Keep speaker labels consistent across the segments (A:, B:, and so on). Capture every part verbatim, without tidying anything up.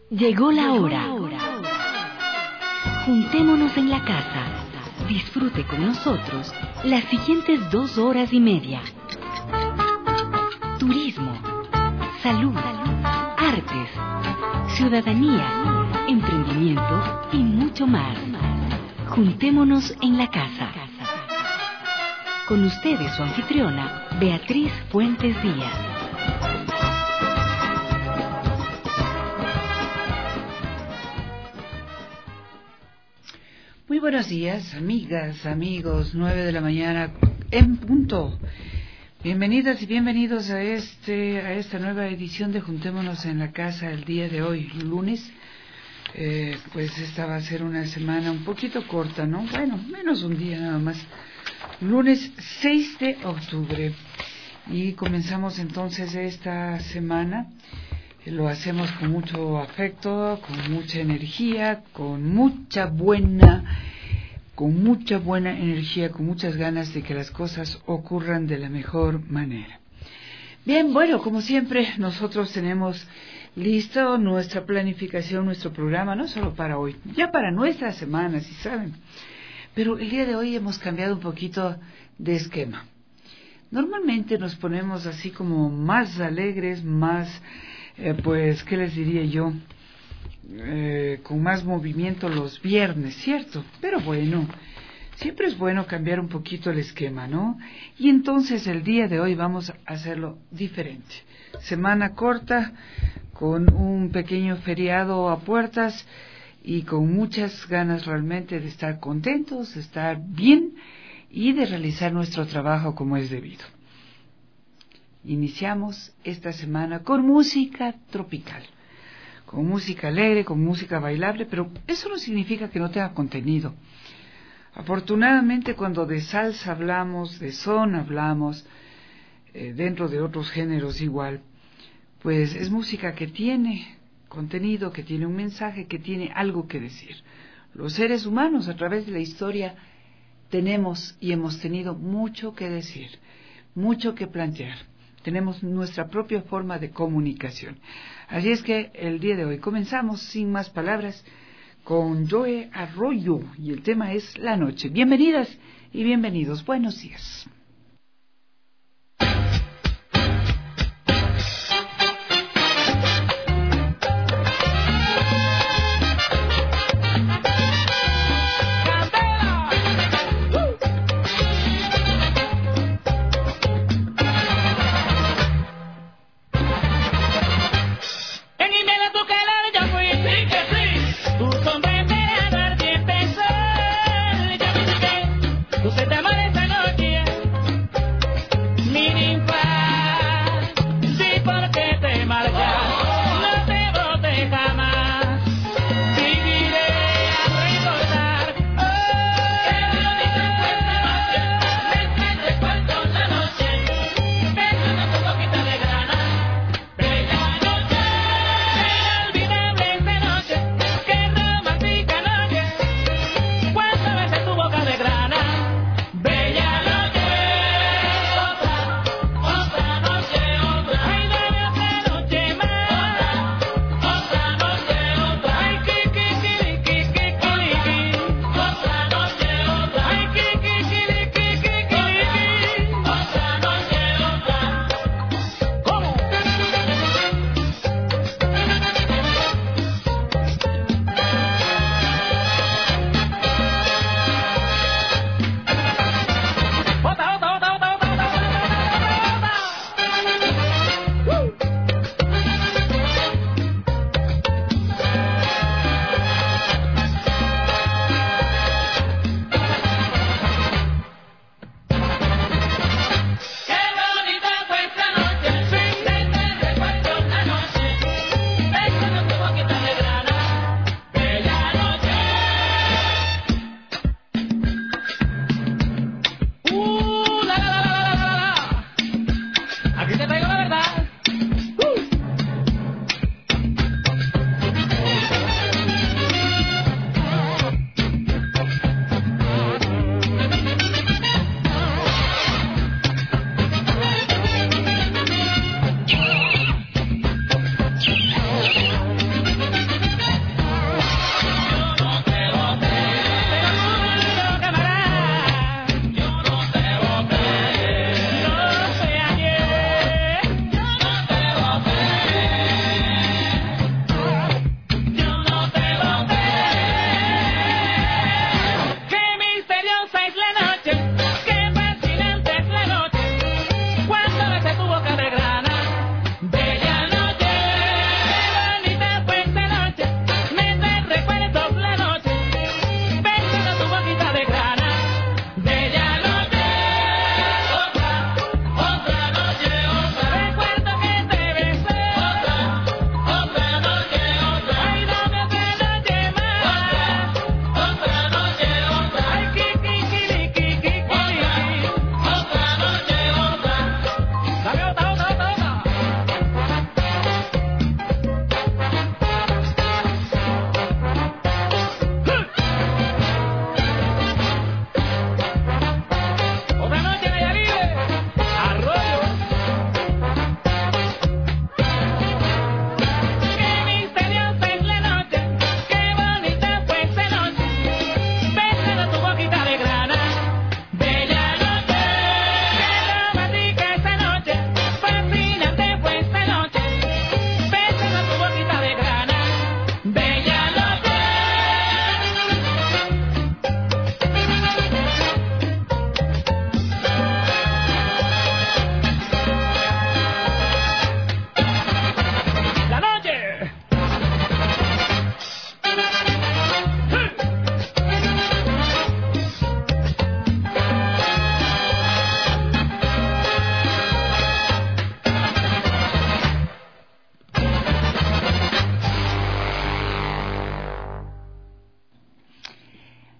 A: Llegó la hora. Juntémonos en la casa. Disfrute con nosotros las siguientes dos horas y media. Turismo, salud, artes, ciudadanía, emprendimiento y mucho más. Juntémonos en la casa. Con ustedes su anfitriona, Beatriz Fuentes Díaz.
B: Muy buenos días, amigas, amigos, nueve de la mañana en punto. Bienvenidas y bienvenidos a este a esta nueva edición de Juntémonos en la Casa el día de hoy, lunes. Eh, pues esta va a ser una semana un poquito corta, ¿no? Bueno, menos un día nada más. Lunes seis de octubre. Y comenzamos entonces esta semana. Lo hacemos con mucho afecto, con mucha energía, con mucha buena, con mucha buena energía, con muchas ganas de que las cosas ocurran de la mejor manera. Bien, bueno, como siempre, nosotros tenemos listo nuestra planificación, nuestro programa, no solo para hoy, ya para nuestra semana, si saben. Pero el día de hoy hemos cambiado un poquito de esquema. Normalmente nos ponemos así como más alegres, más... Eh, pues, ¿qué les diría yo? Eh, con más movimiento los viernes, ¿cierto? Pero bueno, siempre es bueno cambiar un poquito el esquema, ¿no? Y entonces el día de hoy vamos a hacerlo diferente. Semana corta, con un pequeño feriado a puertas y con muchas ganas realmente de estar contentos, de estar bien y de realizar nuestro trabajo como es debido. Iniciamos esta semana con música tropical, con música alegre, con música bailable, pero eso no significa que no tenga contenido. Afortunadamente, cuando de salsa hablamos, de son hablamos, eh, dentro de otros géneros igual, pues es música que tiene contenido, que tiene un mensaje, que tiene algo que decir. Los seres humanos a través de la historia tenemos y hemos tenido mucho que decir, mucho que plantear. Tenemos nuestra propia forma de comunicación. Así es que el día de hoy comenzamos sin más palabras con Joe Arroyo y el tema es La Noche. Bienvenidas y bienvenidos. Buenos días.
C: Tú se te amas esta noche.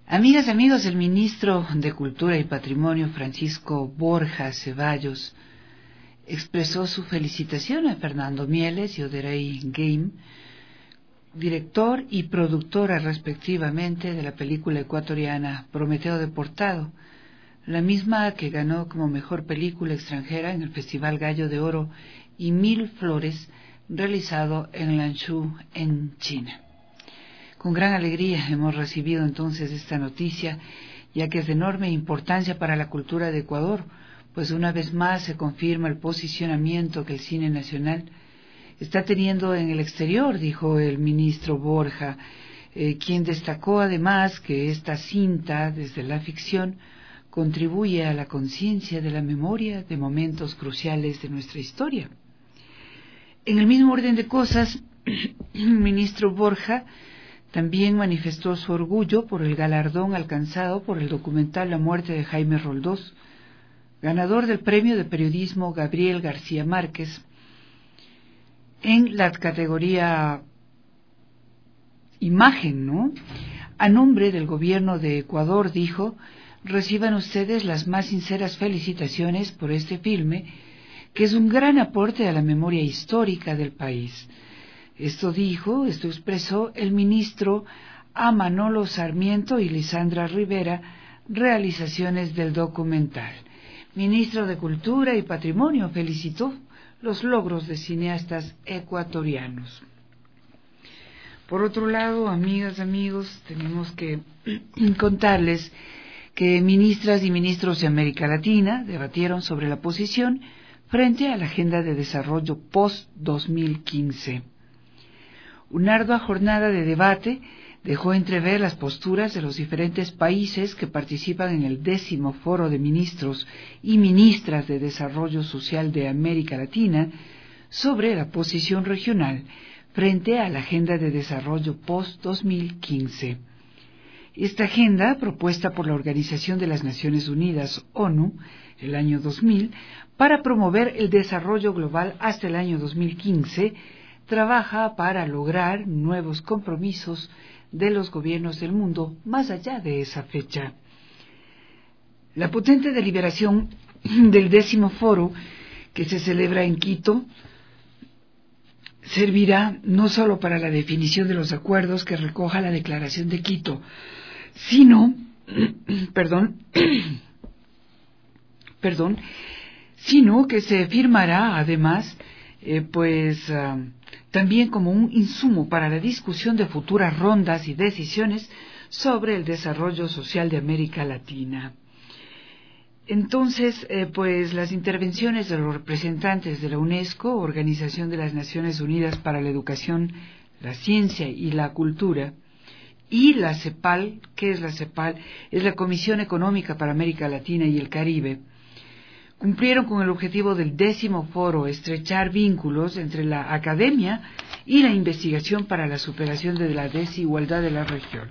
B: Amigas y amigos, el ministro de Cultura y Patrimonio, Francisco Borja Ceballos, expresó su felicitación a Fernando Mieles y Oderey Game, director y productora respectivamente de la película ecuatoriana Prometeo Deportado, la misma que ganó como mejor película extranjera en el Festival Gallo de Oro y Mil Flores, realizado en Lanzhou, en China. Con gran alegría hemos recibido entonces esta noticia, ya que es de enorme importancia para la cultura de Ecuador, pues una vez más se confirma el posicionamiento que el cine nacional está teniendo en el exterior, dijo el ministro Borja, eh, quien destacó además que esta cinta, desde la ficción, contribuye a la conciencia de la memoria de momentos cruciales de nuestra historia. En el mismo orden de cosas, el ministro Borja también manifestó su orgullo por el galardón alcanzado por el documental La muerte de Jaime Roldós, ganador del premio de periodismo Gabriel García Márquez, en la categoría imagen, ¿no? A nombre del gobierno de Ecuador, dijo, reciban ustedes las más sinceras felicitaciones por este filme, que es un gran aporte a la memoria histórica del país. Esto dijo, esto expresó el ministro a Manolo Sarmiento y Lisandra Rivera, realizaciones del documental. Ministro de Cultura y Patrimonio felicitó los logros de cineastas ecuatorianos. Por otro lado, amigas, amigos, tenemos que contarles que ministras y ministros de América Latina debatieron sobre la posición frente a la Agenda de Desarrollo post dos mil quince. Una ardua jornada de debate dejó entrever las posturas de los diferentes países que participan en el décimo Foro de Ministros y Ministras de Desarrollo Social de América Latina sobre la posición regional frente a la Agenda de Desarrollo post dos mil quince. Esta agenda, propuesta por la Organización de las Naciones Unidas, ONU, el año dos mil, para promover el desarrollo global hasta el año dos mil quince, trabaja para lograr nuevos compromisos de los gobiernos del mundo más allá de esa fecha. La potente deliberación del décimo foro, que se celebra en Quito, servirá no solo para la definición de los acuerdos que recoja la Declaración de Quito, sino, perdón, perdón, sino que se firmará además, eh, pues, uh, también como un insumo para la discusión de futuras rondas y decisiones sobre el desarrollo social de América Latina. Entonces, eh, pues las intervenciones de los representantes de la UNESCO, Organización de las Naciones Unidas para la Educación, la Ciencia y la Cultura, y la CEPAL, ¿qué es la CEPAL? Es la Comisión Económica para América Latina y el Caribe, cumplieron con el objetivo del décimo foro, estrechar vínculos entre la academia y la investigación para la superación de la desigualdad de la región.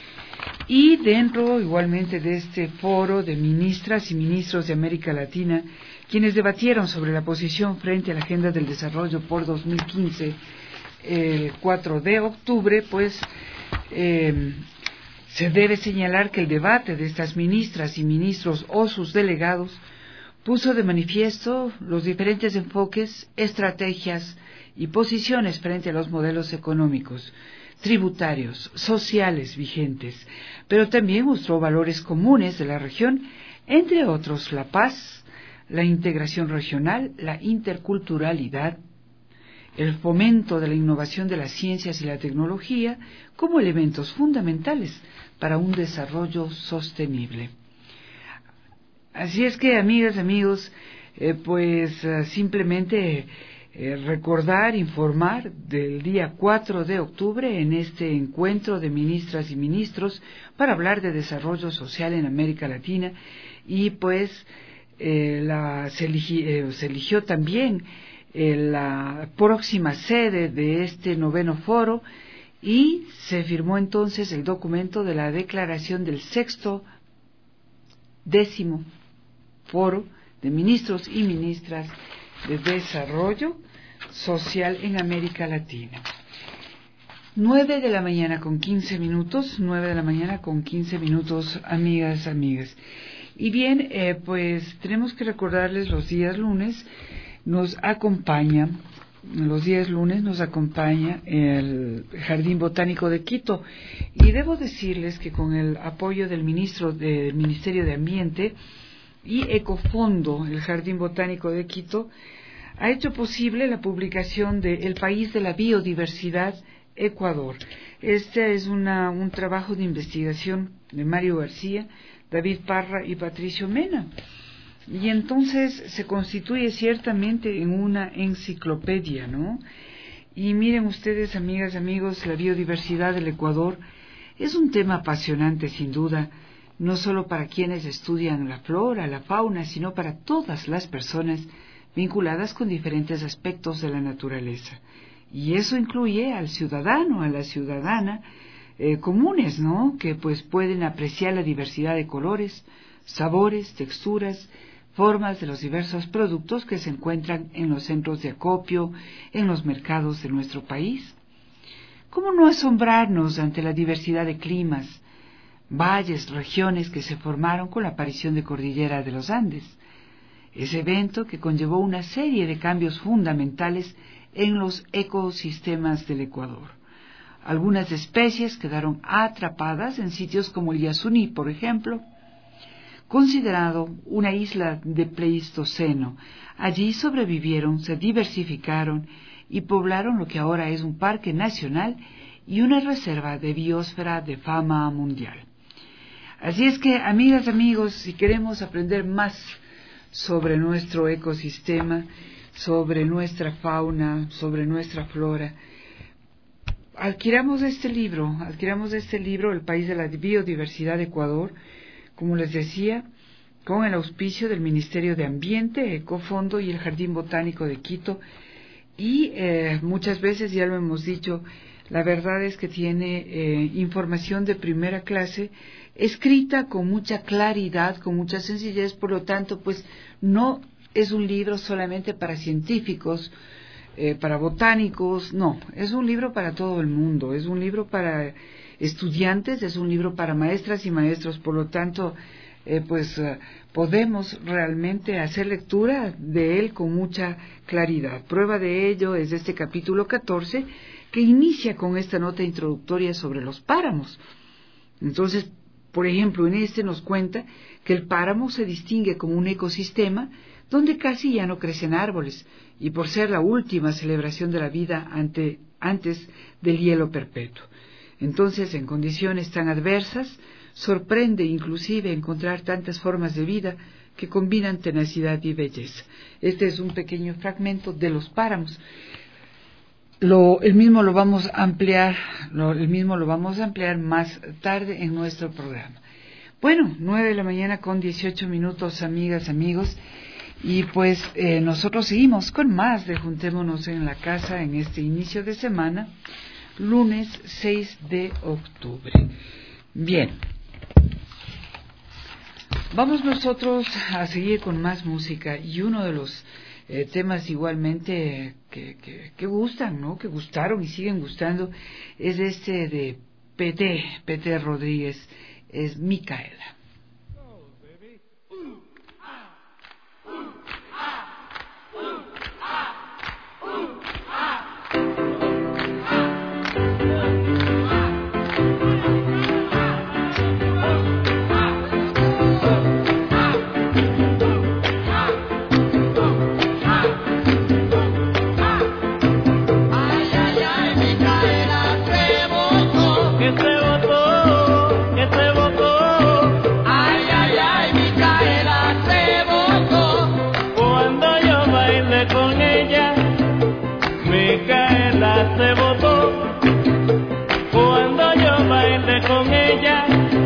B: Y dentro igualmente de este foro de ministras y ministros de América Latina, quienes debatieron sobre la posición frente a la Agenda del Desarrollo por dos mil quince, el cuatro de octubre, pues eh, se debe señalar que el debate de estas ministras y ministros o sus delegados puso de manifiesto los diferentes enfoques, estrategias y posiciones frente a los modelos económicos, tributarios, sociales vigentes, pero también mostró valores comunes de la región, entre otros la paz, la integración regional, la interculturalidad, el fomento de la innovación de las ciencias y la tecnología como elementos fundamentales para un desarrollo sostenible. Así es que, amigas, amigos, eh, pues uh, simplemente eh, recordar, informar del día cuatro de octubre en este encuentro de ministras y ministros para hablar de desarrollo social en América Latina y pues eh, la, se, eligi, eh, se eligió también eh, la próxima sede de este noveno foro y se firmó entonces el documento de la declaración del sexto décimo Foro de Ministros y Ministras de Desarrollo Social en América Latina. Nueve de la mañana con quince minutos, nueve de la mañana con quince minutos, amigas, amigas. Y bien, eh, pues tenemos que recordarles los días lunes, nos acompaña, los días lunes nos acompaña el Jardín Botánico de Quito. Y debo decirles que con el apoyo del ministro del Ministerio de Ambiente y Ecofondo, el Jardín Botánico de Quito ha hecho posible la publicación de El País de la Biodiversidad, Ecuador. Este es una, un trabajo de investigación de Mario García, David Parra y Patricio Mena. Y entonces se constituye ciertamente en una enciclopedia, ¿no? Y miren ustedes, amigas, amigos, la biodiversidad del Ecuador es un tema apasionante, sin duda, no solo para quienes estudian la flora, la fauna, sino para todas las personas vinculadas con diferentes aspectos de la naturaleza. Y eso incluye al ciudadano, a la ciudadana eh, comunes, ¿no? Que pues pueden apreciar la diversidad de colores, sabores, texturas, formas de los diversos productos que se encuentran en los centros de acopio, en los mercados de nuestro país. ¿Cómo no asombrarnos ante la diversidad de climas, valles, regiones que se formaron con la aparición de Cordillera de los Andes? Ese evento que conllevó una serie de cambios fundamentales en los ecosistemas del Ecuador. Algunas especies quedaron atrapadas en sitios como el Yasuní, por ejemplo, considerado una isla de Pleistoceno. Allí sobrevivieron, se diversificaron y poblaron lo que ahora es un parque nacional y una reserva de biosfera de fama mundial. Así es que, amigas, amigos, si queremos aprender más sobre nuestro ecosistema, sobre nuestra fauna, sobre nuestra flora, adquiramos este libro, adquiramos este libro, El País de la Biodiversidad de Ecuador, como les decía, con el auspicio del Ministerio de Ambiente, Ecofondo y el Jardín Botánico de Quito. Y eh, muchas veces, ya lo hemos dicho, la verdad es que tiene eh, información de primera clase, escrita con mucha claridad, con mucha sencillez, por lo tanto, pues no es un libro solamente para científicos, eh, para botánicos, no, es un libro para todo el mundo, es un libro para estudiantes, es un libro para maestras y maestros, por lo tanto, eh, pues uh, podemos realmente hacer lectura de él con mucha claridad. Prueba de ello es este capítulo catorce, que inicia con esta nota introductoria sobre los páramos. Entonces, por ejemplo, en este nos cuenta que el páramo se distingue como un ecosistema donde casi ya no crecen árboles, y por ser la última celebración de la vida ante, antes del hielo perpetuo. Entonces, en condiciones tan adversas, sorprende inclusive encontrar tantas formas de vida que combinan tenacidad y belleza. Este es un pequeño fragmento de los páramos. Lo, el mismo lo vamos a ampliar, lo, el mismo lo vamos a ampliar más tarde en nuestro programa. Bueno, nueve de la mañana con dieciocho minutos, amigas, amigos, y pues eh, nosotros seguimos con más de Juntémonos en la Casa en este inicio de semana, lunes seis de octubre. Bien, vamos nosotros a seguir con más música, y uno de los eh, temas igualmente que, que, que gustan, ¿no? Que gustaron y siguen gustando, es este de P T, P T Rodríguez, es Micaela.
C: Se botó cuando yo bailé con ella,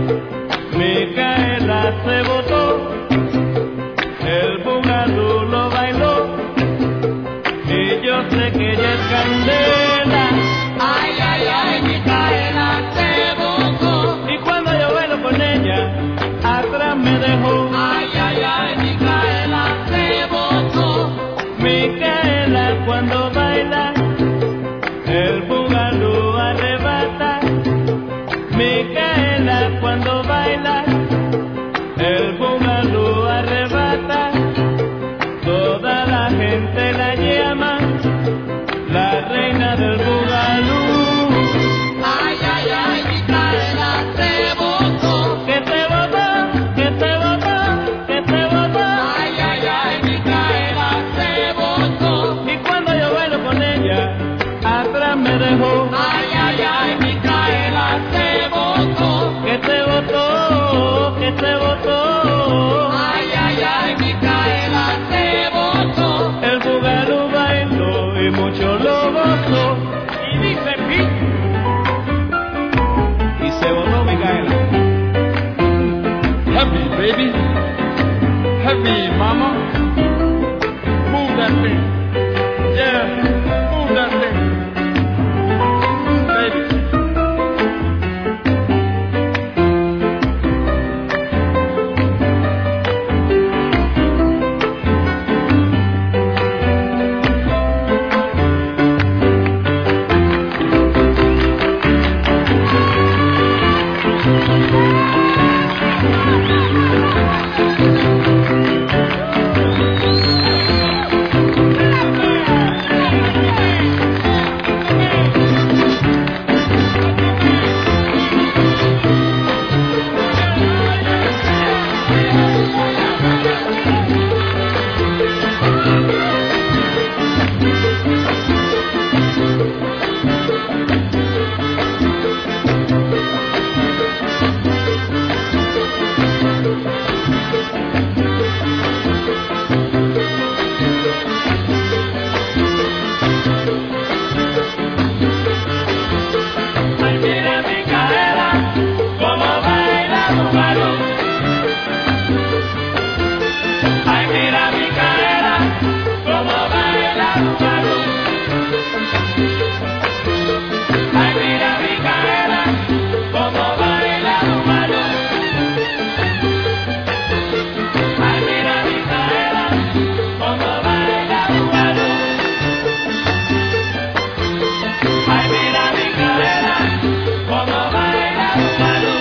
C: Micaela se botó, el bugalú lo bailó, y yo sé que ella es candela. Ay, ay, ay, Micaela se botó, y cuando yo bailo con ella, atrás me dejó. Ay, ay, ay, Micaela se botó, Micaela cuando baila, el bugalú arrebata. reina del bugalú.
D: Ay, ay, ay, Micaela se botó.
C: Que te botó, que te botó, que te botó.
D: Ay, ay, ay, Micaela se botó.
C: Y cuando yo bailo con ella, atrás me dejó.
D: Ay, ay, ay, Micaela se botó.
C: Que te botó, que te botó.
D: Ay, ay, ay, Micaela se botó.
C: El bugalú bailó y mucho lo gozó. Y dice pi. Y se botó Micaela.
E: Happy, baby. Happy, mama. Move that thing. Yeah, move that thing. Baby.
C: Ay, mira Micaela, cómo baila bugalú. Ay, mira Micaela, cómo baila bugalú. Ay, mira Micaela, cómo baila bugalú. Ay, mira Micaela, cómo baila bugalú. Ay, mira Micaela, cómo baila bugalú.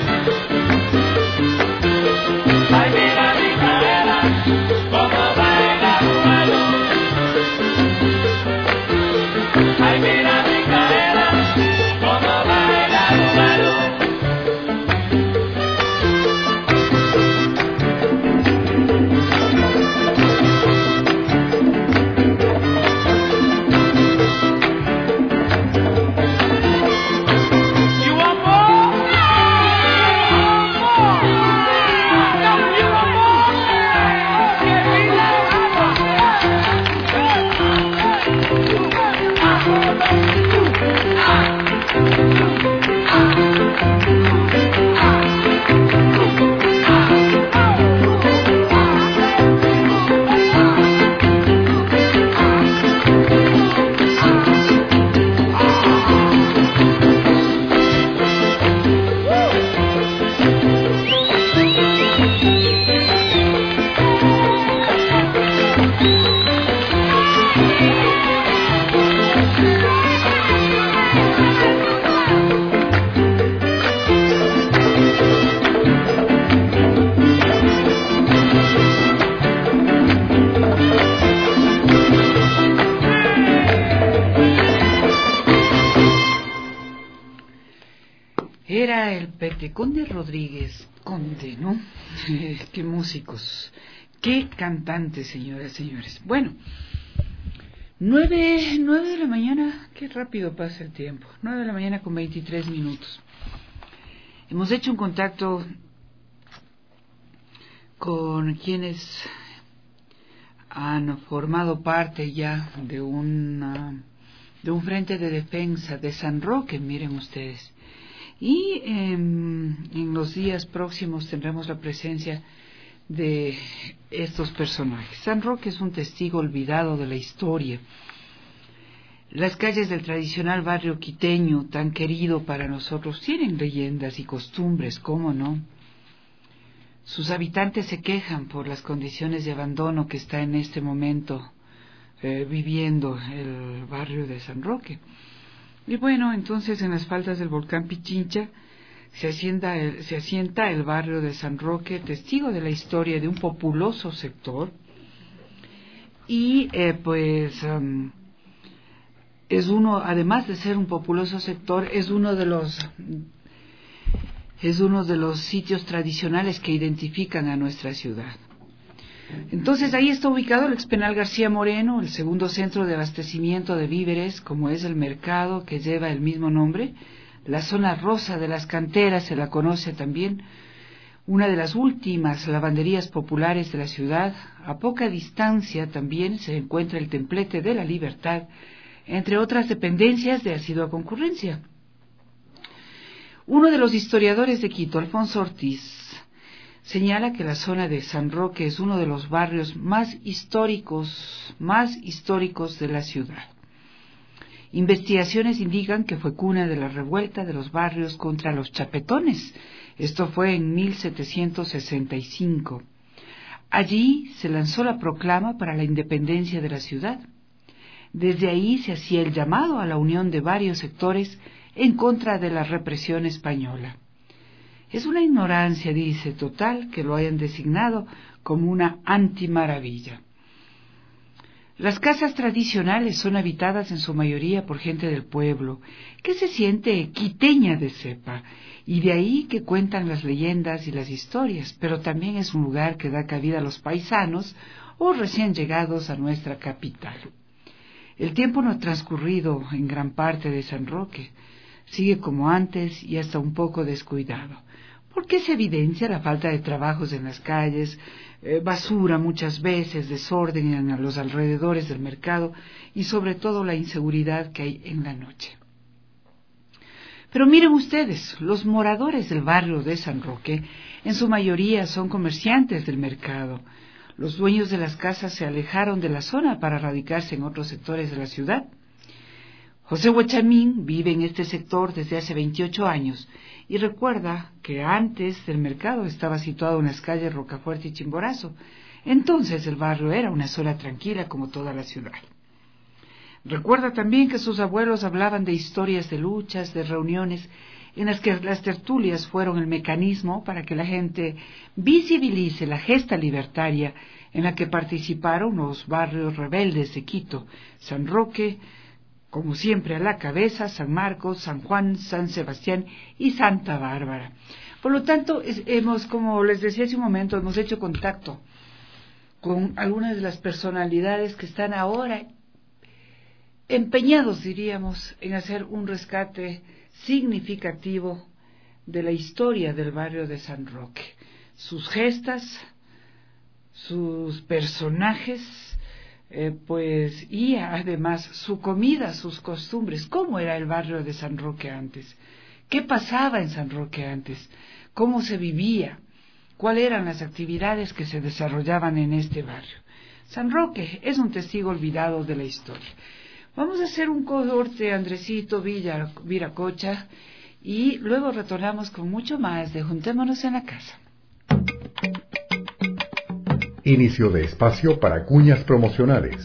C: Ay, mira Micaela, cómo baila bugalú. Ay, mira Micaela, cómo baila bugalú. You want more? You want more? Okay, we
B: Era el Pepe Conde Rodríguez, Conde, ¿no? Qué músicos, qué cantantes, señoras y señores. Bueno, nueve, nueve de la mañana, qué rápido pasa el tiempo. Nueve de la mañana con veintitrés minutos. Hemos hecho un contacto con quienes han formado parte ya de una, de un frente de defensa de San Roque, miren ustedes. Y eh, en los días próximos tendremos la presencia de estos personajes. San Roque es un testigo olvidado de la historia. Las calles del tradicional barrio quiteño, tan querido para nosotros, tienen leyendas y costumbres, ¿cómo no? Sus habitantes se quejan por las condiciones de abandono que está en este momento eh, viviendo el barrio de San Roque. Y bueno, entonces en las faldas del volcán Pichincha se asienta el, se asienta el barrio de San Roque, testigo de la historia de un populoso sector. Y eh, pues um, es uno, además de ser un populoso sector, es uno de los es uno de los sitios tradicionales que identifican a nuestra ciudad. Entonces ahí está ubicado el Expenal García Moreno, el segundo centro de abastecimiento de víveres, como es el mercado que lleva el mismo nombre. La zona rosa de las canteras se la conoce también, una de las últimas lavanderías populares de la ciudad. A poca distancia también se encuentra el Templete de la Libertad, entre otras dependencias de asidua concurrencia. Uno de los historiadores de Quito, Alfonso Ortiz, señala que la zona de San Roque es uno de los barrios más históricos, más históricos de la ciudad. Investigaciones indican que fue cuna de la revuelta de los barrios contra los chapetones. Esto fue en mil setecientos sesenta y cinco. Allí se lanzó la proclama para la independencia de la ciudad. Desde ahí se hacía el llamado a la unión de varios sectores en contra de la represión española. Es una ignorancia, dice, total que lo hayan designado como una antimaravilla. Las casas tradicionales son habitadas en su mayoría por gente del pueblo, que se siente quiteña de cepa, y de ahí que cuentan las leyendas y las historias, pero también es un lugar que da cabida a los paisanos o recién llegados a nuestra capital. El tiempo no ha transcurrido en gran parte de San Roque, sigue como antes y hasta un poco descuidado, porque se evidencia la falta de trabajos en las calles, eh, basura muchas veces, desorden en los alrededores del mercado y sobre todo la inseguridad que hay en la noche. Pero miren ustedes, los moradores del barrio de San Roque en su mayoría son comerciantes del mercado. Los dueños de las casas se alejaron de la zona para radicarse en otros sectores de la ciudad. José Huachamín vive en este sector desde hace veintiocho años y recuerda que antes del mercado estaba situado en las calles Rocafuerte y Chimborazo. Entonces el barrio era una zona tranquila como toda la ciudad. Recuerda también que sus abuelos hablaban de historias de luchas, de reuniones, en las que las tertulias fueron el mecanismo para que la gente visibilice la gesta libertaria en la que participaron los barrios rebeldes de Quito, San Roque, como siempre a la cabeza, San Marcos, San Juan, San Sebastián y Santa Bárbara. Por lo tanto, es, hemos, como les decía hace un momento, hemos hecho contacto con algunas de las personalidades que están ahora empeñados, diríamos, en hacer un rescate significativo de la historia del barrio de San Roque. Sus gestas, sus personajes, Eh, pues, y además su comida, sus costumbres. ¿Cómo era el barrio de San Roque antes? ¿Qué pasaba en San Roque antes? ¿Cómo se vivía? ¿Cuáles eran las actividades que se desarrollaban en este barrio? San Roque es un testigo olvidado de la historia. Vamos a hacer un corte, Andresito Villa, Viracocha, y luego retornamos con mucho más de Juntémonos en la Casa.
F: Inicio de espacio para cuñas promocionales.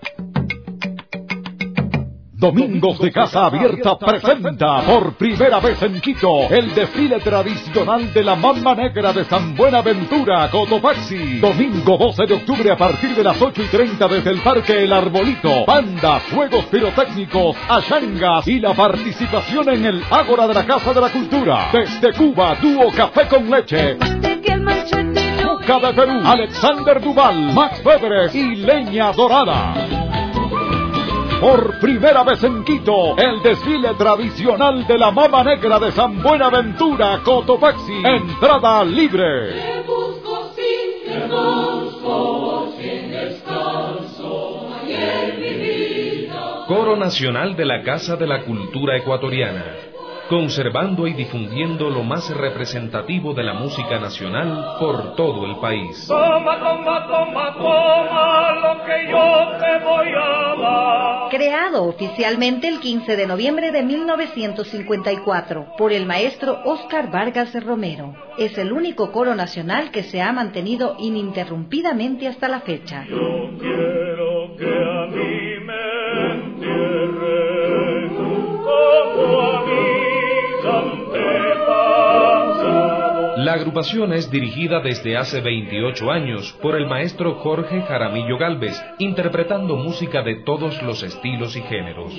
G: Domingos de Casa Abierta presenta por primera vez en Quito el desfile tradicional de la Mamba Negra de San Buenaventura, Cotopaxi. Domingo doce de octubre a partir de las ocho y treinta desde el Parque El Arbolito. Bandas, juegos pirotécnicos, achangas y la participación en el Ágora de la Casa de la Cultura. Desde Cuba, dúo Café con Leche. Cuca de Perú, Alexander Duval, Max Federer y Leña Dorada. Por primera vez en Quito, el desfile tradicional de la Mamba Negra de San Buenaventura, Cotopaxi. Entrada libre.
D: Te busco sin te busco sin descanso, ayer mi vida.
H: Coro Nacional de la Casa de la Cultura Ecuatoriana, conservando y difundiendo lo más representativo de la música nacional por todo el país.
C: Toma, toma, toma, toma lo que yo te voy a dar.
I: Creado oficialmente el quince de noviembre de mil novecientos cincuenta y cuatro por el maestro Óscar Vargas de Romero, es el único coro nacional que se ha mantenido ininterrumpidamente hasta la fecha.
C: Yo quiero que a mí me entierren como a mí.
H: La agrupación es dirigida desde hace veintiocho años por el maestro Jorge Jaramillo Gálvez, interpretando música de todos los estilos y géneros.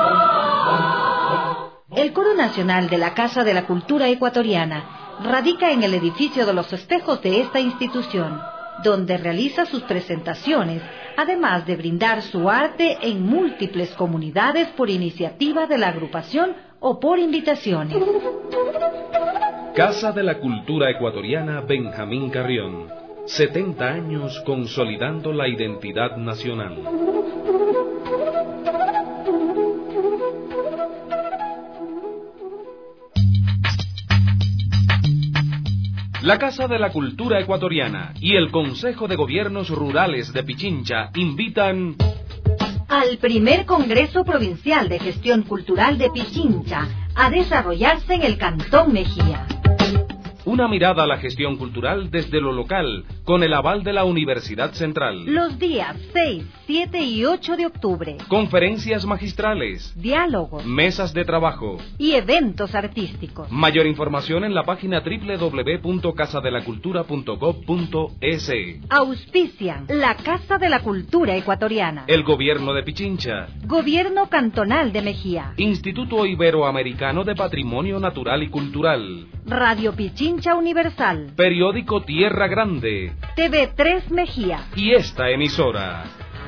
I: El Coro Nacional de la Casa de la Cultura Ecuatoriana radica en el edificio de los espejos de esta institución, donde realiza sus presentaciones, además de brindar su arte en múltiples comunidades por iniciativa de la agrupación o por invitaciones.
H: Casa de la Cultura Ecuatoriana Benjamín Carrión, setenta años consolidando la identidad nacional. La Casa de la Cultura Ecuatoriana y el Consejo de Gobiernos Rurales de Pichincha invitan
I: al primer Congreso Provincial de Gestión Cultural de Pichincha a desarrollarse en el Cantón Mejía.
H: Una mirada a la gestión cultural desde lo local, con el aval de la Universidad Central.
I: Los días seis, siete y ocho de octubre.
H: Conferencias magistrales.
I: Diálogos.
H: Mesas de trabajo.
I: Y eventos artísticos.
H: Mayor información en la página doble u doble u doble u punto casa de la cultura punto gob punto es.
I: Auspician la Casa de la Cultura Ecuatoriana.
H: El Gobierno de Pichincha.
I: Gobierno Cantonal de Mejía.
H: Instituto Iberoamericano de Patrimonio Natural y Cultural.
I: Radio Pichincha Universal.
H: Periódico Tierra Grande.
I: T V tres Mejía.
H: Y esta emisora.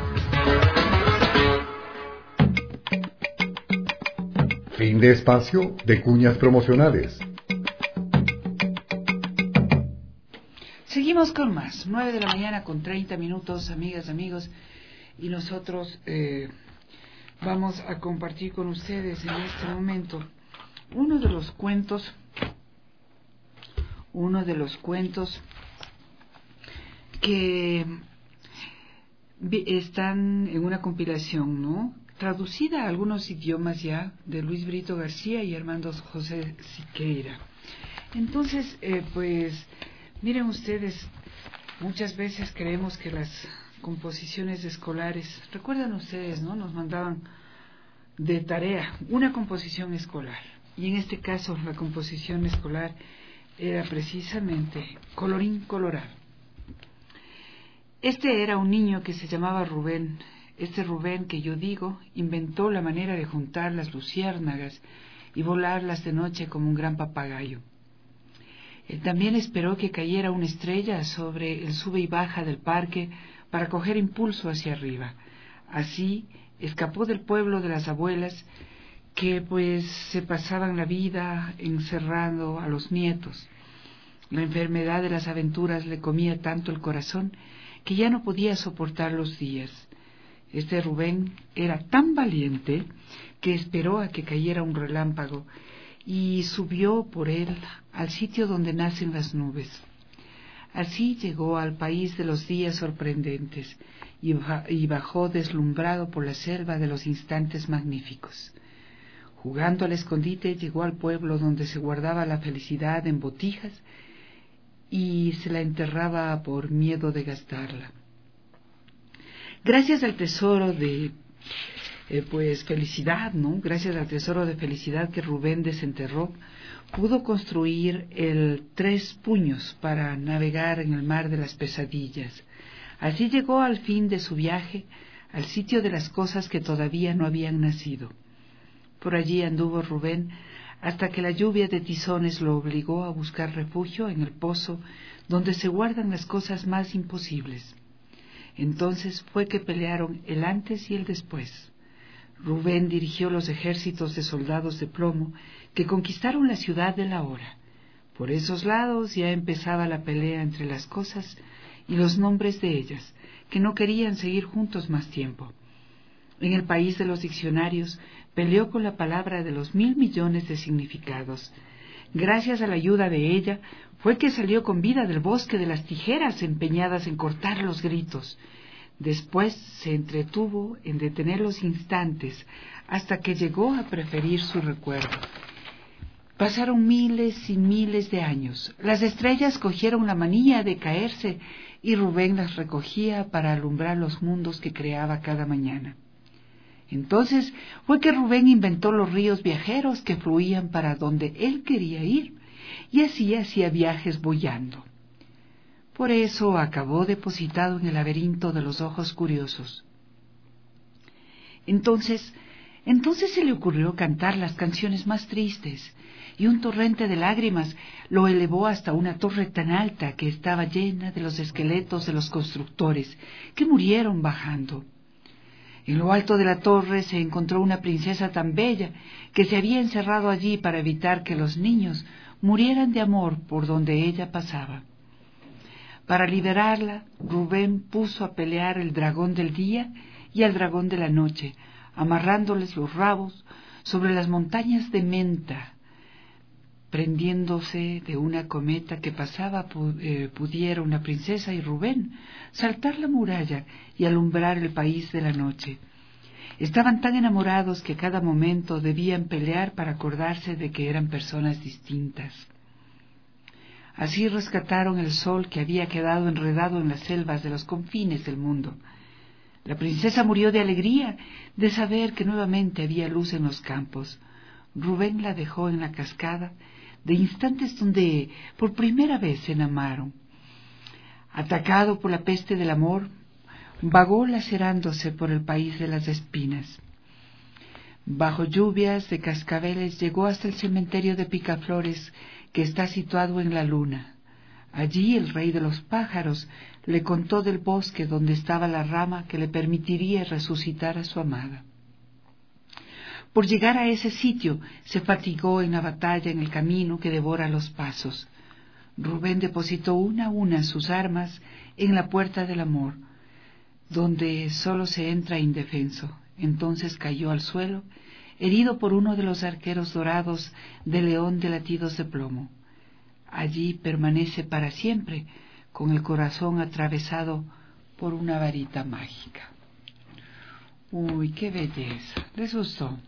F: Fin de espacio de cuñas promocionales.
B: Seguimos con más. nueve de la mañana con treinta minutos, amigas, amigos. Y nosotros eh, vamos a compartir con ustedes en este momento uno de los cuentos uno de los cuentos que están en una compilación, ¿no?, traducida a algunos idiomas ya, de Luis Brito García y Armando José Siqueira. Entonces, eh, pues, miren ustedes, muchas veces creemos que las composiciones escolares, recuerdan ustedes, ¿no?, nos mandaban de tarea una composición escolar, y en este caso la composición escolar era precisamente Colorín Colorado. Este era un niño que se llamaba Rubén. Este Rubén que yo digo inventó la manera de juntar las luciérnagas y volarlas de noche como un gran papagayo. Él también esperó que cayera una estrella sobre el sube y baja del parque para coger impulso hacia arriba. Así escapó del pueblo de las abuelas, que pues se pasaban la vida encerrando a los nietos. La enfermedad de las aventuras le comía tanto el corazón que ya no podía soportar los días. Este Rubén era tan valiente que esperó a que cayera un relámpago y subió por él al sitio donde nacen las nubes. Así llegó al país de los días sorprendentes y bajó deslumbrado por la selva de los instantes magníficos. Jugando al escondite, llegó al pueblo donde se guardaba la felicidad en botijas y se la enterraba por miedo de gastarla. Gracias al tesoro de eh, pues felicidad, ¿no? Gracias al tesoro de felicidad que Rubén desenterró, pudo construir el Tres Puños para navegar en el mar de las pesadillas. Así llegó al fin de su viaje al sitio de las cosas que todavía no habían nacido. Por allí anduvo Rubén hasta que la lluvia de tizones lo obligó a buscar refugio en el pozo donde se guardan las cosas más imposibles. Entonces fue que pelearon el antes y el después. Rubén dirigió los ejércitos de soldados de plomo que conquistaron la ciudad de la hora. Por esos lados ya empezaba la pelea entre las cosas y los nombres de ellas, que no querían seguir juntos más tiempo. En el país de los diccionarios peleó con la palabra de los mil millones de significados. Gracias a la ayuda de ella fue que salió con vida del bosque de las tijeras empeñadas en cortar los gritos. Después se entretuvo en detener los instantes hasta que llegó a preferir su recuerdo. Pasaron miles y miles de años. Las estrellas cogieron la manía de caerse y Rubén las recogía para alumbrar los mundos que creaba cada mañana. Entonces fue que Rubén inventó los ríos viajeros que fluían para donde él quería ir y así hacía viajes boyando. Por eso acabó depositado en el laberinto de los ojos curiosos. Entonces, entonces se le ocurrió cantar las canciones más tristes, y un torrente de lágrimas lo elevó hasta una torre tan alta que estaba llena de los esqueletos de los constructores que murieron bajando. En lo alto de la torre se encontró una princesa tan bella que se había encerrado allí para evitar que los niños murieran de amor por donde ella pasaba. Para liberarla, Rubén puso a pelear el dragón del día y al dragón de la noche, amarrándoles los rabos sobre las montañas de menta. Prendiéndose de una cometa que pasaba, eh, pudiera una princesa y Rubén saltar la muralla y alumbrar el país de la noche. Estaban tan enamorados que a cada momento debían pelear para acordarse de que eran personas distintas. Así rescataron el sol que había quedado enredado en las selvas de los confines del mundo. La princesa murió de alegría de saber que nuevamente había luz en los campos. Rubén la dejó en la cascada, de instantes donde por primera vez se enamoraron. Atacado por la peste del amor, vagó lacerándose por el país de las espinas. Bajo lluvias de cascabeles llegó hasta el cementerio de Picaflores, que está situado en la luna. Allí el rey de los pájaros le contó del bosque donde estaba la rama que le permitiría resucitar a su amada. Por llegar a ese sitio se fatigó en la batalla en el camino que devora los pasos. Rubén depositó una a una sus armas en la puerta del amor, donde solo se entra indefenso. Entonces cayó al suelo, herido por uno de los arqueros dorados de león de latidos de plomo. Allí permanece para siempre, con el corazón atravesado por una varita mágica. Uy, qué belleza. ¿Les gustó?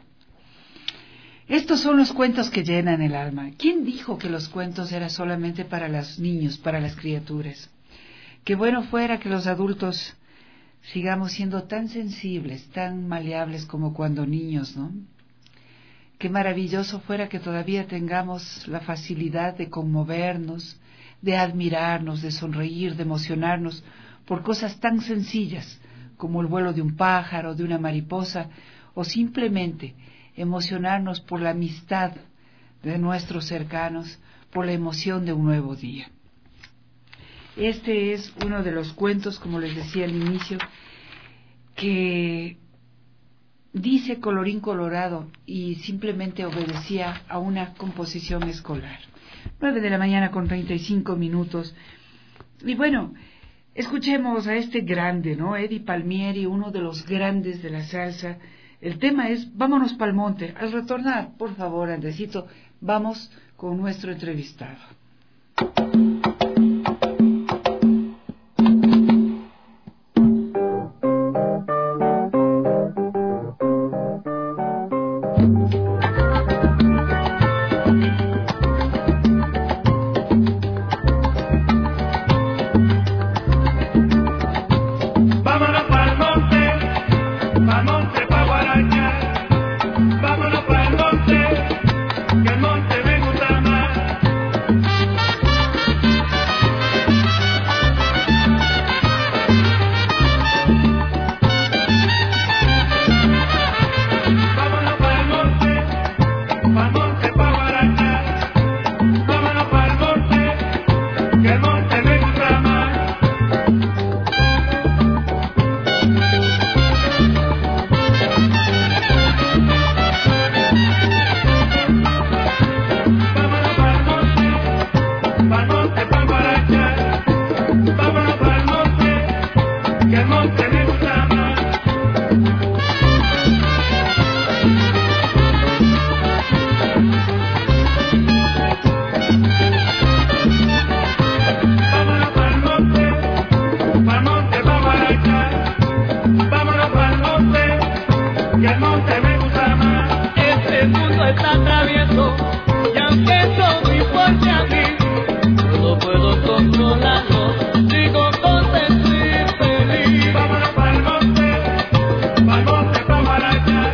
B: Estos son los cuentos que llenan el alma. ¿Quién dijo que los cuentos eran solamente para los niños, para las criaturas? Qué bueno fuera que los adultos sigamos siendo tan sensibles, tan maleables como cuando niños, ¿no? Qué maravilloso fuera que todavía tengamos la facilidad de conmovernos, de admirarnos, de sonreír, de emocionarnos por cosas tan sencillas como el vuelo de un pájaro, de una mariposa, o simplemente emocionarnos por la amistad de nuestros cercanos, por la emoción de un nuevo día. Este es uno de los cuentos, como les decía al inicio, que dice colorín colorado y simplemente obedecía a una composición escolar. Nueve de la mañana con treinta y cinco minutos. Y bueno, escuchemos a este grande, ¿no? Eddie Palmieri, uno de los grandes de la salsa. El tema es Vámonos pa'l monte. Al retornar, por favor, Andresito, vamos con nuestro entrevistado.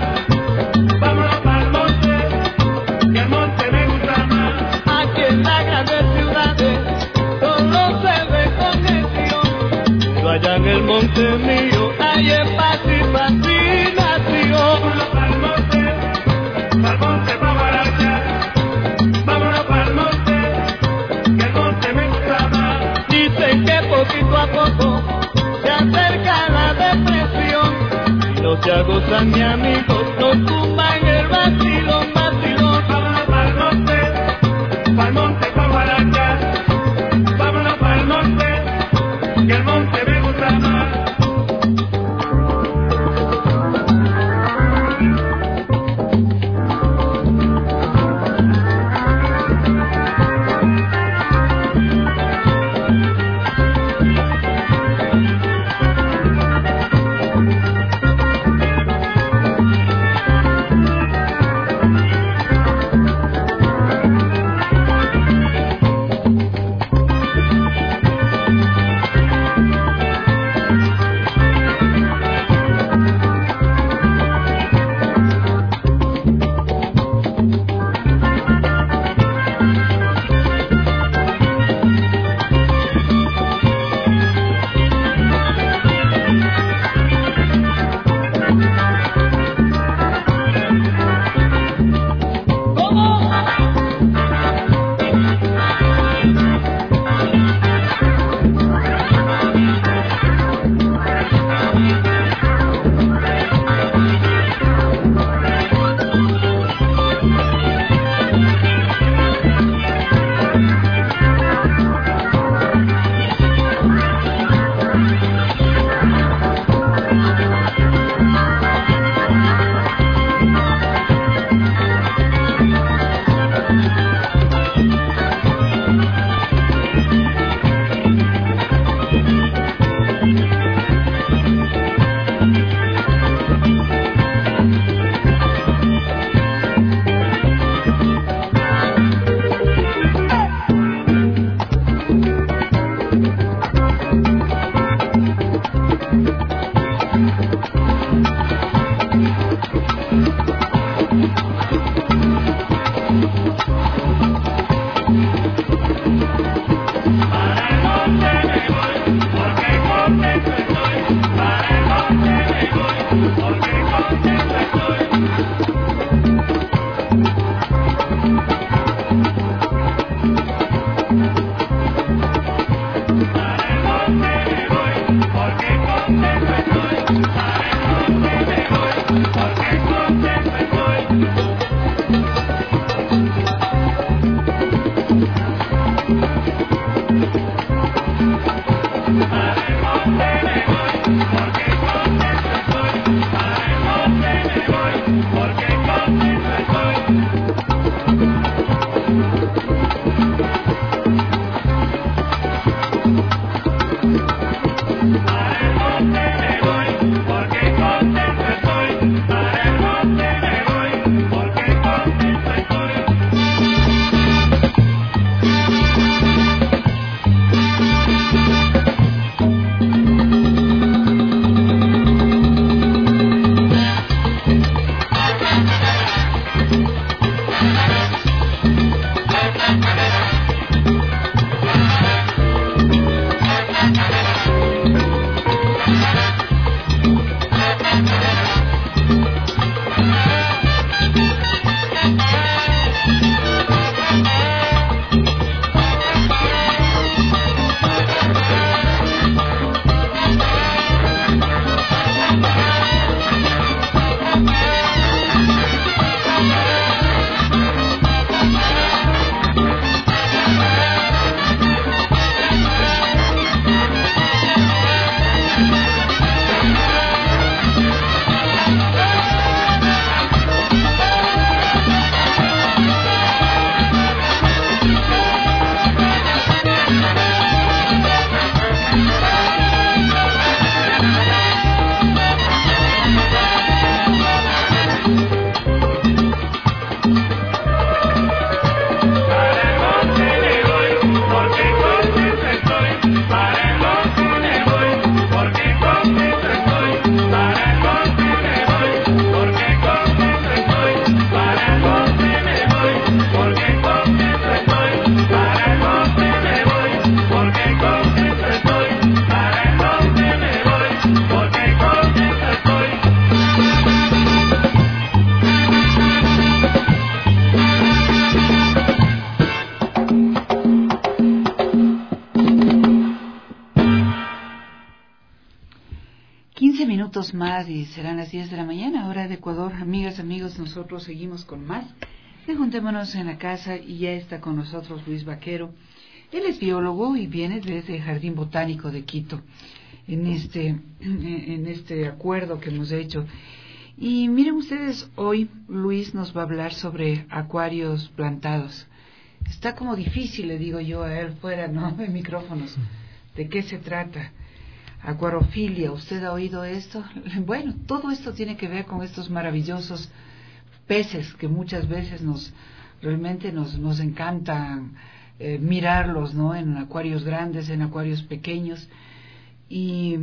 D: Aquí está
C: monte mío, hay es paz y fascinación. Vámonos pa'l monte, pa'l monte pa' Guaracha. Vámonos pa'l monte, que el monte me gusta más. Dicen que poquito a poco se acerca la depresión. Y no se agozan mi amigos, no tumban el vacilón, vacilón. Vámonos pa'l monte, pa'l monte pa' Guaracha. Vámonos pa'l monte, que el monte me gusta más.
B: minutos más y serán las diez de la mañana, hora de Ecuador. Amigas, amigos, nosotros seguimos con más de Juntémonos en la Casa y ya está con nosotros Luis Vaquero. Él es biólogo y viene desde el Jardín Botánico de Quito en este, en este acuerdo que hemos hecho. Y miren ustedes, hoy Luis nos va a hablar sobre acuarios plantados. Está como difícil, le digo yo a él fuera, ¿no?, de micrófonos. ¿De qué se trata? Acuariofilia, ¿usted ha oído esto? Bueno, todo esto tiene que ver con estos maravillosos peces que muchas veces nos realmente nos, nos encantan eh, mirarlos, ¿no?, en acuarios grandes, en acuarios pequeños. Y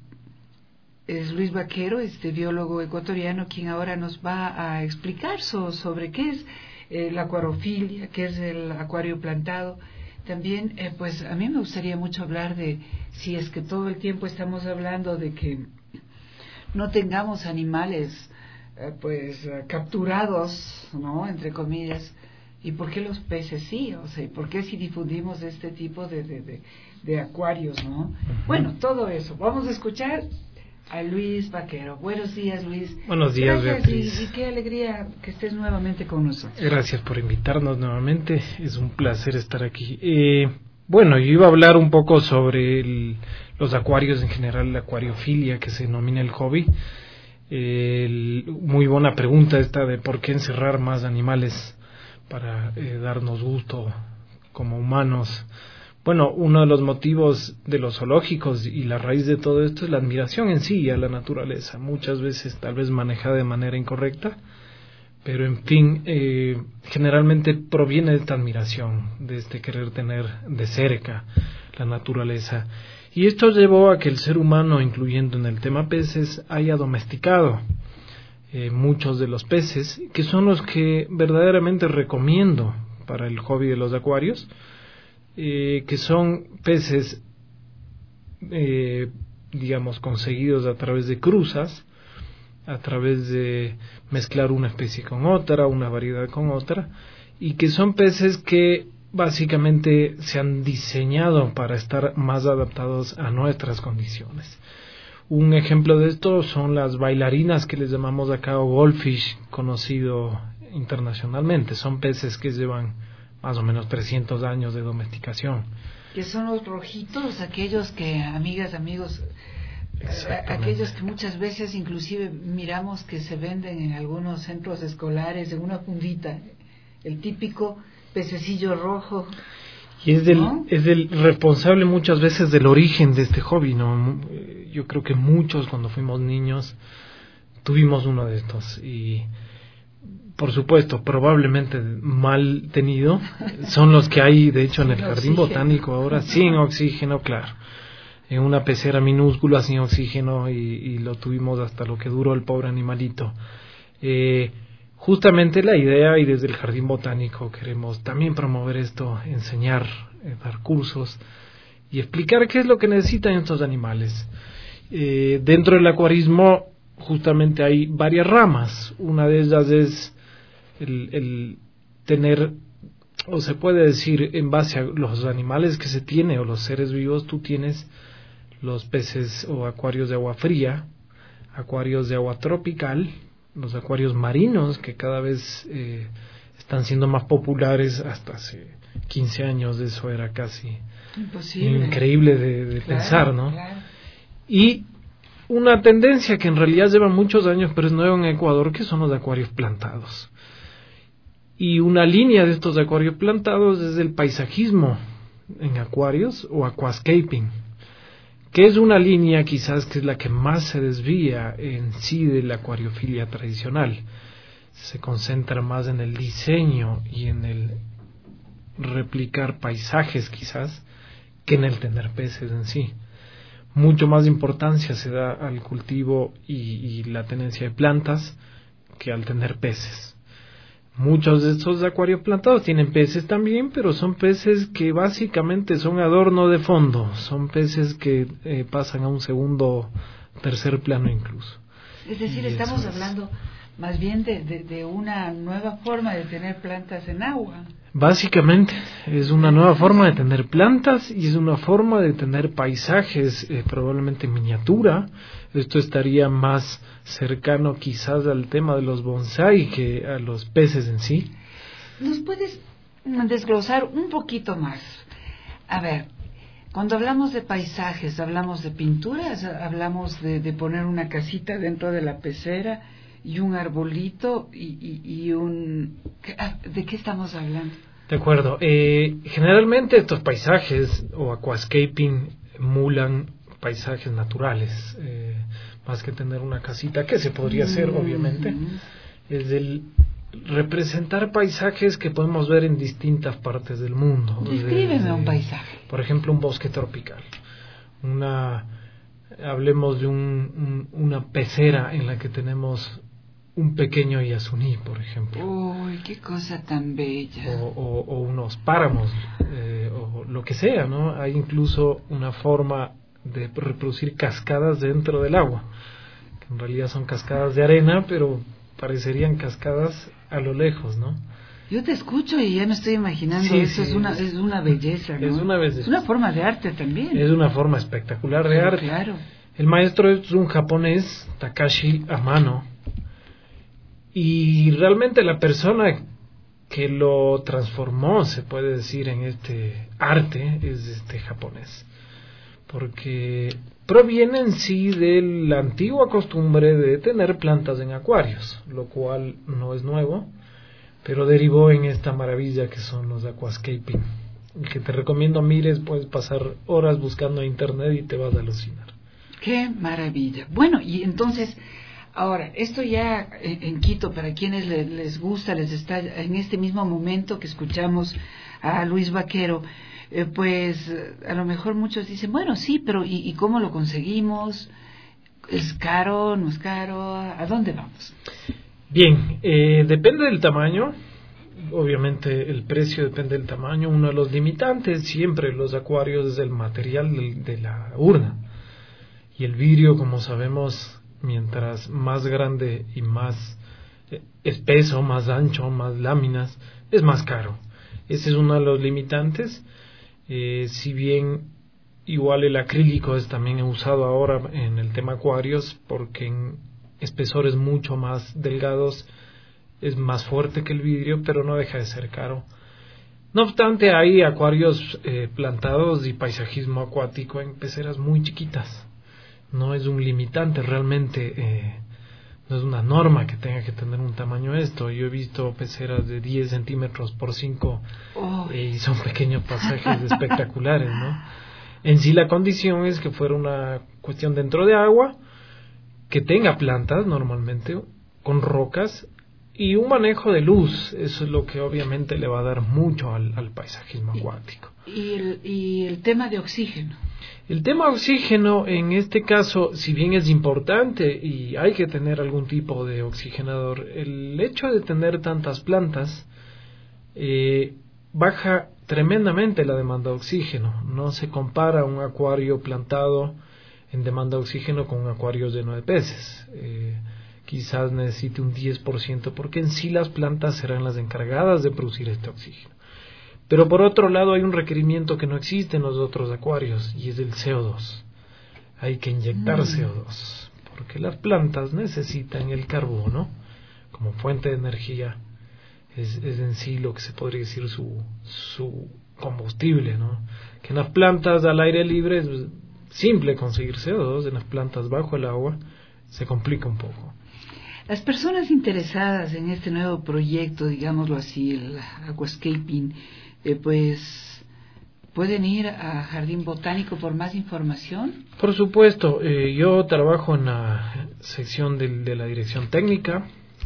B: es Luis Vaquero, este biólogo ecuatoriano, quien ahora nos va a explicar so, sobre qué es eh, la acuariofilia, qué es el acuario plantado. También, eh, pues a mí me gustaría mucho hablar de si es que todo el tiempo estamos hablando de que no tengamos animales eh, pues eh, capturados, ¿no?, entre comillas, y por qué los peces sí, o sea, por qué si difundimos este tipo de, de, de, de acuarios, ¿no? Uh-huh. Bueno, todo eso. Vamos a escuchar a Luis Vaquero. Buenos días, Luis.
J: Buenos días,
B: Gracias,
J: Beatriz.
B: Y, y qué alegría que estés nuevamente con nosotros.
J: Gracias por invitarnos nuevamente. Es un placer estar aquí. Eh, bueno, yo iba a hablar un poco sobre el, los acuarios en general, la acuariofilia, que se denomina el hobby. Eh, el, muy buena pregunta esta de por qué encerrar más animales para eh, darnos gusto como humanos. Bueno, uno de los motivos de los zoológicos y la raíz de todo esto es la admiración en sí a la naturaleza, muchas veces tal vez manejada de manera incorrecta, pero en fin, eh, generalmente proviene de esta admiración, de este querer tener de cerca la naturaleza. Y esto llevó a que el ser humano, incluyendo en el tema peces, haya domesticado eh, muchos de los peces, que son los que verdaderamente recomiendo para el hobby de los acuarios. Eh, que son peces, eh, digamos, conseguidos a través de cruzas, a través de mezclar una especie con otra, una variedad con otra, y que son peces que básicamente se han diseñado para estar más adaptados a nuestras condiciones. Un ejemplo de esto son las bailarinas que les llamamos acá, o goldfish, conocido internacionalmente. Son peces que llevan más o menos trescientos años de domesticación.
B: Que son los rojitos, aquellos que, amigas, amigos, aquellos que muchas veces inclusive miramos que se venden en algunos centros escolares en una fundita, el típico pececillo rojo.
J: Y es del,
B: ¿no?
J: es del responsable muchas veces del origen de este hobby, ¿no? Yo creo que muchos cuando fuimos niños tuvimos uno de estos y por supuesto, probablemente mal tenido, son los que hay, de hecho, en el Jardín Botánico ahora, sin oxígeno, claro, en una pecera minúscula sin oxígeno y, y lo tuvimos hasta lo que duró el pobre animalito. Eh, justamente la idea, y desde el Jardín Botánico queremos también promover esto, enseñar, eh, dar cursos y explicar qué es lo que necesitan estos animales. Eh, dentro del acuarismo justamente hay varias ramas, una de ellas es El, el tener, o se puede decir, en base a los animales que se tiene o los seres vivos, tú tienes los peces o acuarios de agua fría, acuarios de agua tropical, los acuarios marinos que cada vez eh, están siendo más populares. Hasta hace quince años eso era casi
B: imposible,
J: increíble de, de claro, pensar, ¿no?
B: Claro.
J: Y una tendencia que en realidad lleva muchos años, pero es nueva en Ecuador, que son los acuarios plantados. Y una línea de estos acuarios plantados es el paisajismo en acuarios o aquascaping, que es una línea quizás que es la que más se desvía en sí de la acuariofilia tradicional. Se concentra más en el diseño y en el replicar paisajes quizás que en el tener peces en sí. Mucho más importancia se da al cultivo y, y la tenencia de plantas que al tener peces. Muchos de estos acuarios plantados tienen peces también, pero son peces que básicamente son adorno de fondo, son peces que eh, pasan a un segundo, tercer plano incluso.
B: Es decir, y estamos hablando más bien de, de, de una nueva forma de tener plantas en agua.
J: Básicamente es una nueva forma de tener plantas y es una forma de tener paisajes, eh, probablemente en miniatura. Esto estaría más cercano quizás al tema de los bonsái que a los peces en sí.
B: ¿Nos puedes desglosar un poquito más? A ver, cuando hablamos de paisajes, hablamos de pinturas, hablamos de, de poner una casita dentro de la pecera y un arbolito y, y, y un... ¿De qué estamos hablando?
J: De acuerdo. Eh, generalmente estos paisajes o aquascaping emulan paisajes naturales, eh, más que tener una casita, que se podría hacer, mm-hmm. obviamente. Es el representar paisajes que podemos ver en distintas partes del mundo.
B: Descríbeme Desde, un paisaje.
J: Por ejemplo, un bosque tropical. Una, hablemos de un, un, una pecera en la que tenemos un pequeño yasuní, por ejemplo.
B: Uy, qué cosa tan bella.
J: O, o, o unos páramos, eh, o lo que sea, ¿no? Hay incluso una forma de reproducir cascadas dentro del agua, que en realidad son cascadas de arena, pero parecerían cascadas a lo lejos, ¿no?
B: Yo te escucho y ya me estoy imaginando,
J: sí,
B: eso
J: sí,
B: es una es una belleza, ¿no?
J: Es una belleza.
B: Es una forma de arte también.
J: Es una forma espectacular de sí, arte.
B: Claro.
J: El maestro es un japonés, Takashi Amano, y realmente la persona que lo transformó, se puede decir, en este arte es este japonés, porque proviene en sí de la antigua costumbre de tener plantas en acuarios, lo cual no es nuevo, pero derivó en esta maravilla que son los aquascaping, que te recomiendo mires, puedes pasar horas buscando en internet y te vas a alucinar.
B: ¡Qué maravilla! Bueno, y entonces, ahora, esto ya en, en Quito, para quienes le, les gusta, les está en este mismo momento que escuchamos a Luis Vaquero, eh, pues a lo mejor muchos dicen, bueno, sí, pero ¿y, y cómo lo conseguimos? ¿Es caro? ¿No es caro? ¿A dónde vamos?
J: Bien, eh, depende del tamaño. Obviamente el precio depende del tamaño. Uno de los limitantes siempre los acuarios es el material de, de la urna. Y el vidrio, como sabemos, mientras más grande y más espeso, más ancho, más láminas, es más caro. Ese es uno de los limitantes. Eh, si bien igual el acrílico es también usado ahora en el tema acuarios, porque en espesores mucho más delgados es más fuerte que el vidrio, pero no deja de ser caro. No obstante, hay acuarios eh, plantados y paisajismo acuático en peceras muy chiquitas. No es un limitante realmente, eh, no es una norma que tenga que tener un tamaño esto. Yo he visto peceras de diez centímetros por cinco oh. eh, y son pequeños pasajes espectaculares, ¿no? En sí la condición es que fuera una cuestión dentro de agua, que tenga plantas normalmente, con rocas y un manejo de luz. Eso es lo que obviamente le va a dar mucho al, al paisajismo acuático.
B: Y el, y el tema de oxígeno.
J: El tema oxígeno en este caso, si bien es importante y hay que tener algún tipo de oxigenador, el hecho de tener tantas plantas eh, baja tremendamente la demanda de oxígeno. No se compara un acuario plantado en demanda de oxígeno con un acuario lleno de peces. Eh, quizás necesite un diez por ciento, porque en sí las plantas serán las encargadas de producir este oxígeno. Pero por otro lado hay un requerimiento que no existe en los otros acuarios, y es el C O dos. Hay que inyectar mm. C O dos, porque las plantas necesitan el carbono como fuente de energía. Es, es en sí lo que se podría decir su, su combustible, ¿no? Que en las plantas al aire libre es simple conseguir C O dos, en las plantas bajo el agua se complica un poco.
B: Las personas interesadas en este nuevo proyecto, digámoslo así, el aquascaping, eh, pues, ¿pueden ir a Jardín Botánico por más información?
J: Por supuesto, eh, yo trabajo en la sección de, de la dirección técnica.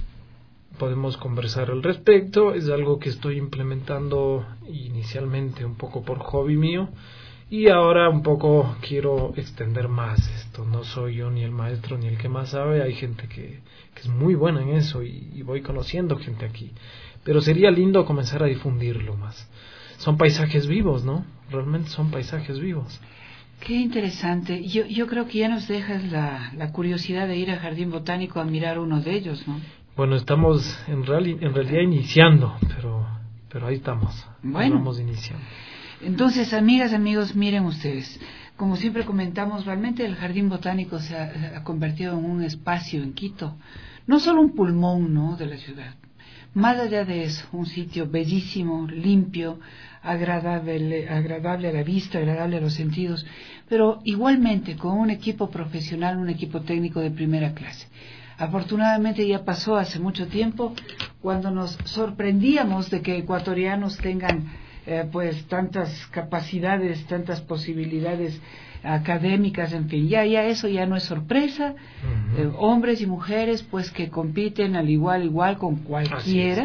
J: Podemos conversar al respecto. Es algo que estoy implementando inicialmente un poco por hobby mío, y ahora un poco quiero extender más esto. No soy yo ni el maestro ni el que más sabe. Hay gente que, que es muy buena en eso, y, y voy conociendo gente aquí. Pero sería lindo comenzar a difundirlo más. Son paisajes vivos, ¿no? Realmente son paisajes vivos.
B: Qué interesante. Yo, yo creo que ya nos dejas la, la curiosidad de ir al Jardín Botánico a mirar uno de ellos, ¿no?
J: Bueno, estamos en, reali- en realidad iniciando, pero, pero ahí estamos.
B: Bueno.
J: Vamos iniciando.
B: Entonces, amigas, amigos, miren ustedes. Como siempre comentamos, realmente el Jardín Botánico se ha, se ha convertido en un espacio en Quito. No solo un pulmón, ¿no?, de la ciudad. Más allá de eso, un sitio bellísimo, limpio, agradable, agradable a la vista, agradable a los sentidos, pero igualmente con un equipo profesional, un equipo técnico de primera clase. Afortunadamente ya pasó hace mucho tiempo cuando nos sorprendíamos de que ecuatorianos tengan eh, pues tantas capacidades, tantas posibilidades académicas, en fin, ya ya eso ya no es sorpresa. Uh-huh. eh, hombres y mujeres pues que compiten al igual igual con cualquiera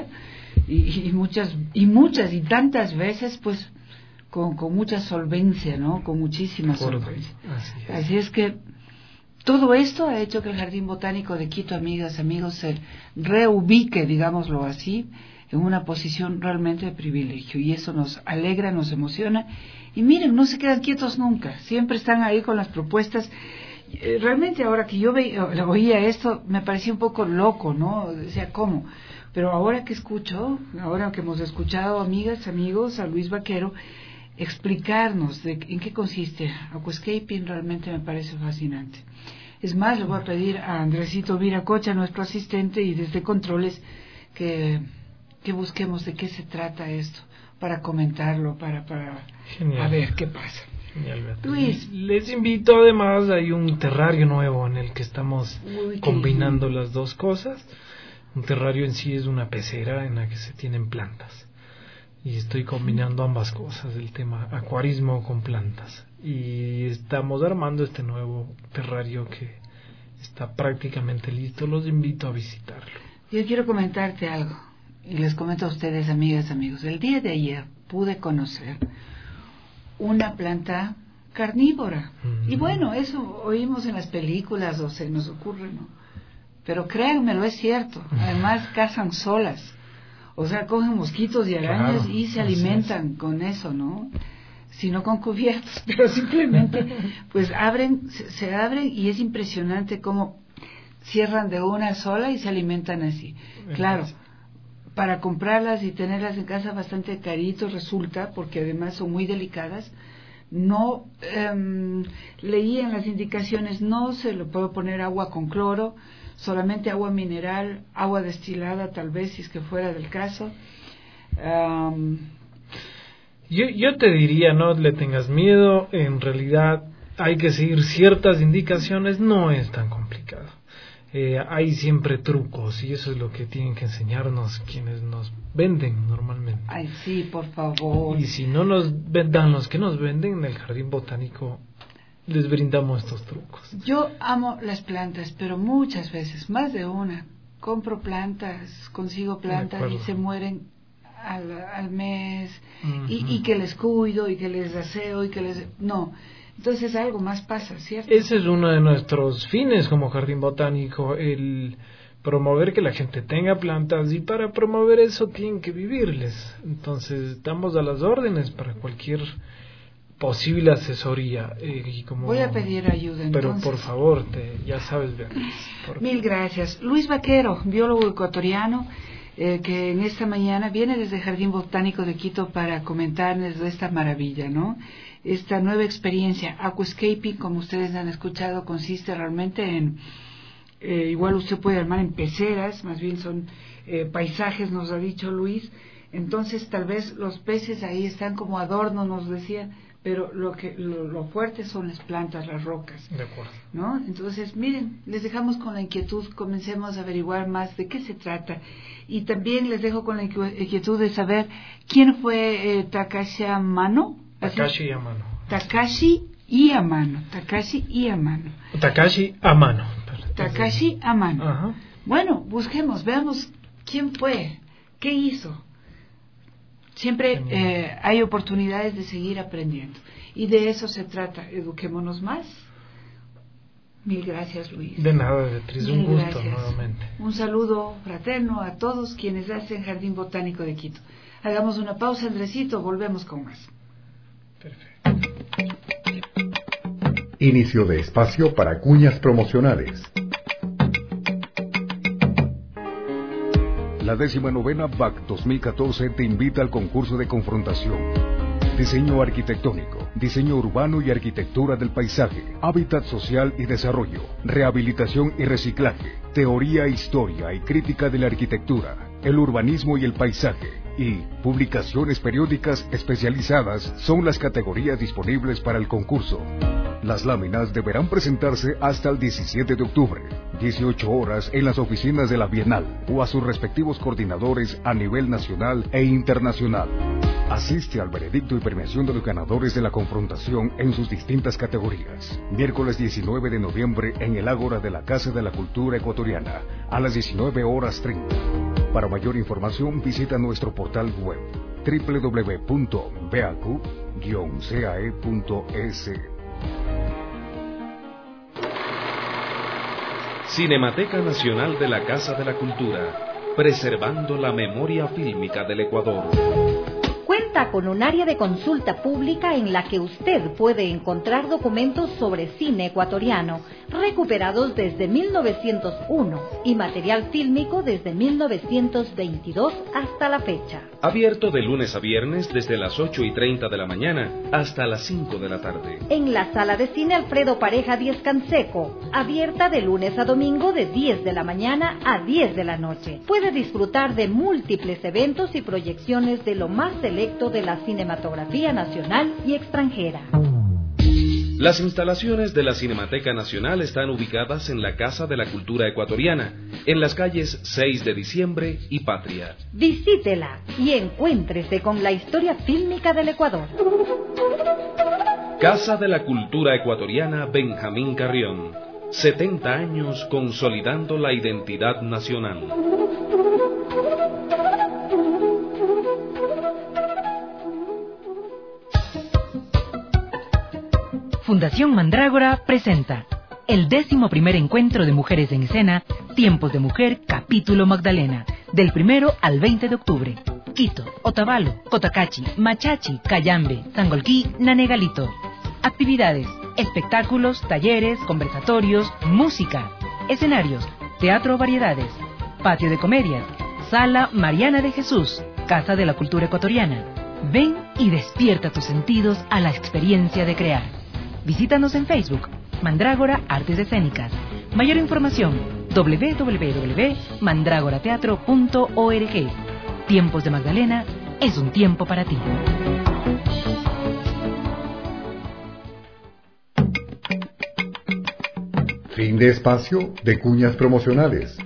B: y, y muchas y muchas y tantas veces pues con, con mucha solvencia, ¿no?, con muchísima solvencia. Así es. Así es que todo esto ha hecho que el Jardín Botánico de Quito, amigas, amigos, se reubique, digámoslo así, en una posición realmente de privilegio, y eso nos alegra, nos emociona. Y miren, no se quedan quietos nunca, siempre están ahí con las propuestas. Eh, realmente ahora que yo veía, oía esto, me parecía un poco loco, ¿no? Decía, ¿cómo? Pero ahora que escucho, ahora que hemos escuchado, amigas, amigos, a Luis Vaquero explicarnos de en qué consiste Aquascaping, realmente me parece fascinante. Es más, le voy a pedir a Andresito Viracocha, nuestro asistente, y desde Controles, que, que busquemos de qué se trata esto, para comentarlo, para, para a ver qué pasa.
J: Genial, Luis. Les invito, además, hay un terrario nuevo en el que estamos Uy, combinando las dos cosas. Un terrario en sí es una pecera en la que se tienen plantas. Y estoy combinando ambas cosas, el tema acuarismo con plantas. Y estamos armando este nuevo terrario que está prácticamente listo. Los invito a visitarlo.
B: Yo quiero comentarte algo, y les comento a ustedes, amigas, amigos. El día de ayer pude conocer una planta carnívora. Mm-hmm. Y bueno, eso oímos en las películas o se nos ocurre, ¿no? Pero créanmelo, es cierto. Además, cazan solas. O sea, cogen mosquitos y arañas, claro, y se alimentan es. con eso, ¿no? Si no con cubiertos, pero simplemente, pues abren, se, se abren, y es impresionante cómo cierran de una sola y se alimentan así. Claro, para comprarlas y tenerlas en casa bastante carito resulta, porque además son muy delicadas. No, um, leí en las indicaciones, no se le puede poner agua con cloro, solamente agua mineral, agua destilada tal vez, si es que fuera del caso. Um,
J: yo, yo te diría, no le tengas miedo, en realidad hay que seguir ciertas indicaciones, no es tan complicado. Eh, hay siempre trucos, y eso es lo que tienen que enseñarnos quienes nos venden normalmente.
B: Ay, sí, por favor.
J: Y si no nos vendan los que nos venden, en el Jardín Botánico les brindamos estos trucos.
B: Yo amo las plantas, pero muchas veces, más de una, compro plantas, consigo plantas y se mueren al, al mes, uh-huh. y, y que les cuido y que les aseo y que les... No, entonces algo más pasa, ¿cierto?
J: Ese es uno de nuestros fines como Jardín Botánico, el promover que la gente tenga plantas, y para promover eso tienen que vivirles. Entonces estamos a las órdenes para cualquier posible asesoría. Eh, y como,
B: voy a pedir ayuda entonces.
J: Pero por favor, te, ya sabes, Beatriz.
B: Mil gracias. Luis Vaquero, biólogo ecuatoriano, eh, que en esta mañana viene desde el Jardín Botánico de Quito para comentarnos de esta maravilla, ¿no? Esta nueva experiencia, Aquascaping, como ustedes han escuchado, consiste realmente en, eh, igual usted puede armar en peceras, más bien son eh, paisajes, nos ha dicho Luis. Entonces tal vez los peces ahí están como adorno, nos decía, pero lo que lo, lo fuerte son las plantas, las rocas.
J: De acuerdo.
B: ¿No? Entonces, miren, les dejamos con la inquietud, comencemos a averiguar más de qué se trata. Y también les dejo con la inquietud de saber quién fue eh, Takashi Amano.
J: Takashi Amano.
B: Takashi y Amano. Takashi y Amano.
J: Takashi Amano.
B: Takashi Amano.
J: Ajá.
B: Bueno, busquemos, veamos quién fue, qué hizo. Siempre eh, hay oportunidades de seguir aprendiendo. Y de eso se trata. Eduquémonos más. Mil gracias, Luis.
J: De nada, Beatriz. Un gusto
B: gracias.
J: nuevamente.
B: Un saludo fraterno a todos quienes hacen Jardín Botánico de Quito. Hagamos una pausa, Andresito. Volvemos con más.
J: Perfecto.
F: Inicio de espacio para cuñas promocionales.
K: La décima novena B A C dos mil catorce te invita al concurso de confrontación. Diseño arquitectónico, diseño urbano y arquitectura del paisaje, hábitat social y desarrollo, rehabilitación y reciclaje, teoría, historia y crítica de la arquitectura, el urbanismo y el paisaje, y publicaciones periódicas especializadas son las categorías disponibles para el concurso. Las láminas deberán presentarse hasta el diecisiete de octubre, dieciocho horas en las oficinas de la Bienal o a sus respectivos coordinadores a nivel nacional e internacional. Asiste al veredicto y premiación de los ganadores de la confrontación en sus distintas categorías. Miércoles diecinueve de noviembre en el Ágora de la Casa de la Cultura Ecuatoriana a las diecinueve horas treinta. Para mayor información visita nuestro portal web doble u doble u doble u punto b a c u guion c a e punto es.
H: Cinemateca Nacional de la Casa de la Cultura, preservando la memoria fílmica del Ecuador.
I: Cuenta con un área de consulta pública en la que usted puede encontrar documentos sobre cine ecuatoriano recuperados desde mil novecientos uno y material fílmico desde mil novecientos veintidós hasta la fecha.
H: Abierto de lunes a viernes desde las ocho y treinta de la mañana hasta las cinco de la tarde.
I: En la sala de cine Alfredo Pareja Díez Canseco, abierta de lunes a domingo de diez de la mañana a diez de la noche. Puede disfrutar de múltiples eventos y proyecciones de lo más selecto de la cinematografía nacional y extranjera.
H: Las instalaciones de la Cinemateca Nacional están ubicadas en la Casa de la Cultura Ecuatoriana, en las calles seis de diciembre y Patria.
I: Visítela y encuéntrese con la historia fílmica del Ecuador.
H: Casa de la Cultura Ecuatoriana Benjamín Carrión. setenta años consolidando la identidad nacional.
A: Fundación Mandrágora presenta el décimo primer encuentro de mujeres en escena, Tiempos de Mujer, capítulo Magdalena, del primero al veinte de octubre. Quito, Otavalo, Cotacachi, Machachi, Cayambe, Sangolquí, Nanegalito. Actividades, espectáculos, talleres, conversatorios, música, escenarios, teatro variedades, patio de comedias, sala Mariana de Jesús, Casa de la Cultura Ecuatoriana. Ven y despierta tus sentidos a la experiencia de crear. Visítanos en Facebook, Mandrágora Artes Escénicas. Mayor información, doble u doble u doble u punto mandrágora teatro punto org. Tiempos de Magdalena es un tiempo para ti.
F: Fin de espacio de cuñas promocionales.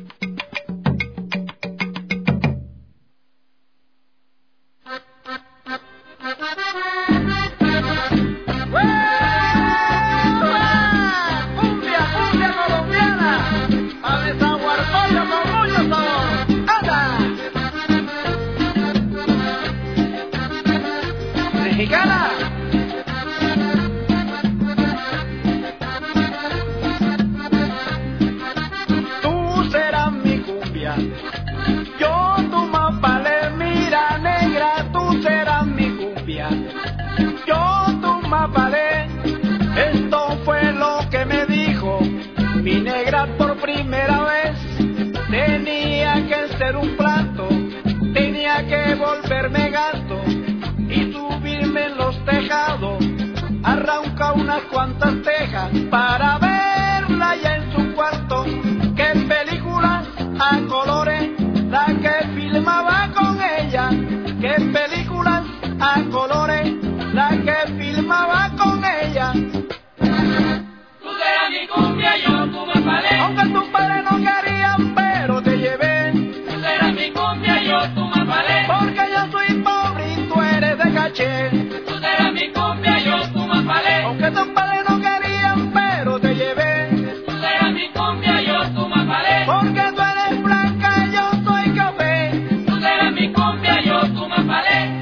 D: Arranca unas cuantas tejas para verla ya en su cuarto. Qué película a colores la que filmaba con ella. Qué película a colores la que filmaba con ella.
C: Tú serás mi cumbia, yo tu mapalé.
D: Aunque tus padres no querían, pero te llevé.
C: Tú serás mi cumbia, yo tu mapalé.
D: Porque yo soy pobre y tú eres de caché.
C: Tú serás mi cumbia, yo tu mapalé.
D: Aunque tus padres no querían, pero te llevé.
C: Tú serás mi cumbia, yo tu mapalé.
D: Porque tú eres blanca, yo soy café.
C: Tú serás mi cumbia, yo tu mapalé.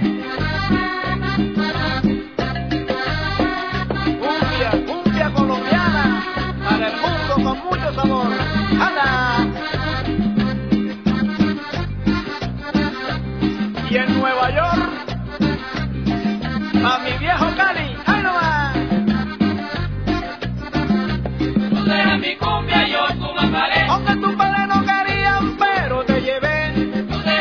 D: Cumbia, cumbia colombiana, para el mundo con mucho sabor. ¡Anda! Y en Nueva York, a mi viejo Cali, ¡ay no va!
C: Tú serás mi cumbia, yo tu mapalé.
D: Aunque tus padres no querían, pero te llevé.
C: Tú serás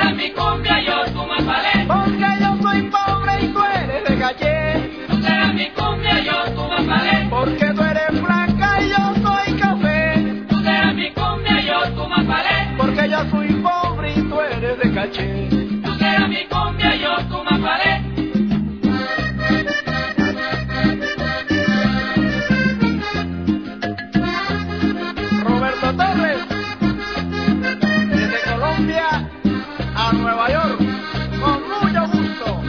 D: guaraché.
C: Tú serás mi cumbia, yo tu mafaré.
D: Roberto Torres, desde Colombia a Nueva York, con mucho gusto.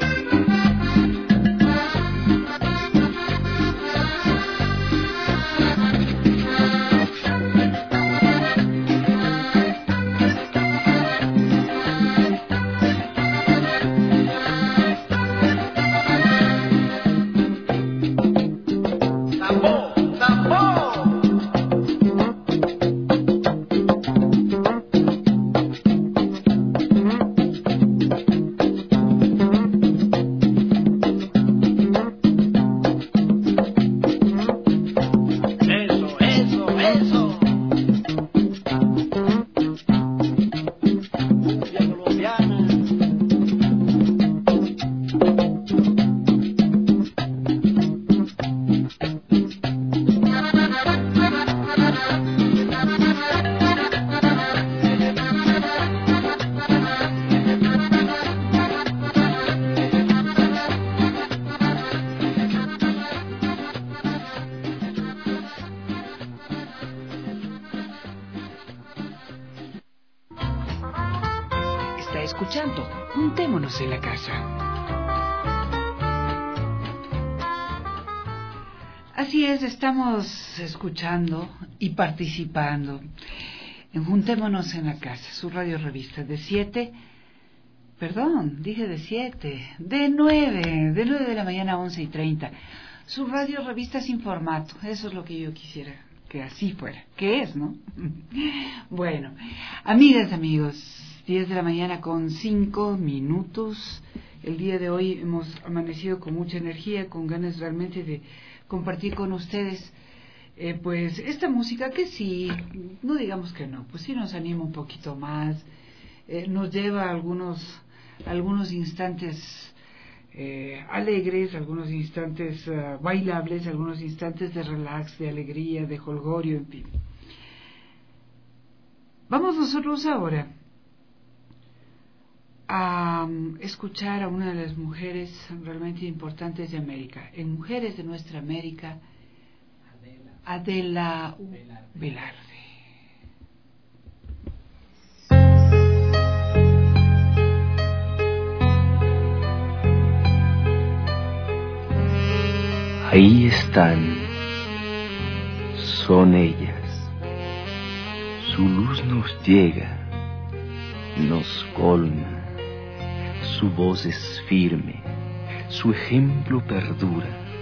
B: Escuchando, juntémonos en la casa. Así es, estamos escuchando y participando en Juntémonos en la Casa, su radio revista de siete, perdón, dije de siete, de nueve, de nueve de la mañana a once y treinta, su radio revista sin formato, eso es lo que yo quisiera que así fuera, que es, ¿no? Bueno, amigas, amigos, diez de la mañana con cinco minutos. El día de hoy hemos amanecido con mucha energía, con ganas realmente de compartir con ustedes eh, pues esta música que sí, no digamos que no, pues sí nos anima un poquito más, eh, nos lleva a algunos, algunos instantes eh, alegres, algunos instantes uh, bailables, algunos instantes de relax, de alegría, de jolgorio, en fin. Vamos nosotros ahora a escuchar a una de las mujeres realmente importantes de América, en Mujeres de Nuestra América, Adela, Adela Velarde.
L: Ahí están, son ellas, su luz nos llega, nos colma. Su voz es firme, su ejemplo perdura.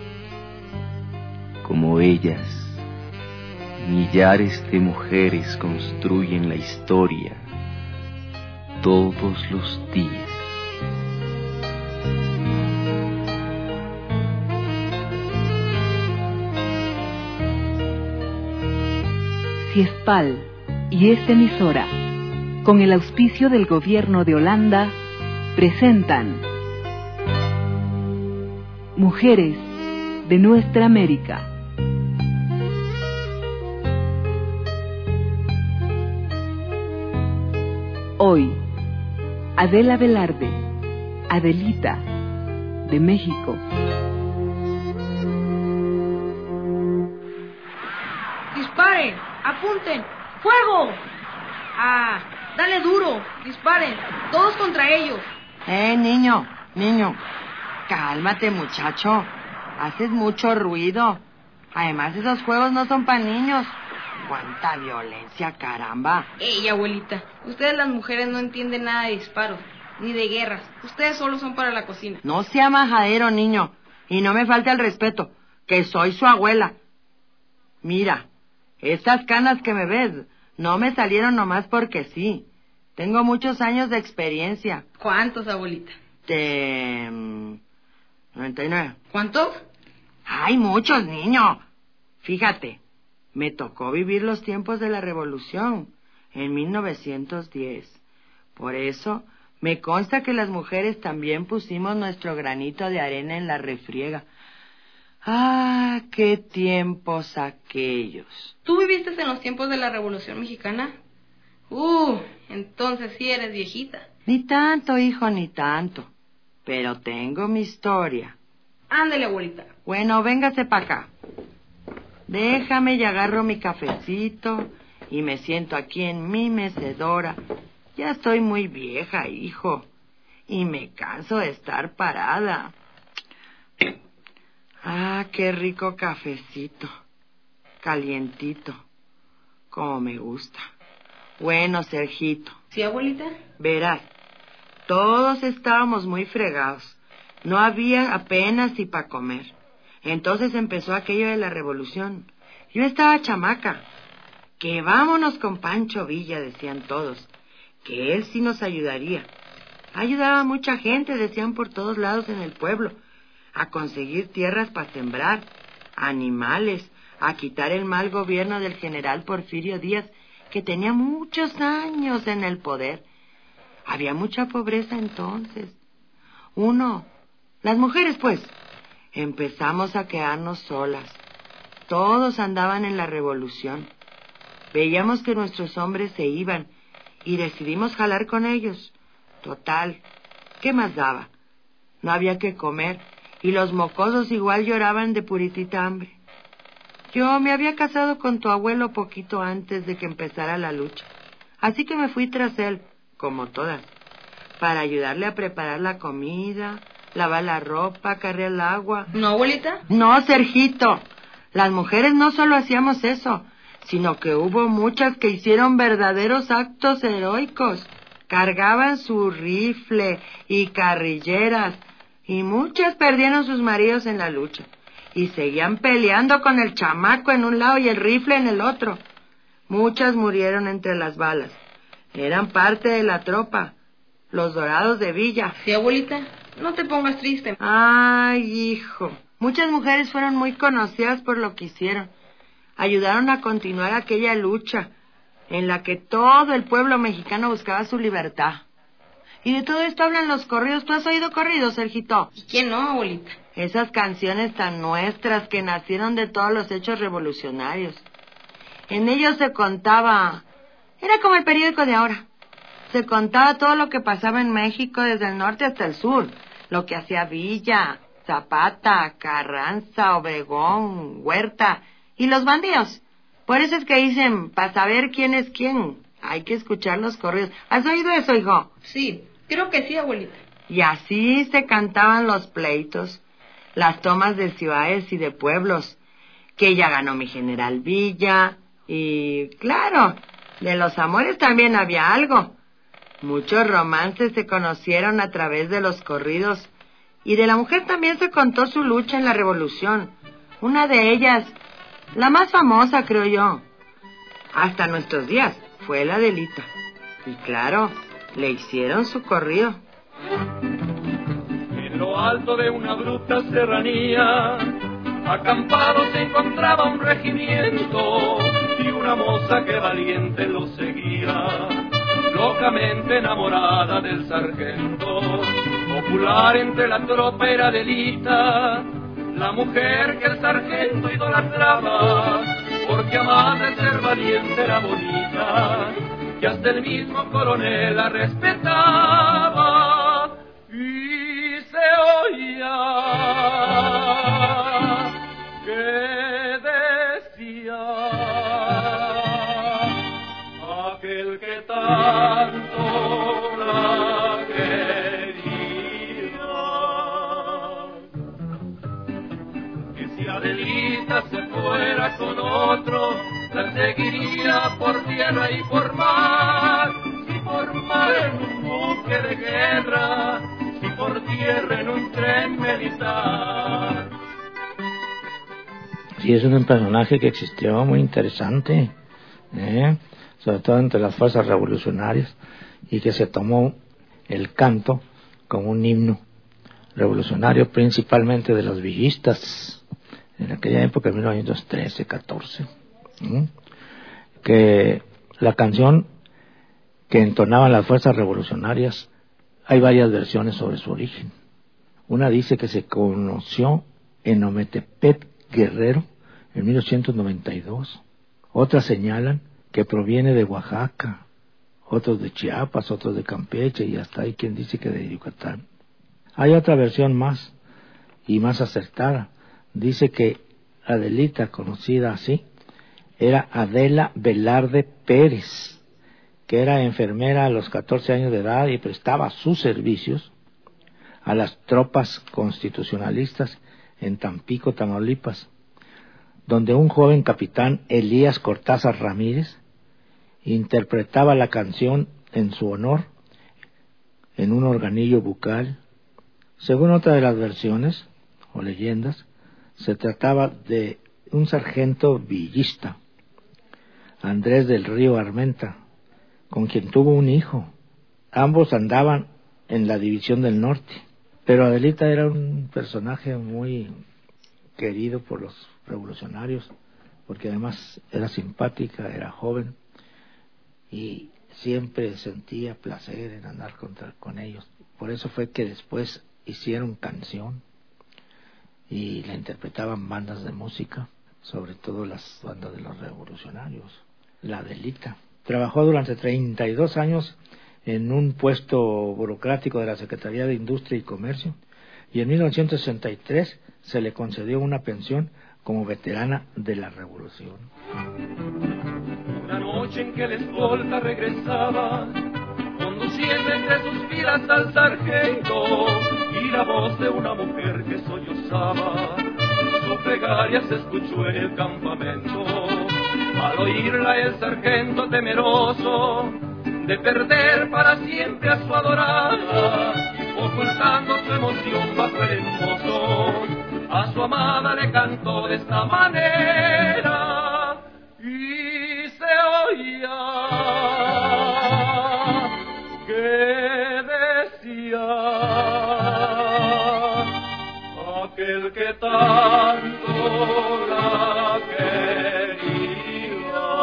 L: Como ellas, millares de mujeres construyen la historia todos los días.
M: Ciespal y esta emisora, con el auspicio del Gobierno de Holanda, presentan Mujeres de Nuestra América. Hoy, Adela Velarde, Adelita, de México.
N: ¡Disparen! ¡Apunten! ¡Fuego! ¡Ah! ¡Dale duro! ¡Disparen! ¡Todos contra ellos!
O: Eh, niño, niño, cálmate, muchacho. Haces mucho ruido. Además, esos juegos no son para niños. ¡Cuánta violencia, caramba!
N: Ey, abuelita, ustedes las mujeres no entienden nada de disparos, ni de guerras. Ustedes solo son para la cocina.
O: No sea majadero, niño, y no me falte el respeto, que soy su abuela. Mira, estas canas que me ves no me salieron nomás porque sí. Tengo muchos años de experiencia.
N: ¿Cuántos, abuelita?
O: De... Um, noventa y nueve.
N: ¿Cuántos?
O: ¡Ay, muchos, niño! Fíjate, me tocó vivir los tiempos de la Revolución, en mil novecientos diez. Por eso, me consta que las mujeres también pusimos nuestro granito de arena en la refriega. ¡Ah, qué tiempos aquellos!
N: ¿Tú viviste en los tiempos de la Revolución Mexicana? Uh, entonces sí eres viejita.
O: Ni tanto, hijo, ni tanto. Pero tengo mi historia.
N: Ándale, abuelita.
O: Bueno, véngase para acá. Déjame y agarro mi cafecito y me siento aquí en mi mecedora. Ya estoy muy vieja, hijo, y me canso de estar parada. Ah, qué rico cafecito, calientito, como me gusta. Bueno, Sergito.
N: ¿Sí, abuelita?
O: Verás, todos estábamos muy fregados. No había apenas y para comer. Entonces empezó aquello de la revolución. Yo estaba chamaca. Que vámonos con Pancho Villa, decían todos. Que él sí nos ayudaría. Ayudaba a mucha gente, decían por todos lados en el pueblo, a conseguir tierras para sembrar, animales, a quitar el mal gobierno del general Porfirio Díaz, que tenía muchos años en el poder. Había mucha pobreza entonces. Uno, las mujeres pues, empezamos a quedarnos solas. Todos andaban en la revolución. Veíamos que nuestros hombres se iban y decidimos jalar con ellos. Total, ¿qué más daba? No había que comer y los mocosos igual lloraban de puritita hambre. Yo me había casado con tu abuelo poquito antes de que empezara la lucha, así que me fui tras él, como todas, para ayudarle a preparar la comida, lavar la ropa, cargar el agua.
N: ¿No, abuelita?
O: No, Sergito, las mujeres no solo hacíamos eso, sino que hubo muchas que hicieron verdaderos actos heroicos. Cargaban su rifle y carrilleras, y muchas perdieron sus maridos en la lucha, y seguían peleando con el chamaco en un lado y el rifle en el otro. Muchas murieron entre las balas. Eran parte de la tropa, los Dorados de Villa.
N: Sí, abuelita, no te pongas triste.
O: Ay, hijo, muchas mujeres fueron muy conocidas por lo que hicieron. Ayudaron a continuar aquella lucha en la que todo el pueblo mexicano buscaba su libertad. Y de todo esto hablan los corridos. ¿Tú has oído corridos, Sergito?
N: ¿Y quién no, abuelita?
O: Esas canciones tan nuestras que nacieron de todos los hechos revolucionarios. En ellos se contaba... Era como el periódico de ahora. Se contaba todo lo que pasaba en México desde el norte hasta el sur. Lo que hacía Villa, Zapata, Carranza, Obregón, Huerta y los bandidos. Por eso es que dicen, para saber quién es quién, hay que escuchar los corridos. ¿Has oído eso, hijo?
N: Sí, creo que sí, abuelita.
O: Y así se cantaban los pleitos, las tomas de ciudades y de pueblos, que ya ganó mi general Villa, y claro, de los amores también había algo. Muchos romances se conocieron a través de los corridos, y de la mujer también se contó su lucha en la revolución. Una de ellas, la más famosa, creo yo, hasta nuestros días, fue la Adelita. Y claro, le hicieron su corrido.
C: En lo alto de una bruta serranía, acampado se encontraba un regimiento y una moza que valiente lo seguía, locamente enamorada del sargento. Popular entre la tropa era Adelita, la mujer que el sargento idolatraba, porque además de ser valiente era bonita, que hasta el mismo coronel la respetaba. Y se oía que decía aquel que tanto la quería, que si Adelita se fuera con otro, la seguiría por tierra y por mar, si por mar en un buque de guerra, si por tierra en un tren militar.
P: Sí, es un personaje que existió muy interesante, ¿eh? sobre todo entre las fuerzas revolucionarias, y que se tomó el canto como un himno revolucionario, principalmente de los villistas, en aquella época, en mil novecientos trece, catorce. ¿Mm? Que la canción que entonaban las fuerzas revolucionarias, hay varias versiones sobre su origen. Una dice que se conoció en Ometepec, Guerrero, en mil ochocientos noventa y dos. Otras señalan que proviene de Oaxaca. otros de Chiapas, otros de Campeche y hasta hay quien dice que de Yucatán. Hay otra versión más y más acertada. Dice que Adelita, conocida así, era Adela Velarde Pérez, que era enfermera a los catorce años de edad y prestaba sus servicios a las tropas constitucionalistas en Tampico, Tamaulipas, donde un joven capitán, Elías Cortázar Ramírez, interpretaba la canción en su honor en un organillo bucal. Según otra de las versiones o leyendas, se trataba de un sargento villista, Andrés del Río Armenta, con quien tuvo un hijo. Ambos andaban en la División del Norte, pero Adelita era un personaje muy querido por los revolucionarios, porque además era simpática, era joven, y siempre sentía placer en andar contra, con ellos. Por eso fue que después hicieron canción y la interpretaban bandas de música, sobre todo las bandas de los revolucionarios. La Adelita trabajó durante treinta y dos años en un puesto burocrático de la Secretaría de Industria y Comercio, y en mil novecientos sesenta y tres se le concedió una pensión como veterana de la Revolución.
C: Una noche en que el escolta regresaba, conduciendo entre sus filas al sargento, y la voz de una mujer que sollozaba, su plegaria se escuchó en el campamento. Al oírla el sargento temeroso de perder para siempre a su adorada, ocultando su emoción bajo el embozo, a su amada le cantó de esta manera, y se oía que decía aquel que tanto la quería,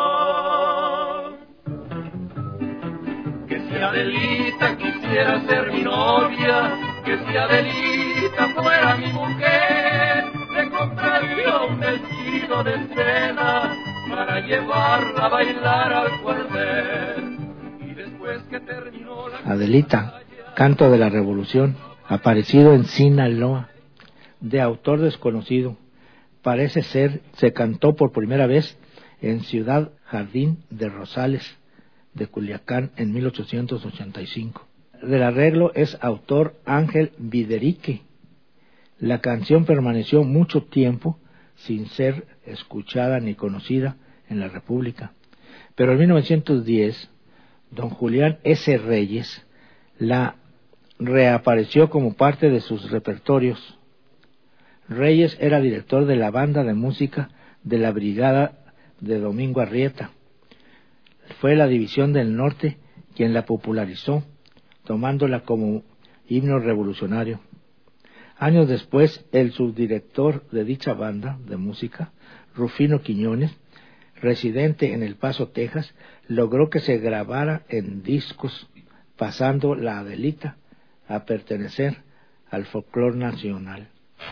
C: que si Adelita quisiera ser mi novia, que si Adelita fuera mi mujer, le compraría un vestido de seda para llevarla a bailar al cuartel. Y después que terminó la...
P: Adelita, canto de la Revolución, aparecido en Sinaloa, de autor desconocido. Parece ser, se cantó por primera vez en Ciudad Jardín de Rosales, de Culiacán, en mil ochocientos ochenta y cinco. Del arreglo es autor Ángel Viderique. La canción permaneció mucho tiempo sin ser escuchada ni conocida en la República, pero en mil novecientos diez, don Julián S. Reyes la reapareció como parte de sus repertorios. Reyes era director de la banda de música de la Brigada de Domingo Arrieta. Fue la División del Norte quien la popularizó, tomándola como himno revolucionario. Años después, el subdirector de dicha banda de música, Rufino Quiñones, residente en El Paso, Texas, logró que se grabara en discos, pasando la Adelita a pertenecer al folclore nacional.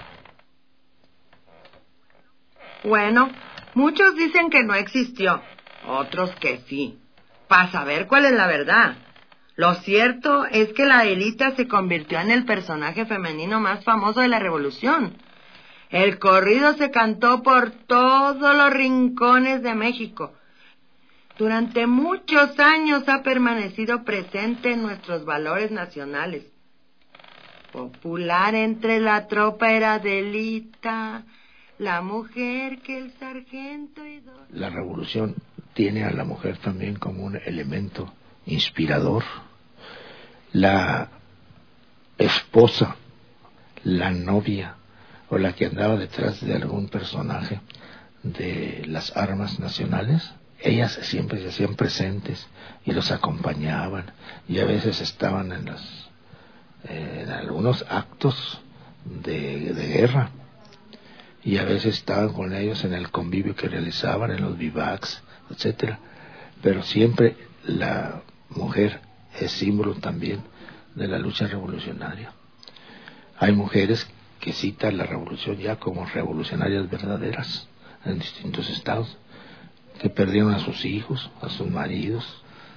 O: Bueno, muchos dicen que no existió, otros que sí, para saber cuál es la verdad. Lo cierto es que la Adelita se convirtió en el personaje femenino más famoso de la Revolución. El corrido se cantó por todos los rincones de México. Durante muchos años ha permanecido presente en nuestros valores nacionales. Popular entre la tropa era Adelita, la mujer que el sargento y dos...
P: La Revolución tiene a la mujer también como un elemento inspirador. La esposa, la novia o la que andaba detrás de algún personaje de las armas nacionales, ellas siempre se hacían presentes y los acompañaban, y a veces estaban en los eh, en algunos actos de, de guerra, y a veces estaban con ellos en el convivio que realizaban, en los vivacs, etcétera. Pero siempre la mujer es símbolo también de la lucha revolucionaria. Hay mujeres que citan la revolución ya como revolucionarias verdaderas en distintos estados, que perdieron a sus hijos, a sus maridos,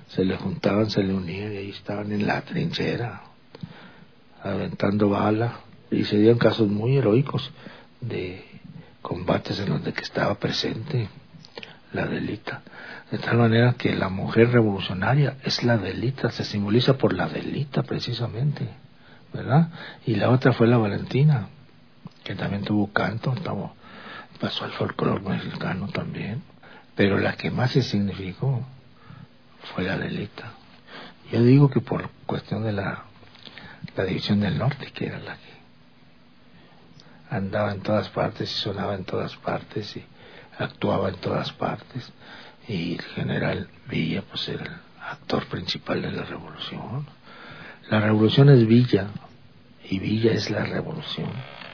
P: se le juntaban, se le unían y ahí estaban en la trinchera, aventando balas, y se dieron casos muy heroicos de combates en los de que estaba presente la Adelita, de tal manera que la mujer revolucionaria es la Adelita, se simboliza por la Adelita precisamente, ¿verdad? Y la otra fue la Valentina, que también tuvo canto, estaba, pasó al folclore mexicano también, pero la que más se significó fue la Adelita. Yo digo que por cuestión de la, la división del norte, que era la que andaba en todas partes y sonaba en todas partes y actuaba en todas partes, y el general Villa pues era el actor principal de la revolución. La revolución es Villa y Villa es la revolución.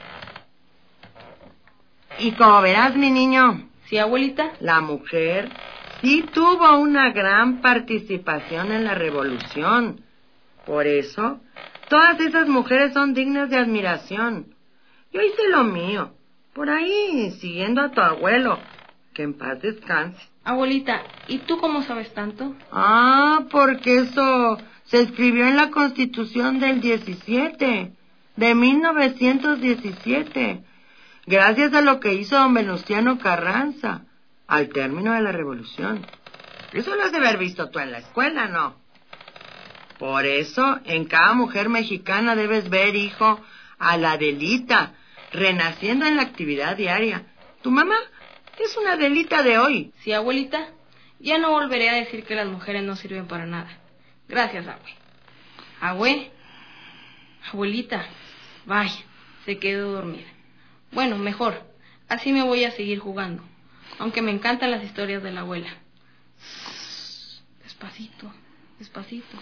O: Y como verás, mi niño,
N: ¿sí, abuelita?
O: La mujer sí tuvo una gran participación en la revolución. Por eso, todas esas mujeres son dignas de admiración. Yo hice lo mío, por ahí, siguiendo a tu abuelo, que en paz descanse.
N: Abuelita, ¿y tú cómo sabes tanto?
O: Ah, porque eso se escribió en la Constitución del diecisiete, de mil novecientos diecisiete, gracias a lo que hizo don Venustiano Carranza, al término de la revolución. Eso lo has de haber visto tú en la escuela, ¿no? Por eso, en cada mujer mexicana debes ver, hijo, a la Adelita, renaciendo en la actividad diaria. Tu mamá es una Adelita de hoy.
N: Sí, abuelita, ya no volveré a decir que las mujeres no sirven para nada. Gracias, abue. Abue, abuelita, vaya, se quedó dormida. Bueno, mejor, así me voy a seguir jugando, aunque me encantan las historias de la abuela. Despacito, despacito.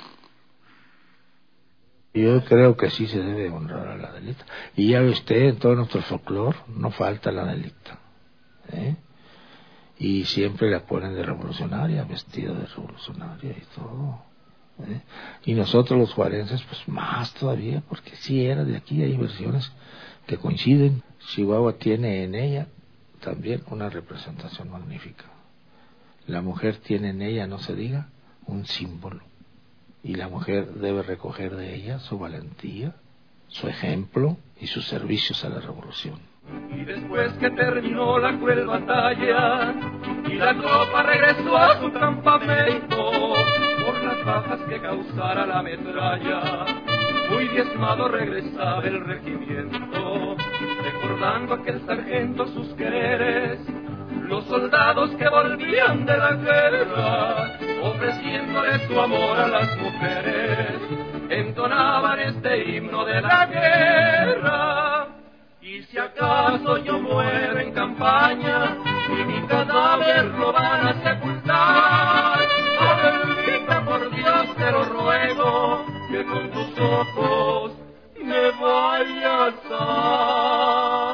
P: Yo creo que sí se debe honrar a la Adelita. Y ya ve usted, en todo nuestro folclore no falta la Adelita, ¿eh? Y siempre la ponen de revolucionaria, vestida de revolucionaria y todo, ¿eh? Y nosotros los juarenses, pues más todavía, porque sí era de aquí, hay versiones que coinciden. Chihuahua tiene en ella también una representación magnífica. La mujer tiene en ella, no se diga, un símbolo. Y la mujer debe recoger de ella su valentía, su ejemplo y sus servicios a la revolución.
C: Y después que terminó la cruel batalla y la tropa regresó a su campamento por las bajas que causara la metralla, muy diezmado regresaba el regimiento, recordando aquel sargento sus quereres, los soldados que volvían de la guerra, ofreciéndole su amor a las mujeres, entonaban este himno de la guerra. Y si acaso yo muero en campaña y mi cadáver lo van a sepultar, Adelita, por Dios te lo ruego, que con tus ojos me vayas a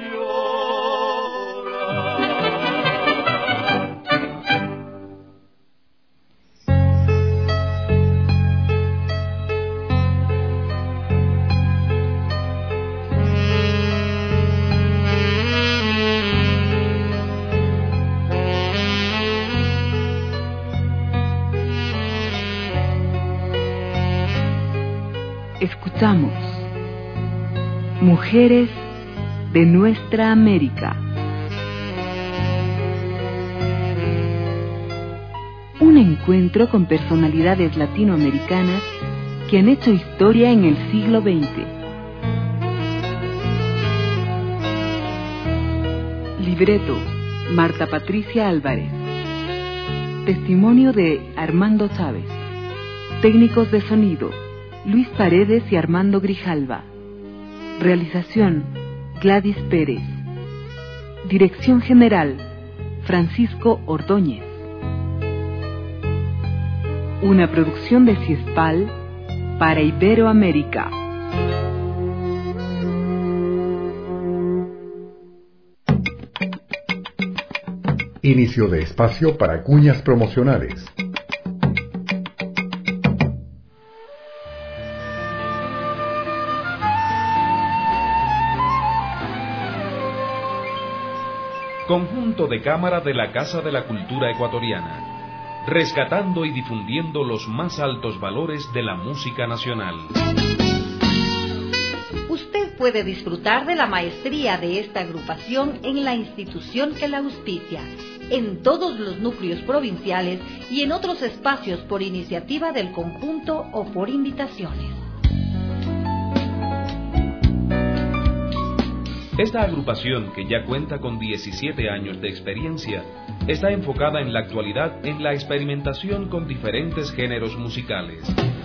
M: Escuchamos Mujeres de Nuestra América. Un encuentro con personalidades latinoamericanas que han hecho historia en el siglo veinte. Libreto, Marta Patricia Álvarez. Testimonio de Armando Chávez. Técnicos de sonido, Luis Paredes y Armando Grijalva. Realización, Gladys Pérez. Dirección General, Francisco Ordóñez. Una producción de CIESPAL para Iberoamérica.
F: Inicio de espacio para cuñas promocionales.
H: Conjunto de cámara de la Casa de la Cultura Ecuatoriana. rescatando y difundiendo los más altos valores de la música nacional.
I: Usted puede disfrutar de la maestría de esta agrupación en la institución que la auspicia, en todos los núcleos provinciales y en otros espacios por iniciativa del conjunto o por invitaciones.
H: Esta agrupación, que ya cuenta con diecisiete años de experiencia, está enfocada en la actualidad en la experimentación con diferentes géneros musicales.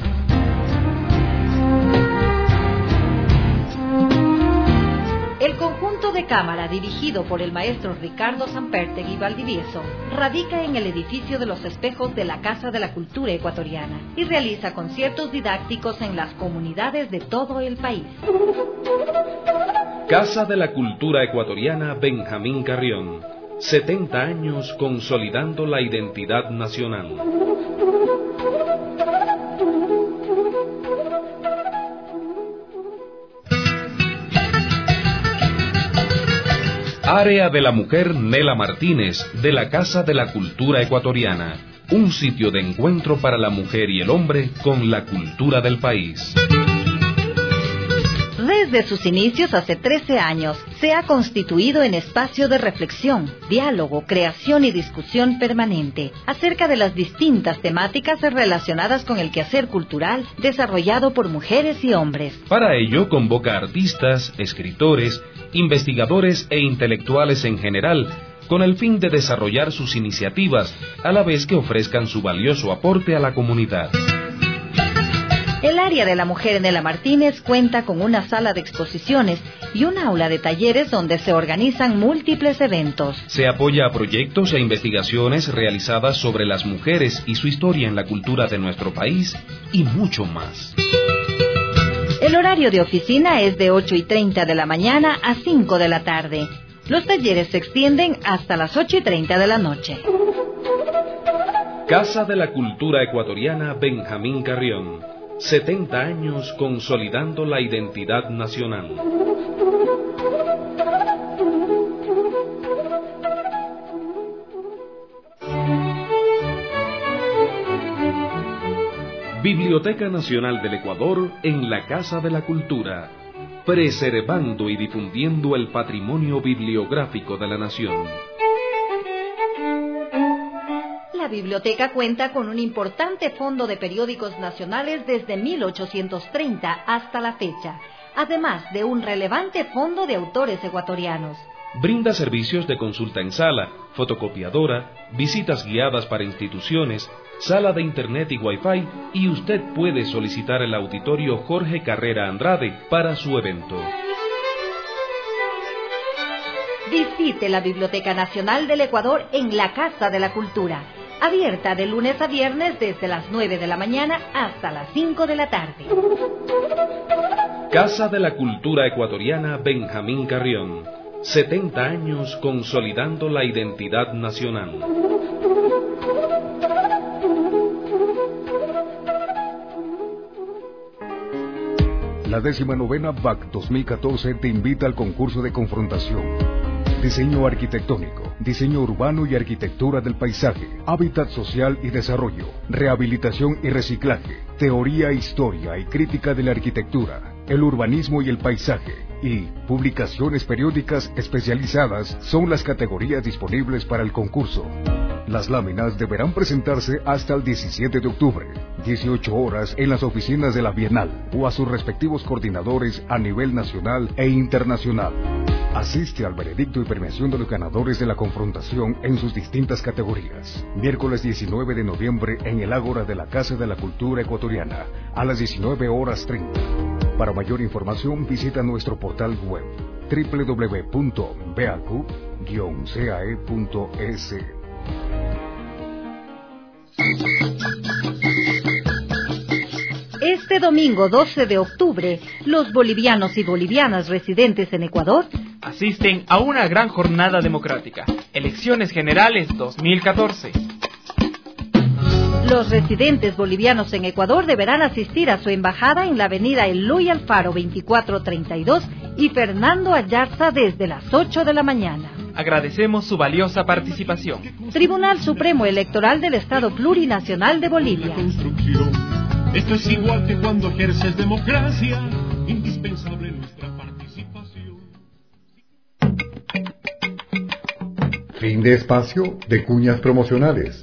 I: El conjunto de cámara, dirigido por el maestro Ricardo Sampertegui Valdivieso, radica en el edificio de los espejos de la Casa de la Cultura Ecuatoriana y realiza conciertos didácticos en las comunidades de todo el país.
H: Casa de la Cultura Ecuatoriana Benjamín Carrión, setenta años consolidando la identidad nacional. Área de la Mujer Nela Martínez, de la Casa de la Cultura Ecuatoriana, un sitio de encuentro para la mujer y el hombre con la cultura del país.
I: Desde sus inicios hace trece años, se ha constituido en espacio de reflexión, diálogo, creación y discusión permanente acerca de las distintas temáticas relacionadas con el quehacer cultural desarrollado por mujeres y hombres.
H: Para ello convoca artistas, escritores, investigadores e intelectuales en general, con el fin de desarrollar sus iniciativas, a la vez que ofrezcan su valioso aporte a la comunidad.
I: El área de la mujer Nela Martínez cuenta con una sala de exposiciones y un aula de talleres donde se organizan múltiples eventos.
H: Se apoya a proyectos e investigaciones realizadas sobre las mujeres y su historia en la cultura de nuestro país y mucho más.
I: El horario de oficina es de ocho y treinta de la mañana a cinco de la tarde. Los talleres se extienden hasta las ocho y treinta de la noche.
H: Casa de la Cultura Ecuatoriana Benjamín Carrión, setenta años consolidando la identidad nacional. Biblioteca Nacional del Ecuador en la Casa de la Cultura, preservando y difundiendo el patrimonio bibliográfico de la nación.
I: La biblioteca cuenta con un importante fondo de periódicos nacionales desde mil ochocientos treinta hasta la fecha, además de un relevante fondo de autores ecuatorianos.
H: Brinda servicios de consulta en sala, fotocopiadora, visitas guiadas para instituciones, sala de internet y wifi, y usted puede solicitar el auditorio Jorge Carrera Andrade para su evento.
I: Visite la Biblioteca Nacional del Ecuador en la Casa de la Cultura, abierta de lunes a viernes desde las nueve de la mañana hasta las cinco de la tarde.
H: Casa de la Cultura Ecuatoriana Benjamín Carrión, setenta años consolidando la identidad nacional.
K: La décima novena B A C dos mil catorce te invita al concurso de confrontación. Diseño arquitectónico, diseño urbano y arquitectura del paisaje, hábitat social y desarrollo, rehabilitación y reciclaje, teoría, historia y crítica de la arquitectura, el urbanismo y el paisaje, y publicaciones periódicas especializadas son las categorías disponibles para el concurso. Las láminas deberán presentarse hasta el diecisiete de octubre, dieciocho horas en las oficinas de la Bienal o a sus respectivos coordinadores a nivel nacional e internacional. Asiste al veredicto y premiación de los ganadores de la confrontación en sus distintas categorías. Miércoles diecinueve de noviembre en el Ágora de la Casa de la Cultura Ecuatoriana a las diecinueve horas treinta. Para mayor información visita nuestro portal web doble u doble u doble u punto b a c u guion c a e punto e s.
I: Este domingo doce de octubre, los bolivianos y bolivianas residentes en Ecuador
Q: asisten a una gran jornada democrática, Elecciones Generales dos mil catorce.
I: Los residentes bolivianos en Ecuador deberán asistir a su embajada en la avenida Eloy Alfaro veinticuatro treinta y dos y Fernando Ayarza desde las ocho de la mañana.
Q: agradecemos su valiosa participación.
I: Tribunal Supremo Electoral del Estado Plurinacional de Bolivia.
R: Esto es igual que cuando ejerces democracia, indispensable nuestra participación.
F: Fin de espacio de cuñas promocionales.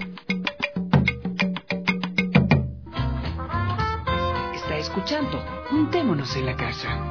B: Está escuchando Juntémonos en la Casa.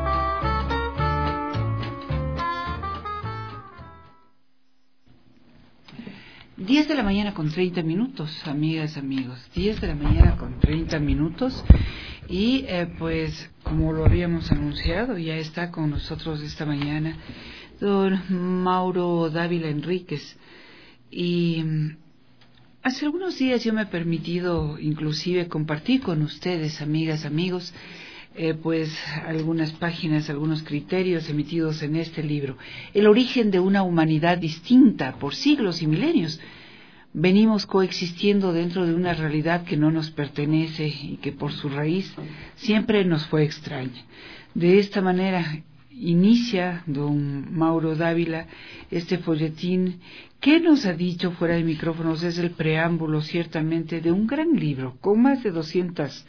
B: diez de la mañana con treinta minutos, amigas, amigos. diez de la mañana con treinta minutos. Y eh, pues, como lo habíamos anunciado, ya está con nosotros esta mañana don Mauro Dávila Enríquez. Y hace algunos días yo me he permitido inclusive compartir con ustedes, amigas, amigos, eh, pues algunas páginas, algunos criterios emitidos en este libro. El origen de una humanidad distinta por siglos y milenios. Venimos coexistiendo dentro de una realidad que no nos pertenece y que por su raíz siempre nos fue extraña. De esta manera inicia don Mauro Dávila este folletín que nos ha dicho fuera de micrófonos, es el preámbulo ciertamente de un gran libro con más de doscientas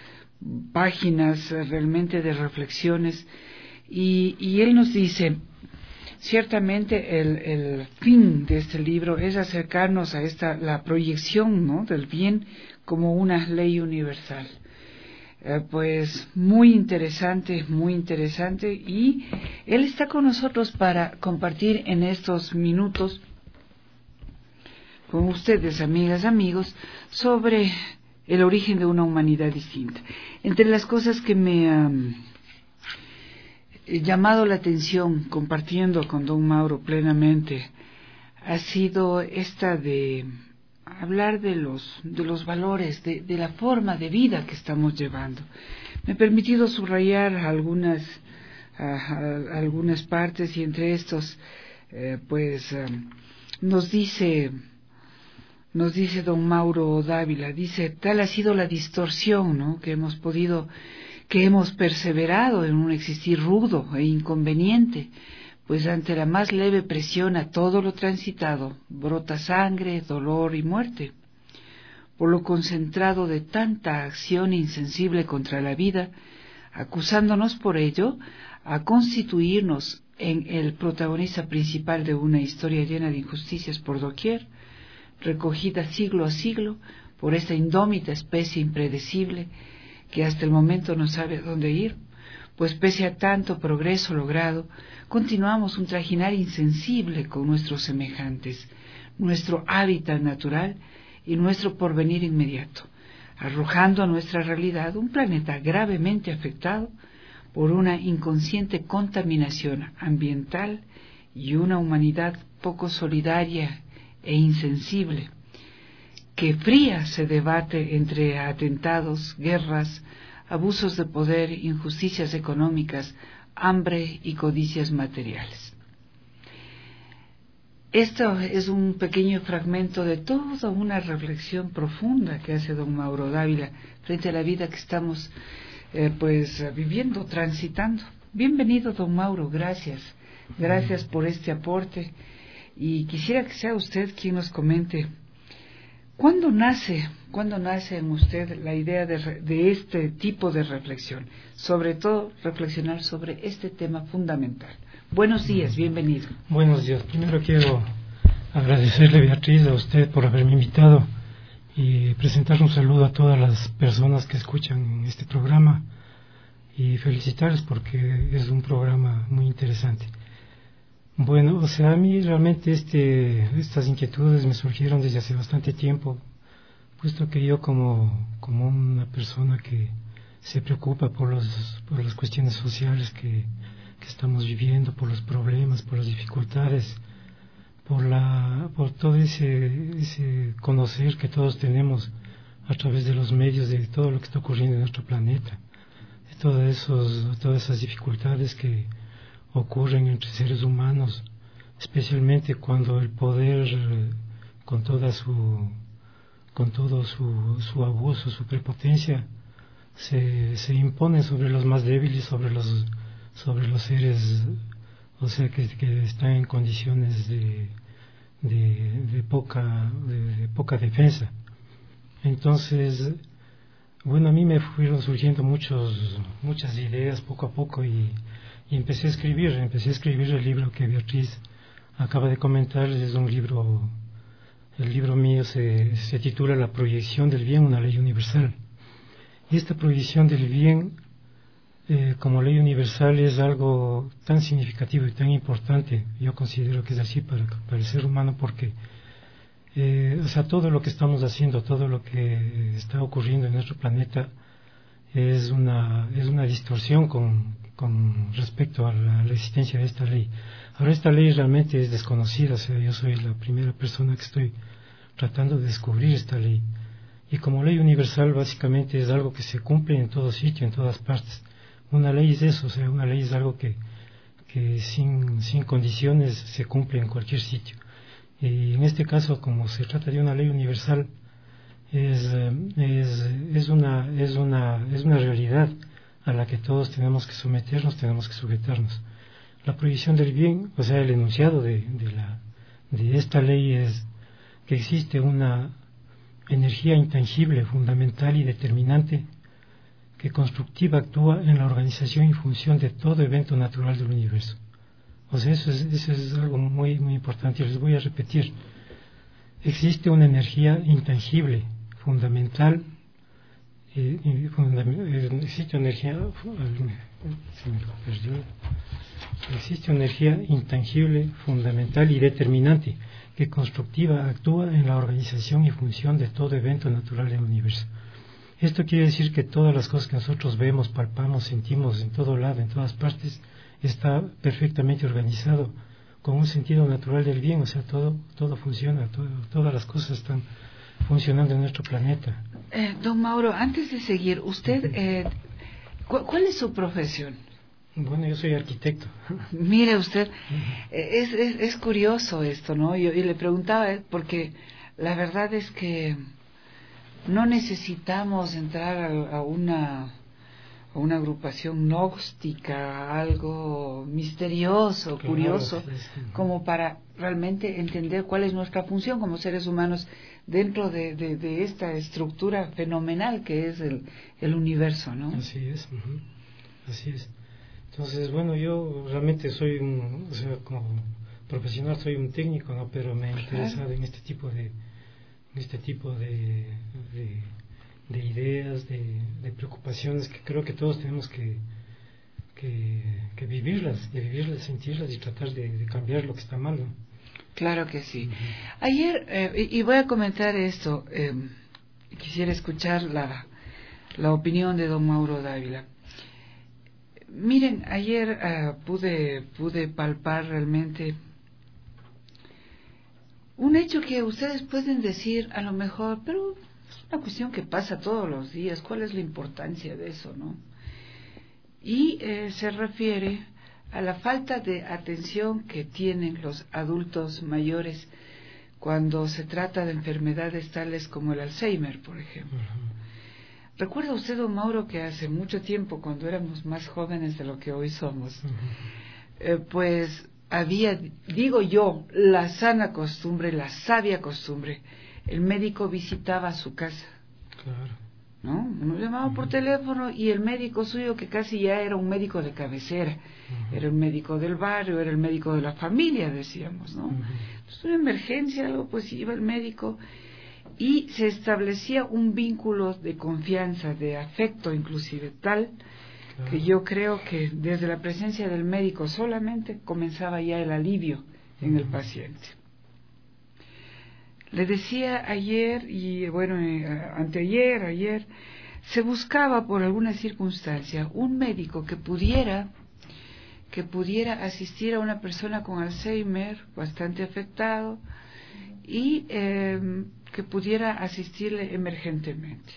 B: páginas realmente de reflexiones, y, y él nos dice: ciertamente el, el fin de este libro es acercarnos a esta la proyección, ¿no?, del bien como una ley universal. Eh, pues muy interesante, muy interesante, y él está con nosotros para compartir en estos minutos con ustedes, amigas, amigos, sobre el origen de una humanidad distinta. Entre las cosas que me han um, llamado la atención, compartiendo con don Mauro plenamente, ha sido esta de hablar de los de los valores, de, de la forma de vida que estamos llevando. Me he permitido subrayar algunas uh, uh, algunas partes, y entre estos uh, pues um, nos dice nos dice don Mauro Dávila, dice: tal ha sido la distorsión, ¿no?, que hemos podido que hemos perseverado en un existir rudo e inconveniente, pues ante la más leve presión a todo lo transitado brota sangre, dolor y muerte. Por lo concentrado de tanta acción insensible contra la vida, acusándonos por ello a constituirnos en el protagonista principal de una historia llena de injusticias por doquier, recogida siglo a siglo por esta indómita especie impredecible que hasta el momento no sabe a dónde ir, pues pese a tanto progreso logrado, continuamos un trajinar insensible con nuestros semejantes, nuestro hábitat natural y nuestro porvenir inmediato, arrojando a nuestra realidad un planeta gravemente afectado por una inconsciente contaminación ambiental y una humanidad poco solidaria e insensible, que fría se debate entre atentados, guerras, abusos de poder, injusticias económicas, hambre y codicias materiales. Esto es un pequeño fragmento de toda una reflexión profunda que hace don Mauro Dávila frente a la vida que estamos eh, pues viviendo, transitando. Bienvenido, don Mauro, gracias. Gracias por este aporte, y quisiera que sea usted quien nos comente ¿cuándo nace, cuándo nace en usted la idea de, de este tipo de reflexión? Sobre todo, reflexionar sobre este tema fundamental. Buenos días, bienvenido.
J: Buenos días. Primero quiero agradecerle, Beatriz, a usted por haberme invitado y presentar un saludo a todas las personas que escuchan este programa y felicitarles porque es un programa muy interesante. Bueno, o sea, a mí realmente este, estas inquietudes me surgieron desde hace bastante tiempo, puesto que yo como, como una persona que se preocupa por, los, por las cuestiones sociales que, que estamos viviendo, por los problemas, por las dificultades, por, la, por todo ese, ese conocer que todos tenemos a través de los medios de todo lo que está ocurriendo en nuestro planeta, de todos esos, todas esas dificultades que ocurren entre seres humanos, especialmente cuando el poder eh, con toda su con todo su, su abuso, su prepotencia se, se impone sobre los más débiles, sobre los sobre los seres
S: o sea que, que están en condiciones de, de, de, poca, de, de poca defensa. Entonces, bueno, a mí me fueron surgiendo muchos, muchas ideas poco a poco y, y empecé a escribir, empecé a escribir el libro que Beatriz acaba de comentar. Es un libro, el libro mío se, se titula La proyección del bien, una ley universal. Y esta proyección del bien eh, como ley universal es algo tan significativo y tan importante, yo considero que es así para, para el ser humano, porque Eh, o sea, todo lo que estamos haciendo, todo lo que está ocurriendo en nuestro planeta es una, es una distorsión con, con respecto a la, a la existencia de esta ley. Ahora, esta ley realmente es desconocida, o sea, yo soy la primera persona que estoy tratando de descubrir esta ley. Y como ley universal, básicamente es algo que se cumple en todo sitio, en todas partes. Una ley es eso, o sea, una ley es algo que, que sin, sin condiciones se cumple en cualquier sitio. Y en este caso, como se trata de una ley universal, es, es, es, una, es, una, es una realidad a la que todos tenemos que someternos, tenemos que sujetarnos. La prohibición del bien, o sea, el enunciado de, de, la, de esta ley es que existe una energía intangible, fundamental y determinante que constructiva actúa en la organización y función de todo evento natural del universo. O sea, eso es, eso es algo muy, muy importante. Les voy a repetir. Existe una energía intangible, fundamental, eh, fundament, eh, existe una energía, se me perdió. Existe una energía intangible, fundamental y determinante que constructiva actúa en la organización y función de todo evento natural del universo. Esto quiere decir que todas las cosas que nosotros vemos, palpamos, sentimos en todo lado, en todas partes, está perfectamente organizado con un sentido natural del bien, o sea, todo todo funciona, todo, todas las cosas están funcionando en nuestro planeta.
B: Eh, don Mauro, antes de seguir, usted, eh, ¿cu ¿cuál es su profesión?
S: Bueno, yo soy arquitecto.
B: Mire usted, eh, es, es, es curioso esto, ¿no? Yo, y le preguntaba, eh, porque la verdad es que no necesitamos entrar a, a una... una agrupación gnóstica, algo misterioso, claro, curioso, sí. como para realmente entender cuál es nuestra función como seres humanos dentro de, de, de esta estructura fenomenal que es el, el universo, ¿no?
S: Así es, uh-huh. Así es. Entonces, bueno, yo realmente soy un, o sea, como profesional soy un técnico, ¿no? Pero me he claro. interesado en este tipo de, en este tipo de, de de ideas, de, de preocupaciones que creo que todos tenemos que, que, que vivirlas, de vivirlas, sentirlas y tratar de, de cambiar lo que está mal, ¿no?
B: Claro que sí. Uh-huh. Ayer, eh, y voy a comentar esto, eh, quisiera escuchar la, la opinión de don Mauro Dávila. Miren, ayer uh, pude, pude palpar realmente un hecho que ustedes pueden decir a lo mejor, pero es una cuestión que pasa todos los días. ¿Cuál es la importancia de eso, no? Y eh, se refiere a la falta de atención que tienen los adultos mayores cuando se trata de enfermedades tales como el Alzheimer, por ejemplo. Uh-huh. ¿Recuerda usted, don Mauro, que hace mucho tiempo, cuando éramos más jóvenes de lo que hoy somos, uh-huh. eh, pues había, digo yo, la sana costumbre, la sabia costumbre, el médico visitaba su casa,
S: claro.
B: ¿no? Uno llamaba uh-huh. por teléfono y el médico suyo, que casi ya era un médico de cabecera, uh-huh. era el médico del barrio, era el médico de la familia, decíamos, ¿no? Uh-huh. Entonces, una emergencia, algo, pues iba el médico y se establecía un vínculo de confianza, de afecto inclusive, tal claro. que yo creo que desde la presencia del médico solamente comenzaba ya el alivio en uh-huh. el paciente. Le decía ayer, y bueno, eh, anteayer, ayer, se buscaba por alguna circunstancia un médico que pudiera, que pudiera asistir a una persona con Alzheimer, bastante afectado, y eh, que pudiera asistirle emergentemente.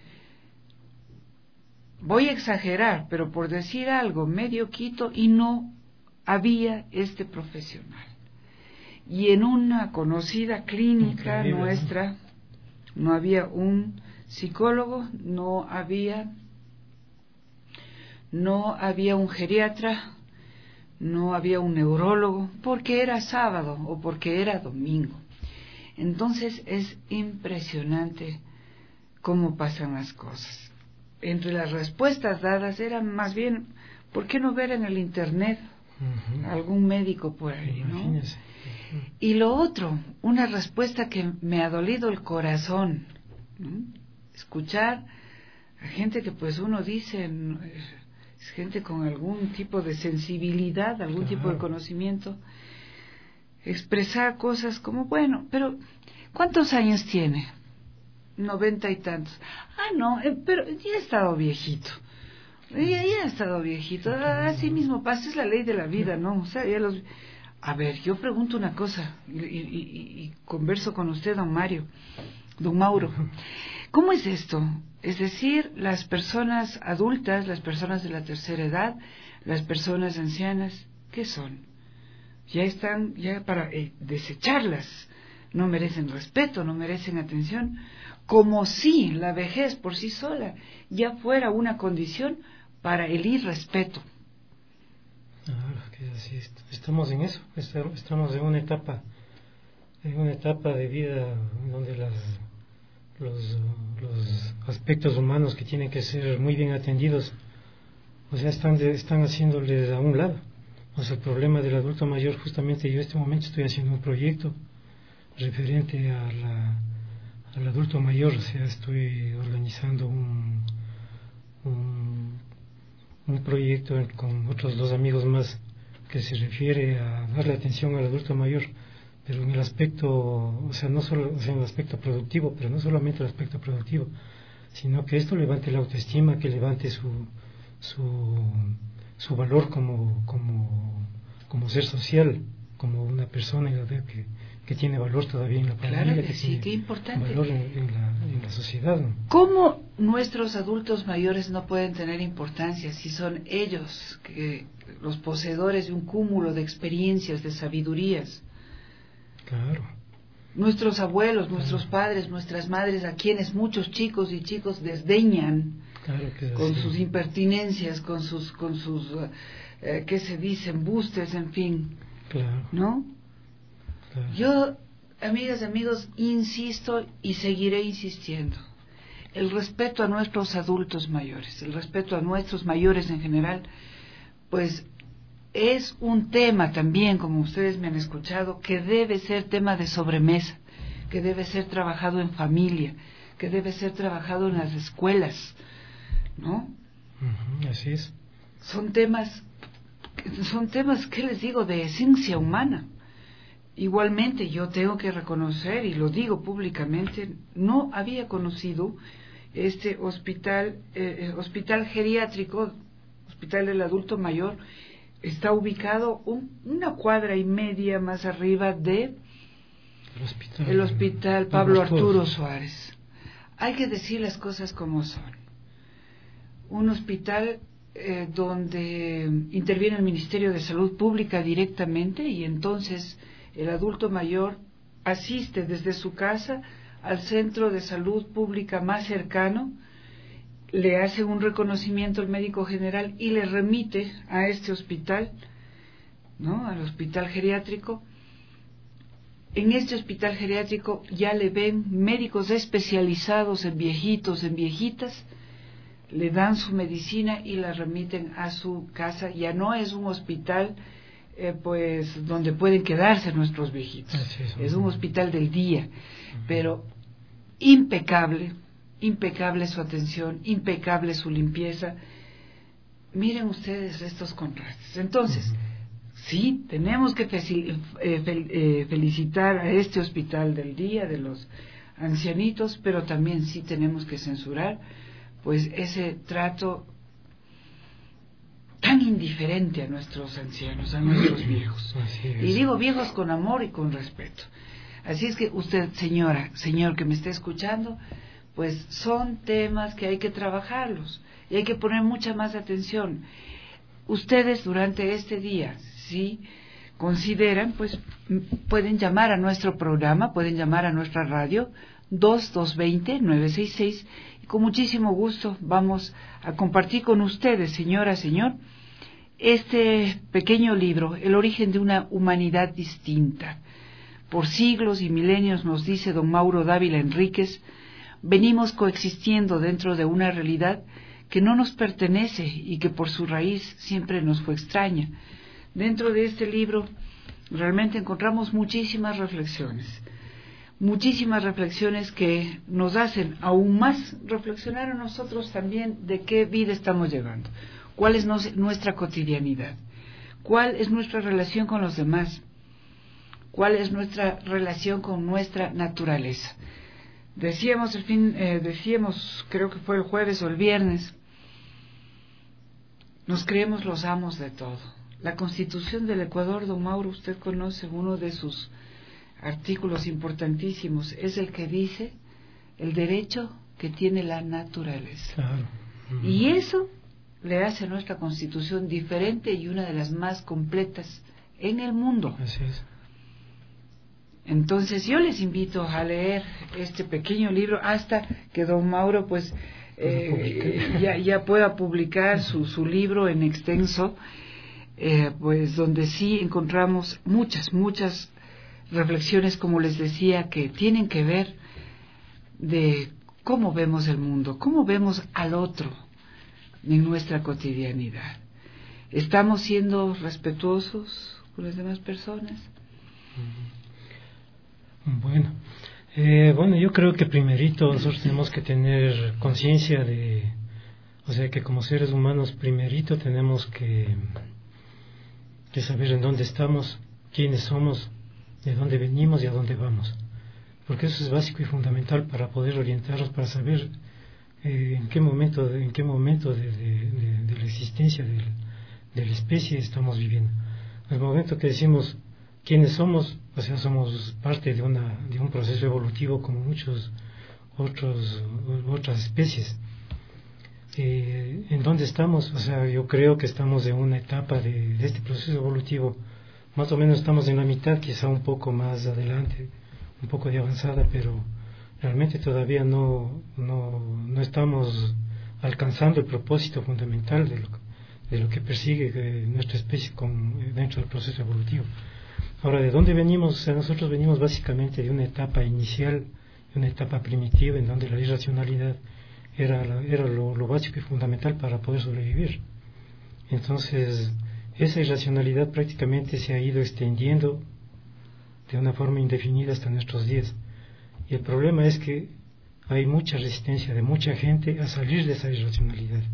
B: Voy a exagerar, pero por decir algo, medio Quito, y no había este profesional. Y en una conocida clínica Increíble, nuestra, ¿no? no había un psicólogo, no había, no había un geriatra, no había un neurólogo, porque era sábado o porque era domingo. Entonces es impresionante cómo pasan las cosas. Entre las respuestas dadas eran más bien, ¿por qué no ver en el internet uh-huh. algún médico por ahí, no? Imagínese. Y lo otro, una respuesta que me ha dolido el corazón, ¿no? Escuchar a gente que pues uno dice, es gente con algún tipo de sensibilidad, algún claro. tipo de conocimiento, expresar cosas como, bueno, pero ¿cuántos años tiene? Noventa y tantos. Ah, no, eh, pero ya ha estado viejito. Ya, ya ha estado viejito. Así mismo pasa, es la ley de la vida, ¿no? O sea, ya los... A ver, yo pregunto una cosa y, y, y, y converso con usted, don Mario, don Mauro. ¿Cómo es esto? Es decir, las personas adultas, las personas de la tercera edad, las personas ancianas, ¿qué son? Ya están, ya para eh, desecharlas. No merecen respeto, no merecen atención, como si la vejez por sí sola ya fuera una condición para el irrespeto.
S: Claro, que así estamos en eso, estamos en una etapa, en una etapa de vida donde las, los, los aspectos humanos que tienen que ser muy bien atendidos, o sea, están, de, están haciéndoles a un lado. O sea, el problema del adulto mayor, justamente yo en este momento estoy haciendo un proyecto referente a la, al adulto mayor, o sea, estoy organizando un, un, un proyecto con otros dos amigos más que se refiere a darle atención al adulto mayor, pero en el aspecto, o sea, no solo, o sea, en el aspecto productivo, pero no solamente el aspecto productivo, sino que esto levante la autoestima, que levante su su, su valor como, como, como ser social, como una persona que que tiene valor todavía en la familia,
B: claro que,
S: que
B: sí,
S: tiene
B: qué importante.
S: valor en, en, la, en la sociedad, ¿no?
B: ¿Cómo nuestros adultos mayores no pueden tener importancia si son ellos que, los poseedores de un cúmulo de experiencias, de sabidurías?
S: Claro.
B: Nuestros abuelos, nuestros padres, nuestras madres, a quienes muchos chicos y chicos desdeñan, claro que con sus impertinencias, con sus, con sus eh, ¿qué se dice? Embustes, en fin.
S: Claro.
B: ¿No? Yo, amigas y amigos, insisto y seguiré insistiendo. El respeto a nuestros adultos mayores, el respeto a nuestros mayores en general, pues es un tema también, como ustedes me han escuchado, que debe ser tema de sobremesa, que debe ser trabajado en familia, que debe ser trabajado en las escuelas, ¿no?
S: Uh-huh, así es.
B: Son temas, son temas, ¿qué les digo?, de esencia humana. Igualmente yo tengo que reconocer, y lo digo públicamente, no había conocido este hospital, eh, hospital geriátrico, hospital del adulto mayor, está ubicado un, una cuadra y media más arriba de
S: el hospital,
B: el hospital Pablo Arturo Suárez. Hay que decir las cosas como son. Un hospital eh, donde interviene el Ministerio de Salud Pública directamente, y entonces el adulto mayor asiste desde su casa al centro de salud pública más cercano, le hace un reconocimiento al médico general y le remite a este hospital, ¿no?, al hospital geriátrico. En este hospital geriátrico ya le ven médicos especializados en viejitos, en viejitas, le dan su medicina y la remiten a su casa. Ya no es un hospital Eh, pues donde pueden quedarse nuestros viejitos, es, es un hospital del día, uh-huh. Pero impecable, impecable su atención, impecable su limpieza. Miren ustedes estos contrastes. Entonces, uh-huh. sí, tenemos que fel- eh, fel- eh, felicitar a este hospital del día de los ancianitos, pero también sí tenemos que censurar pues ese trato tan indiferente a nuestros ancianos, a nuestros viejos. Y digo viejos con amor y con respeto. Así es que usted, señora, señor que me está escuchando, pues son temas que hay que trabajarlos y hay que poner mucha más atención. Ustedes durante este día, si consideran, pues pueden llamar a nuestro programa, pueden llamar a nuestra radio dos dos dos cero nueve seis seis, y con muchísimo gusto vamos a compartir con ustedes, señora, señor, este pequeño libro, El origen de una humanidad distinta. Por siglos y milenios, nos dice don Mauro Dávila Enríquez, venimos coexistiendo dentro de una realidad que no nos pertenece y que por su raíz siempre nos fue extraña. Dentro de este libro realmente encontramos muchísimas reflexiones, muchísimas reflexiones que nos hacen aún más reflexionar a nosotros también de qué vida estamos llevando, cuál es nuestra cotidianidad, cuál es nuestra relación con los demás, cuál es nuestra relación con nuestra naturaleza. Decíamos el fin, eh, decíamos, creo que fue el jueves o el viernes, nos creemos los amos de todo. La Constitución del Ecuador, don Mauro, usted conoce uno de sus artículos importantísimos, es el que dice el derecho que tiene la naturaleza.
S: Claro. Uh-huh.
B: Y eso le hace a nuestra Constitución diferente y una de las más completas en el mundo.
S: Así es.
B: Entonces yo les invito a leer este pequeño libro hasta que don Mauro pues eh, ya, ya pueda publicar su, su libro en extenso, eh, pues donde sí encontramos muchas, muchas reflexiones, como les decía, que tienen que ver de cómo vemos el mundo, cómo vemos al otro en nuestra cotidianidad. ¿Estamos siendo respetuosos con las demás personas?
S: Bueno, eh, bueno, yo creo que primerito nosotros tenemos que tener conciencia de, o sea, que como seres humanos primerito tenemos que, que saber en dónde estamos, quiénes somos, de dónde venimos y a dónde vamos, porque eso es básico y fundamental para poder orientarnos, para saber eh, en qué momento, en qué momento de, de, de, de la existencia de, de la especie estamos viviendo. En el momento que decimos quiénes somos, o sea, somos parte de una de un proceso evolutivo como muchos otros otras especies. Eh, ¿En dónde estamos? O sea, yo creo que estamos en una etapa de, de este proceso evolutivo, más o menos estamos en la mitad, quizá un poco más adelante, un poco de avanzada, pero realmente todavía no no, no estamos alcanzando el propósito fundamental de lo, de lo que persigue eh, nuestra especie con, dentro del proceso evolutivo. Ahora, ¿de dónde venimos? O sea, nosotros venimos básicamente de una etapa inicial, de una etapa primitiva, en donde la irracionalidad era, la, era lo, lo básico y fundamental para poder sobrevivir. Entonces, esa irracionalidad prácticamente se ha ido extendiendo de una forma indefinida hasta nuestros días. Y el problema es que hay mucha resistencia de mucha gente a salir de esa irracionalidad.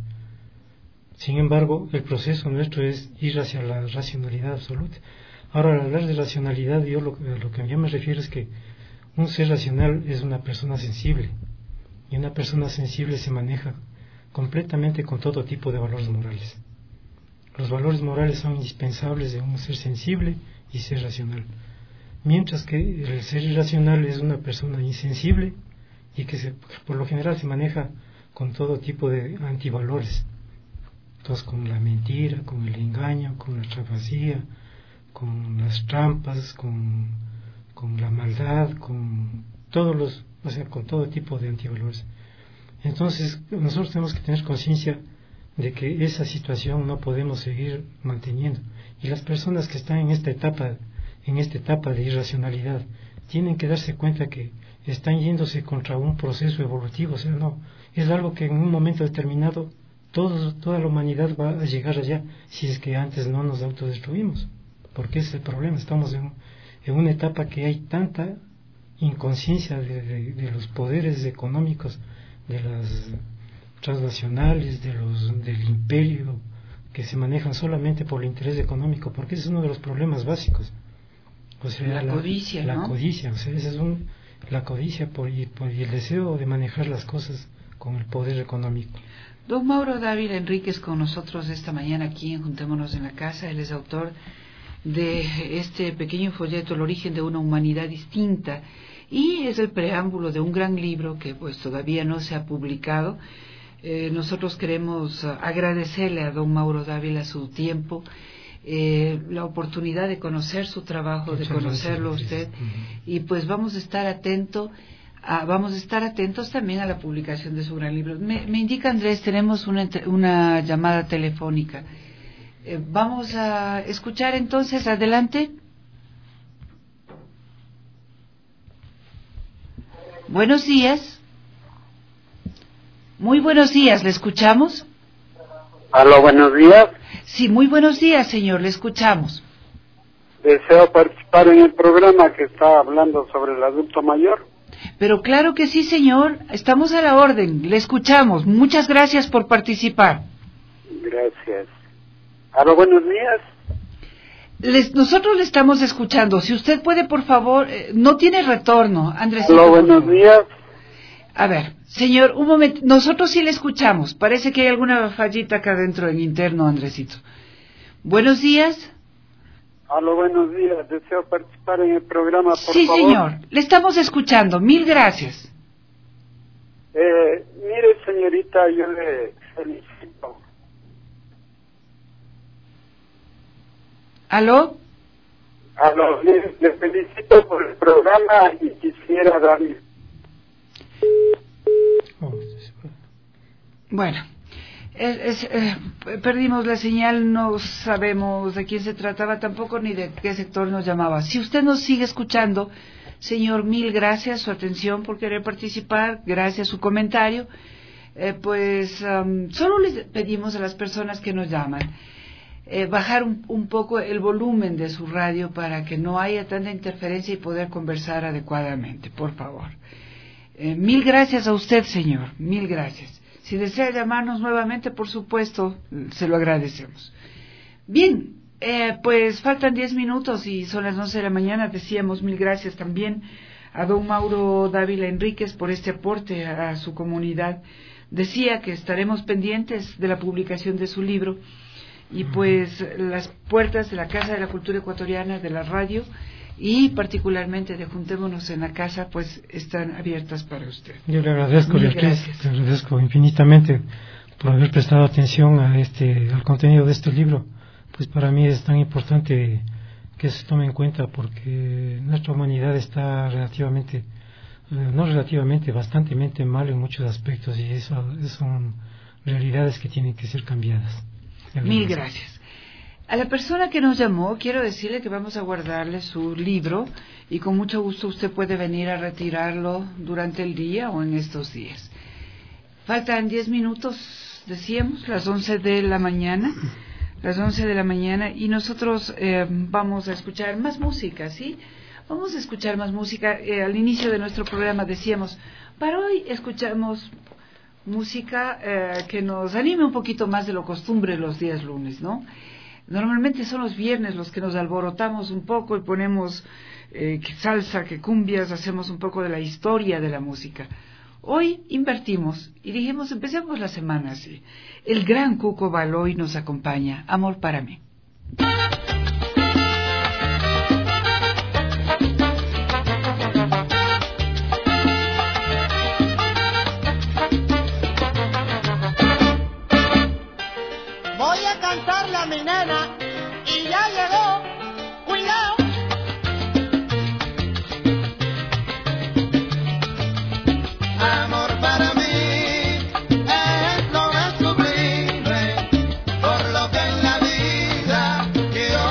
S: Sin embargo, el proceso nuestro es ir hacia la racionalidad absoluta. Ahora, al hablar de racionalidad, yo lo, lo que yo me refiero es que un ser racional es una persona sensible, y una persona sensible se maneja completamente con todo tipo de valores morales. Los valores morales son indispensables de un ser sensible y ser racional, mientras que el ser irracional es una persona insensible y que se, por lo general se maneja con todo tipo de antivalores, entonces con la mentira, con el engaño, con la trafacía, con las trampas, con, con la maldad, con todos los, o sea, con todo tipo de antivalores. Entonces, nosotros tenemos que tener conciencia de que esa situación no podemos seguir manteniendo. Y las personas que están en esta etapa, en esta etapa de irracionalidad, tienen que darse cuenta que están yéndose contra un proceso evolutivo. O sea, no, es algo que en un momento determinado todo, toda la humanidad va a llegar allá, si es que antes no nos autodestruimos. Porque ese es el problema, estamos en, en una etapa que hay tanta inconsciencia de, de, de los poderes económicos, de las transnacionales, de los del imperio, que se manejan solamente por el interés económico, porque ese es uno de los problemas básicos. O sea,
B: la,
S: la
B: codicia,
S: la
B: ¿no?
S: codicia, o sea, ese es un, la codicia por, y, por, y el deseo de manejar las cosas con el poder económico.
B: Don Mauro Dávila Enríquez con nosotros esta mañana aquí en Juntémonos en la Casa. Él es autor de este pequeño folleto, El origen de una humanidad distinta, y es el preámbulo de un gran libro que pues todavía no se ha publicado. Eh, nosotros queremos uh, agradecerle a don Mauro Dávila su tiempo, eh, la oportunidad de conocer su trabajo, Muchas de conocerlo a usted, uh-huh. Y pues vamos a estar atento a, vamos a estar atentos también a la publicación de su gran libro. Me, me indica Andrés, tenemos una, una llamada telefónica. Eh, vamos a escuchar entonces, adelante. Buenos días. Muy buenos días, ¿le escuchamos?
T: Aló, buenos días.
B: Sí, muy buenos días, señor, le escuchamos.
T: Deseo participar en el programa que está hablando sobre el adulto mayor.
B: Pero claro que sí, señor, estamos a la orden, le escuchamos. Muchas gracias por participar.
T: Gracias. Aló, buenos días.
B: Les, nosotros le estamos escuchando. Si usted puede, por favor, eh, no tiene retorno, Andresito.
T: Aló, buenos días.
B: A ver, señor, un momento. Nosotros sí le escuchamos. Parece que hay alguna fallita acá dentro en interno, Andresito. Buenos días.
T: Aló, buenos días. Deseo participar en el programa, por
B: sí,
T: favor.
B: Sí, señor. Le estamos escuchando. Mil gracias.
T: Eh, mire, señorita, yo le felicito.
B: ¿Aló?
T: Aló, le, le felicito por el programa y quisiera darle...
B: Bueno, es, es, eh, perdimos la señal, no sabemos de quién se trataba tampoco ni de qué sector nos llamaba. Si usted nos sigue escuchando, señor, mil gracias, su atención por querer participar, gracias su comentario. Eh, pues um, solo les pedimos a las personas que nos llaman eh, bajar un, un poco el volumen de su radio para que no haya tanta interferencia y poder conversar adecuadamente, por favor. Eh, mil gracias a usted, señor, mil gracias. Si desea llamarnos nuevamente, por supuesto, se lo agradecemos. Bien, eh, pues faltan diez minutos y son las once de la mañana. Decíamos mil gracias también a don Mauro Dávila Enríquez por este aporte a, a su comunidad. Decía que estaremos pendientes de la publicación de su libro y pues las puertas de la Casa de la Cultura Ecuatoriana, de la radio y particularmente de Juntémonos en la Casa, pues están abiertas para usted.
S: Yo le agradezco,
B: Mil
S: Beatriz,
B: gracias.
S: le agradezco infinitamente por haber prestado atención a este, al contenido de este libro. Pues para mí es tan importante que se tome en cuenta porque nuestra humanidad está relativamente, no relativamente, bastantemente mal en muchos aspectos y eso, eso son realidades que tienen que ser cambiadas.
B: Mil gracias. A la persona que nos llamó, quiero decirle que vamos a guardarle su libro y con mucho gusto usted puede venir a retirarlo durante el día o en estos días. Faltan diez minutos, decíamos, las once de la mañana, las once de la mañana y nosotros eh, vamos a escuchar más música, ¿sí? Vamos a escuchar más música. Eh, al inicio de nuestro programa decíamos, para hoy escuchamos música eh, que nos anime un poquito más de lo costumbre los días lunes, ¿no? Normalmente son los viernes los que nos alborotamos un poco y ponemos eh, que salsa, que cumbias, hacemos un poco de la historia de la música. Hoy invertimos y dijimos, empecemos la semana así. El gran Cuco Baloy nos acompaña, Amor para mí.
D: Voy a cantarle a mi nena y ya llegó, cuidado. Amor para mí es lo más sublime, por lo que en la vida yo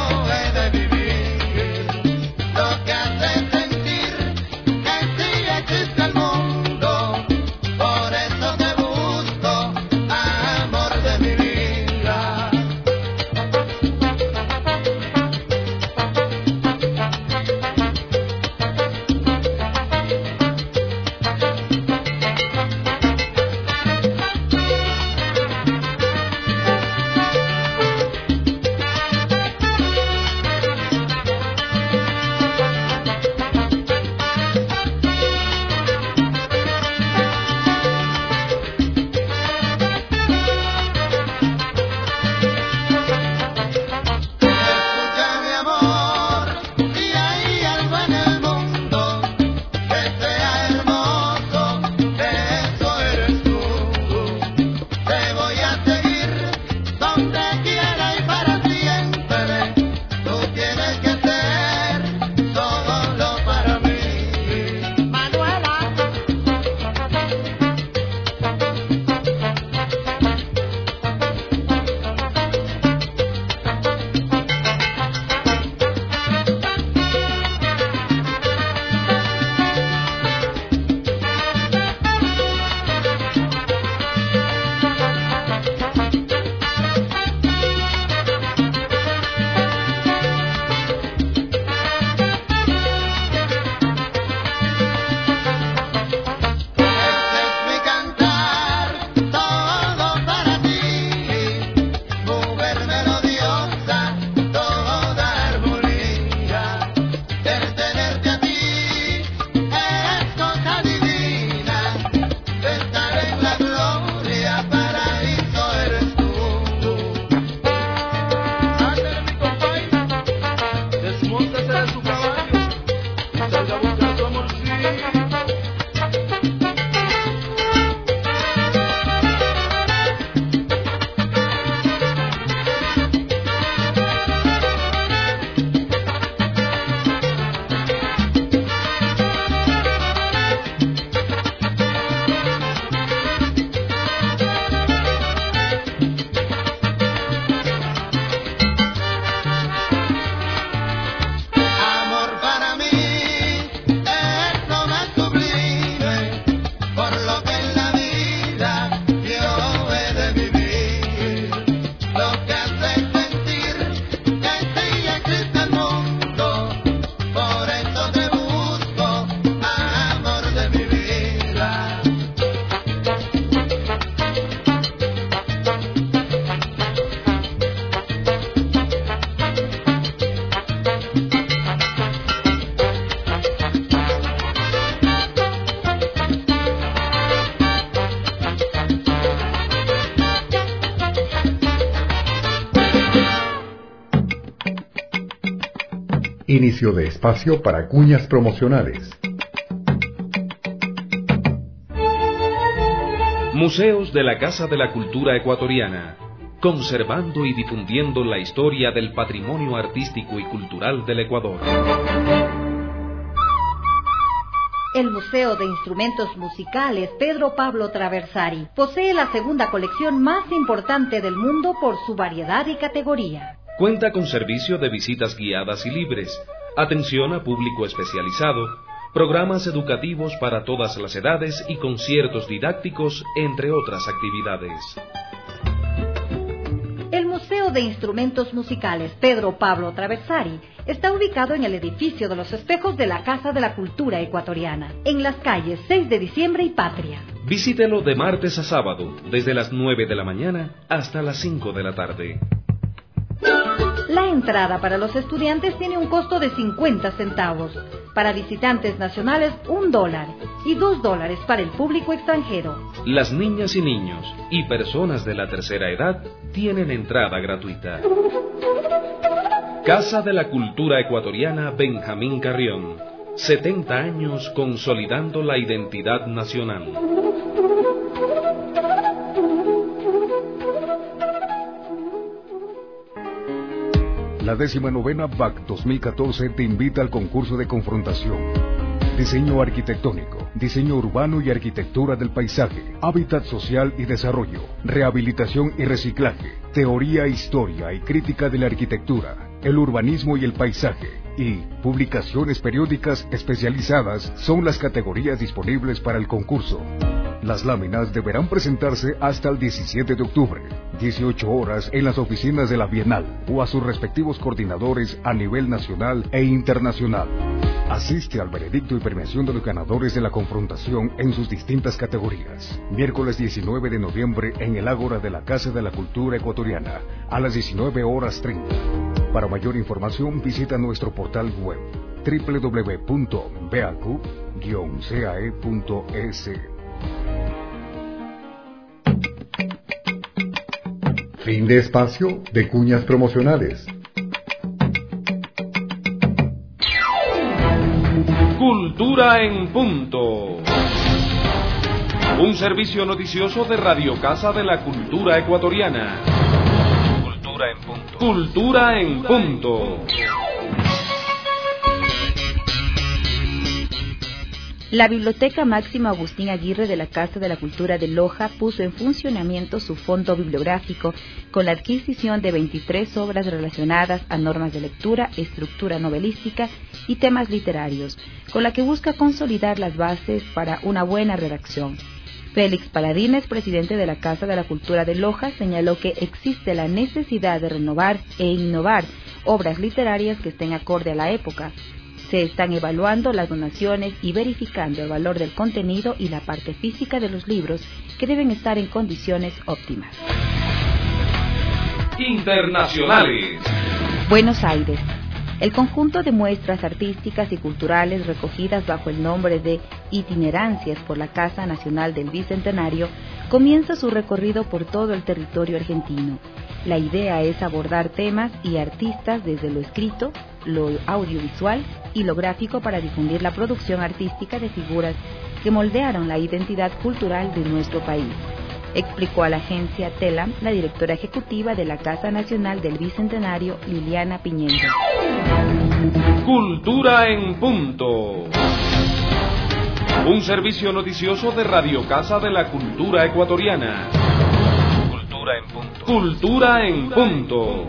F: Inicio de espacio para cuñas promocionales.
H: Museos de la Casa de la Cultura Ecuatoriana, conservando y difundiendo la historia del patrimonio artístico y cultural del Ecuador.
I: El Museo de Instrumentos Musicales Pedro Pablo Traversari posee la segunda colección más importante del mundo por su variedad y categoría.
H: Cuenta con servicio de visitas guiadas y libres, atención a público especializado, programas educativos para todas las edades y conciertos didácticos, entre otras actividades.
I: El Museo de Instrumentos Musicales Pedro Pablo Traversari está ubicado en el edificio de los espejos de la Casa de la Cultura Ecuatoriana, en las calles seis de diciembre y Patria.
H: Visítelo de martes a sábado, desde las nueve de la mañana hasta las cinco de la tarde.
I: La entrada para los estudiantes tiene un costo de cincuenta centavos, para visitantes nacionales un dólar y dos dólares para el público extranjero.
H: Las niñas y niños y personas de la tercera edad tienen entrada gratuita. Casa de la Cultura Ecuatoriana Benjamín Carrión, setenta años consolidando la identidad nacional.
K: La décima novena B A C dos mil catorce te invita al concurso de confrontación. Diseño arquitectónico, diseño urbano y arquitectura del paisaje, hábitat social y desarrollo, rehabilitación y reciclaje, teoría, historia y crítica de la arquitectura, el urbanismo y el paisaje, y publicaciones periódicas especializadas son las categorías disponibles para el concurso. Las láminas deberán presentarse hasta el diecisiete de octubre, dieciocho horas en las oficinas de la Bienal o a sus respectivos coordinadores a nivel nacional e internacional. Asiste al veredicto y premiación de los ganadores de la confrontación en sus distintas categorías. Miércoles diecinueve de noviembre en el Ágora de la Casa de la Cultura Ecuatoriana a las diecinueve horas treinta. Para mayor información visita nuestro portal web doble u doble u doble u punto b a c u guion c a e punto e s.
F: Fin de espacio de cuñas promocionales.
H: Cultura en punto. Un servicio noticioso de Radio Casa de la Cultura Ecuatoriana. Cultura en punto. Cultura en punto.
U: La Biblioteca Máximo Agustín Aguirre de la Casa de la Cultura de Loja puso en funcionamiento su fondo bibliográfico con la adquisición de veintitrés obras relacionadas a normas de lectura, estructura novelística y temas literarios, con la que busca consolidar las bases para una buena redacción. Félix Paladines, presidente de la Casa de la Cultura de Loja, señaló que existe la necesidad de renovar e innovar obras literarias que estén acorde a la época. Se están evaluando las donaciones y verificando el valor del contenido y la parte física de los libros, que deben estar en condiciones óptimas.
H: Internacionales.
U: Buenos Aires. El conjunto de muestras artísticas y culturales recogidas bajo el nombre de Itinerancias por la Casa Nacional del Bicentenario comienza su recorrido por todo el territorio argentino. La idea es abordar temas y artistas desde lo escrito, lo audiovisual y lo gráfico para difundir la producción artística de figuras que moldearon la identidad cultural de nuestro país, explicó a la agencia TELAM la directora ejecutiva de la Casa Nacional del Bicentenario, Liliana Piñeiro.
H: Cultura en punto. Un servicio noticioso de Radio Casa de la Cultura Ecuatoriana. Cultura en punto. Cultura en punto.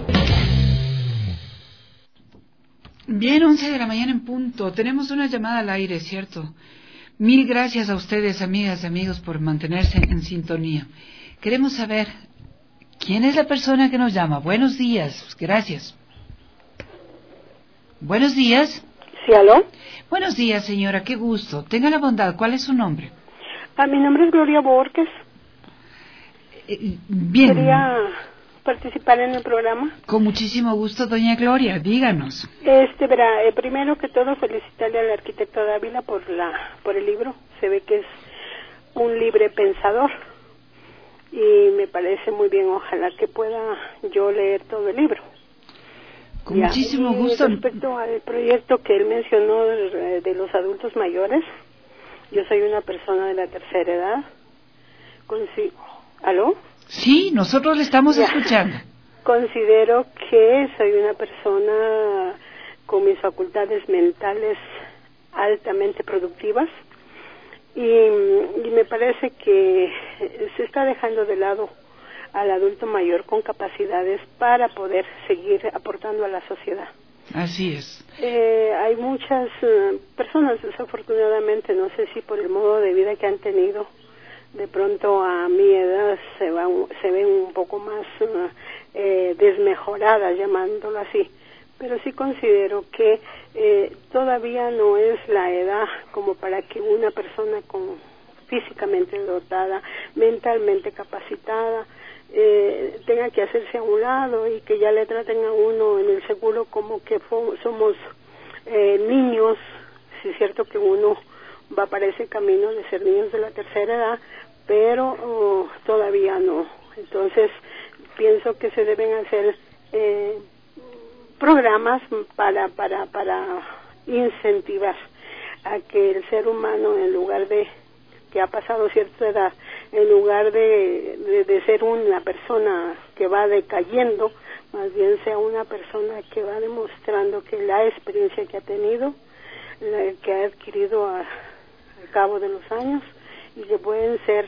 B: Bien, once de la mañana en punto. Tenemos una llamada al aire, ¿cierto? Mil gracias a ustedes, amigas y amigos, por mantenerse en sintonía. Queremos saber quién es la persona que nos llama. Buenos días, gracias. Buenos días.
V: Sí, ¿aló?
B: Buenos días, señora, qué gusto. Tenga la bondad, ¿cuál es su nombre?
V: Ah, mi nombre es Gloria Borges.
B: Eh, bien.
V: Quería participar en el programa.
B: Con muchísimo gusto, doña Gloria, díganos.
V: Este, verá, eh, primero que todo felicitarle al arquitecto Dávila por la, por el libro. Se ve que es un libre pensador y me parece muy bien. Ojalá que pueda yo leer todo el libro.
B: Con
V: Ya,
B: muchísimo
V: y
B: gusto.
V: Respecto al proyecto que él mencionó de, de los adultos mayores, yo soy una persona de la tercera edad. Consi- ¿Aló?
B: Sí, nosotros le estamos
V: Ya.
B: escuchando.
V: Considero que soy una persona con mis facultades mentales altamente productivas y, y me parece que se está dejando de lado al adulto mayor con capacidades para poder seguir aportando a la sociedad.
B: Así es.
V: Eh, hay muchas eh, personas, desafortunadamente, no sé si por el modo de vida que han tenido, de pronto a mi edad se, va, se ven un poco más uh, eh, desmejoradas, llamándolo así, pero sí considero que eh, todavía no es la edad como para que una persona con físicamente dotada, mentalmente capacitada, eh, tenga que hacerse a un lado y que ya le traten a uno en el seguro como que fo- somos eh, niños. Sí es cierto que uno va para ese camino de ser niños de la tercera edad, pero oh, todavía no. Entonces pienso que se deben hacer eh, programas para para para incentivar a que el ser humano, en lugar de que ha pasado cierta edad, en lugar de, de, de ser una persona que va decayendo, más bien sea una persona que va demostrando que la experiencia que ha tenido, la que ha adquirido a, al cabo de los años, y que pueden ser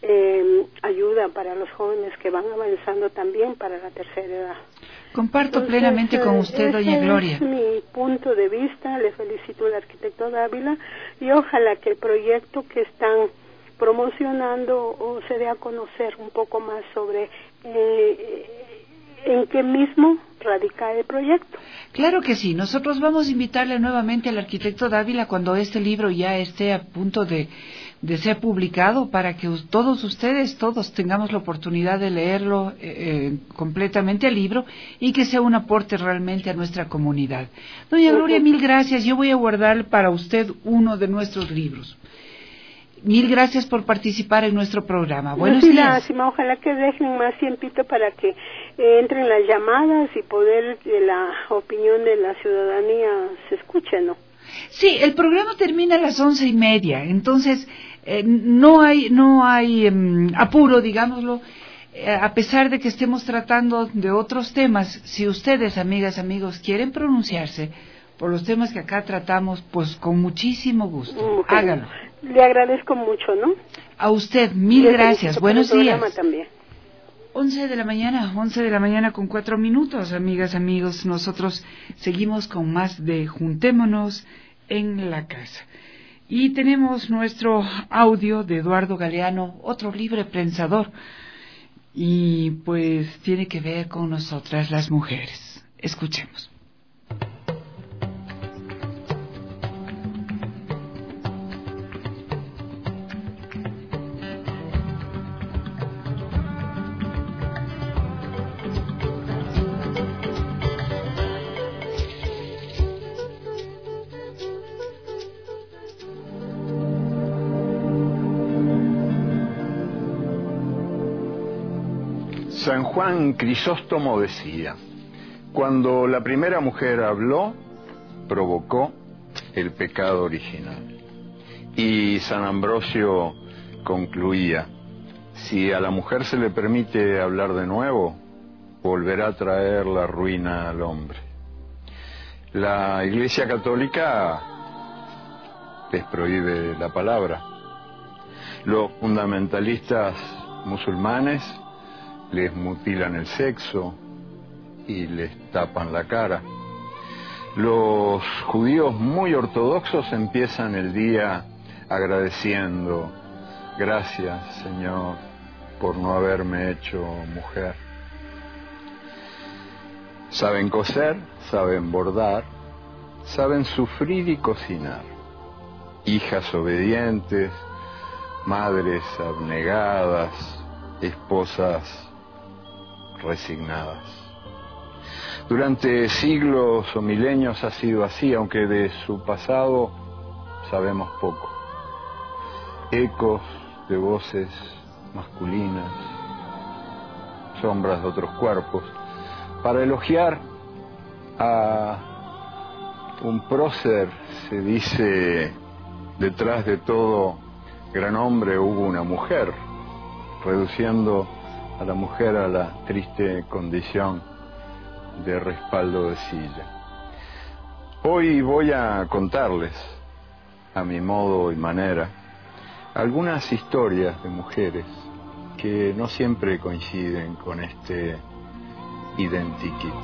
V: eh, ayuda para los jóvenes que van avanzando también para la tercera edad.
B: Comparto
V: Entonces,
B: plenamente con usted,
V: ese
B: doña Gloria.
V: Es mi punto de vista. Le felicito al arquitecto Dávila y ojalá que el proyecto que están promocionando o se dé a conocer un poco más sobre eh, en qué mismo radica el proyecto.
B: Claro que sí. Nosotros vamos a invitarle nuevamente al arquitecto Dávila cuando este libro ya esté a punto de, de ser publicado, para que us- todos ustedes, todos tengamos la oportunidad de leerlo eh, completamente el libro y que sea un aporte realmente a nuestra comunidad. Doña Gloria, mil gracias. Yo voy a guardar para usted uno de nuestros libros. Mil gracias por participar en nuestro programa. Buenos
V: Sí,
B: días.
V: lástima, ojalá que dejen más tiempito para que eh, entren las llamadas y poder que la opinión de la ciudadanía se escuche, ¿no?
B: Sí, el programa termina a las once y media, entonces eh, no hay no hay um, apuro, digámoslo, eh, a pesar de que estemos tratando de otros temas. Si ustedes, amigas, amigos, quieren pronunciarse por los temas que acá tratamos, pues con muchísimo gusto,
V: Bueno,
B: háganlo.
V: le agradezco mucho, ¿no?
B: A usted, mil
V: Le
B: gracias.
V: felicito por el
B: Buenos
V: programa
B: días.
V: también.
B: once de la mañana, once de la mañana con cuatro minutos, amigas, amigos. Nosotros seguimos con más de Juntémonos en la Casa. Y tenemos nuestro audio de Eduardo Galeano, otro libre pensador. Y pues tiene que ver con nosotras las mujeres. Escuchemos.
E: San Juan Crisóstomo decía: cuando la primera mujer habló, provocó el pecado original. Y San Ambrosio concluía: si a la mujer se le permite hablar de nuevo, volverá a traer la ruina al hombre. La Iglesia Católica les prohíbe la palabra. Los fundamentalistas musulmanes les mutilan el sexo y les tapan la cara. Los judíos muy ortodoxos empiezan el día agradeciendo: gracias, Señor, por no haberme hecho mujer. Saben coser, saben bordar, saben sufrir y cocinar. Hijas obedientes, madres abnegadas, esposas resignadas. Durante siglos o milenios ha sido así, aunque de su pasado sabemos poco. Ecos de voces masculinas, sombras de otros cuerpos, para elogiar A un prócer se dice, detrás de todo gran hombre hubo una mujer, reduciendo a la mujer a la triste condición de respaldo de silla. Hoy voy a contarles, a mi modo y manera, algunas historias de mujeres que no siempre coinciden con este identikit.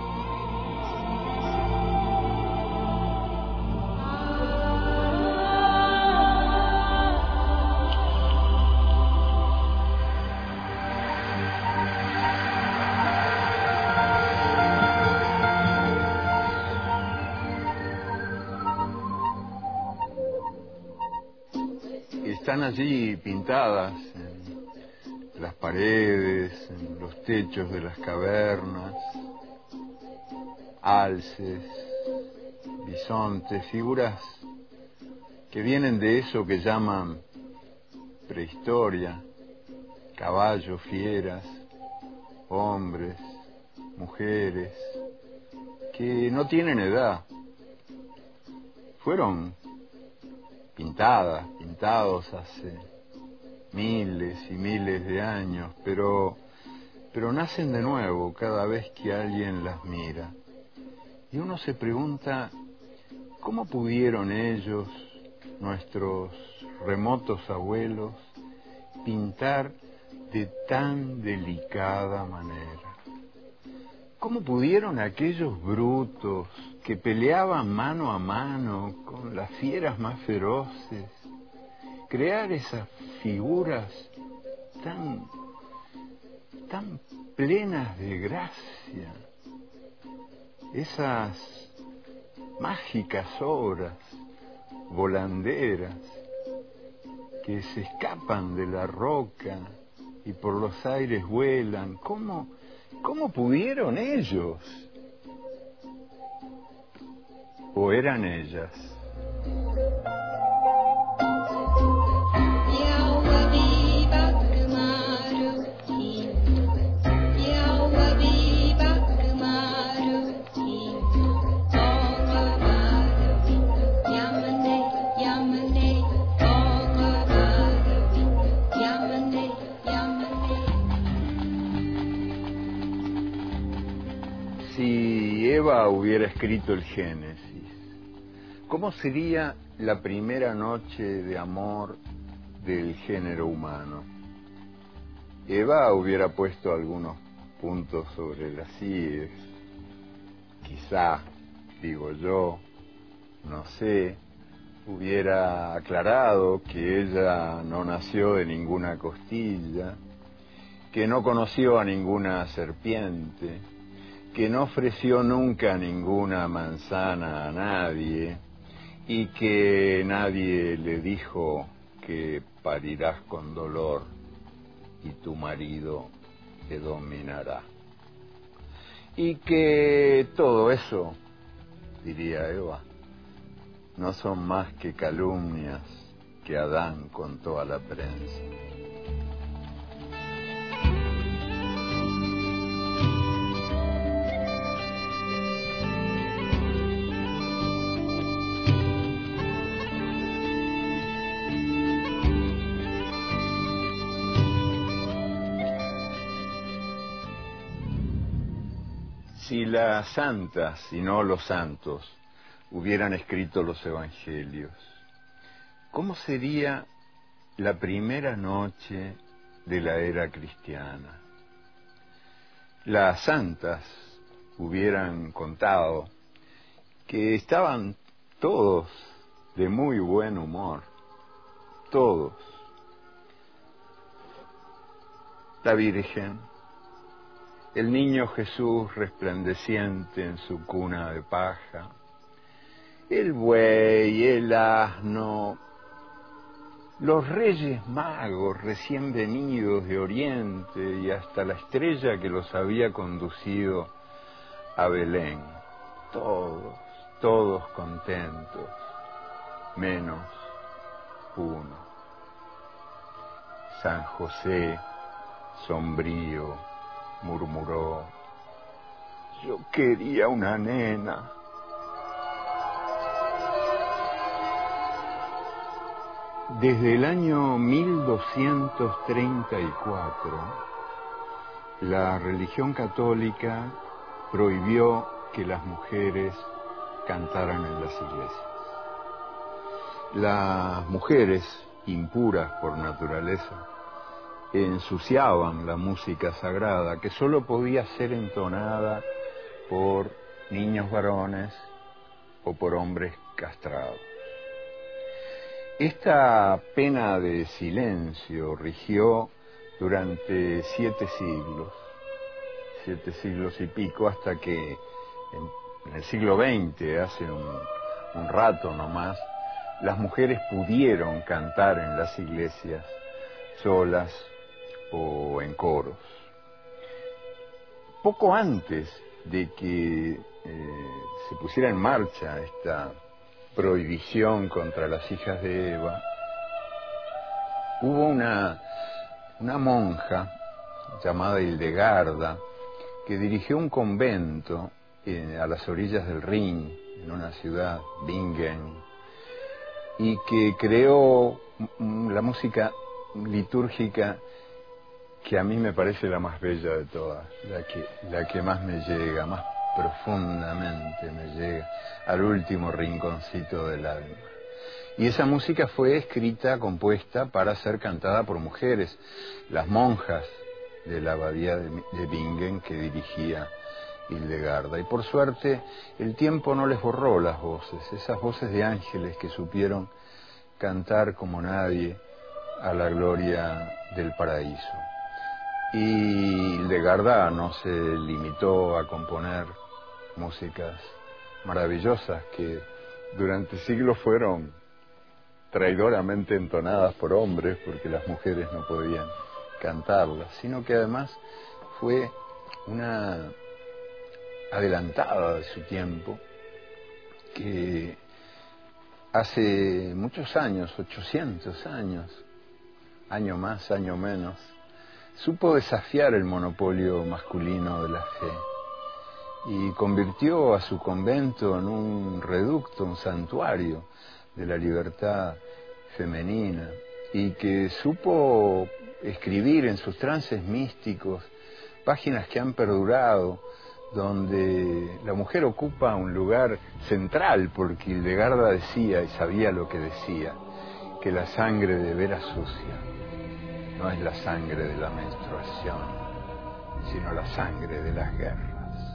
E: Están allí pintadas en las paredes, en los techos de las cavernas, alces, bisontes, figuras que vienen de eso que llaman prehistoria, caballos, fieras, hombres, mujeres, que no tienen edad. Fueron pintadas, pintados hace miles y miles de años, pero, pero nacen de nuevo cada vez que alguien las mira. Y uno se pregunta, ¿cómo pudieron ellos, nuestros remotos abuelos, pintar de tan delicada manera? ¿Cómo pudieron aquellos brutos que peleaban mano a mano con las fieras más feroces crear esas figuras tan, tan plenas de gracia, esas mágicas obras volanderas que se escapan de la roca y por los aires vuelan? ¿Cómo, cómo pudieron ellos? ¿O eran ellas? Si Eva hubiera escrito el Génesis, ¿cómo sería la primera noche de amor del género humano? Eva hubiera puesto algunos puntos sobre las íes, quizá, digo yo, no sé, hubiera aclarado que ella no nació de ninguna costilla, que no conoció a ninguna serpiente, que no ofreció nunca ninguna manzana a nadie y que nadie le dijo que parirás con dolor y tu marido te dominará. Y que todo eso, diría Eva, no son más que calumnias que Adán contó a la prensa. Si las santas y no los santos hubieran escrito los evangelios, ¿cómo sería la primera noche de la era cristiana? Las santas hubieran contado que estaban todos de muy buen humor, todos. La Virgen, el niño Jesús resplandeciente en su cuna de paja, el buey, el asno, los reyes magos recién venidos de Oriente y hasta la estrella que los había conducido a Belén. Todos, todos contentos, menos uno. San José, sombrío, murmuró: Yo quería una nena. Desde el año mil doscientos treinta y cuatro, la religión católica prohibió que las mujeres cantaran en las iglesias. Las mujeres, impuras por naturaleza, ensuciaban la música sagrada, que solo podía ser entonada por niños varones o por hombres castrados. Esta pena de silencio rigió durante siete siglos, siete siglos y pico, hasta que en, en el siglo veinte, hace un, un rato nomás, las mujeres pudieron cantar en las iglesias solas o en coros. Poco antes de que eh, se pusiera en marcha esta prohibición contra las hijas de Eva, hubo una, una monja llamada Hildegarda que dirigió un convento eh, a las orillas del Rin, en una ciudad, Bingen, y que creó la música litúrgica que a mí me parece la más bella de todas, la que, la que más me llega, más profundamente me llega al último rinconcito del alma. Y esa música fue escrita, compuesta para ser cantada por mujeres, las monjas de la abadía de, de Bingen que dirigía Hildegarda. Y por suerte el tiempo no les borró las voces, esas voces de ángeles que supieron cantar como nadie a la gloria del paraíso. Y Hildegarda no se limitó a componer músicas maravillosas que durante siglos fueron traidoramente entonadas por hombres porque las mujeres no podían cantarlas, sino que además fue una adelantada de su tiempo que hace muchos años, ochocientos años, año más, año menos, supo desafiar el monopolio masculino de la fe y convirtió a su convento en un reducto, un santuario de la libertad femenina, y que supo escribir en sus trances místicos páginas que han perdurado, donde la mujer ocupa un lugar central, porque Hildegarda decía, y sabía lo que decía, que la sangre de veras sucia no es la sangre de la menstruación, sino la sangre de las guerras.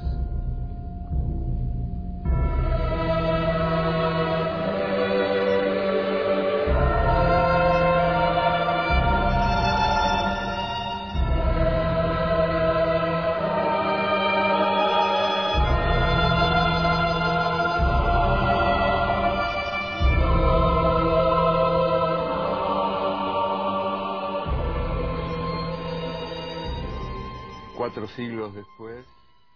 E: Cuatro siglos después.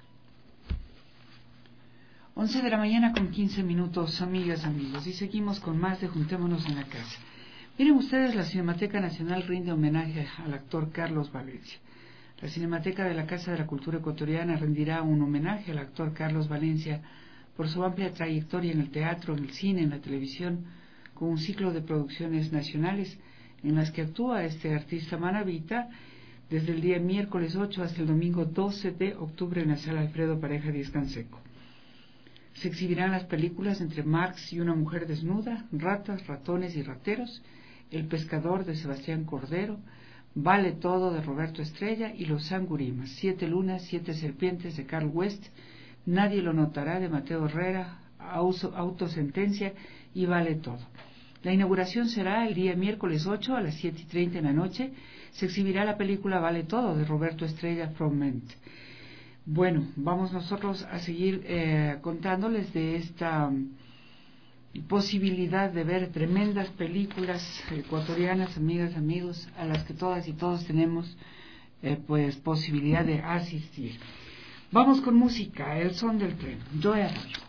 B: Once de la mañana con quince minutos, amigas, amigos, y seguimos con más de Juntémonos en la Casa. Miren ustedes, la Cinemateca Nacional rinde homenaje al actor Carlos Valencia. La Cinemateca de la Casa de la Cultura Ecuatoriana rendirá un homenaje al actor Carlos Valencia por su amplia trayectoria en el teatro, en el cine, en la televisión, con un ciclo de producciones nacionales en las que actúa este artista manabita desde el día miércoles ocho hasta el domingo doce de octubre en la Sala Alfredo Pareja Díaz Canseco. Se exhibirán las películas Entre Marx y una mujer desnuda, Ratas, ratones y rateros, El pescador de Sebastián Cordero, Vale todo de Roberto Estrella y Los Sangurimas, Siete lunas, siete serpientes de Carl West, Nadie lo notará de Mateo Herrera, Autosentencia y Vale todo. La inauguración será el día miércoles ocho a las siete y treinta en la noche. Se exhibirá la película Vale todo de Roberto Estrella Fragment. Bueno, vamos nosotros a seguir eh, contándoles de esta um, posibilidad de ver tremendas películas ecuatorianas, amigas, amigos, a las que todas y todos tenemos eh, pues posibilidad de asistir. Vamos con música, El son del tren, Joe Arroyo.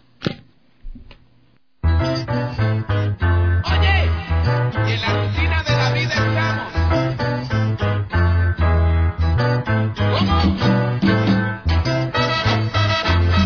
C: Oye, y en la rutina de la vida estamos. ¿Cómo?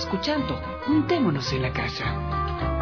B: escuchando Juntémonos en la Casa.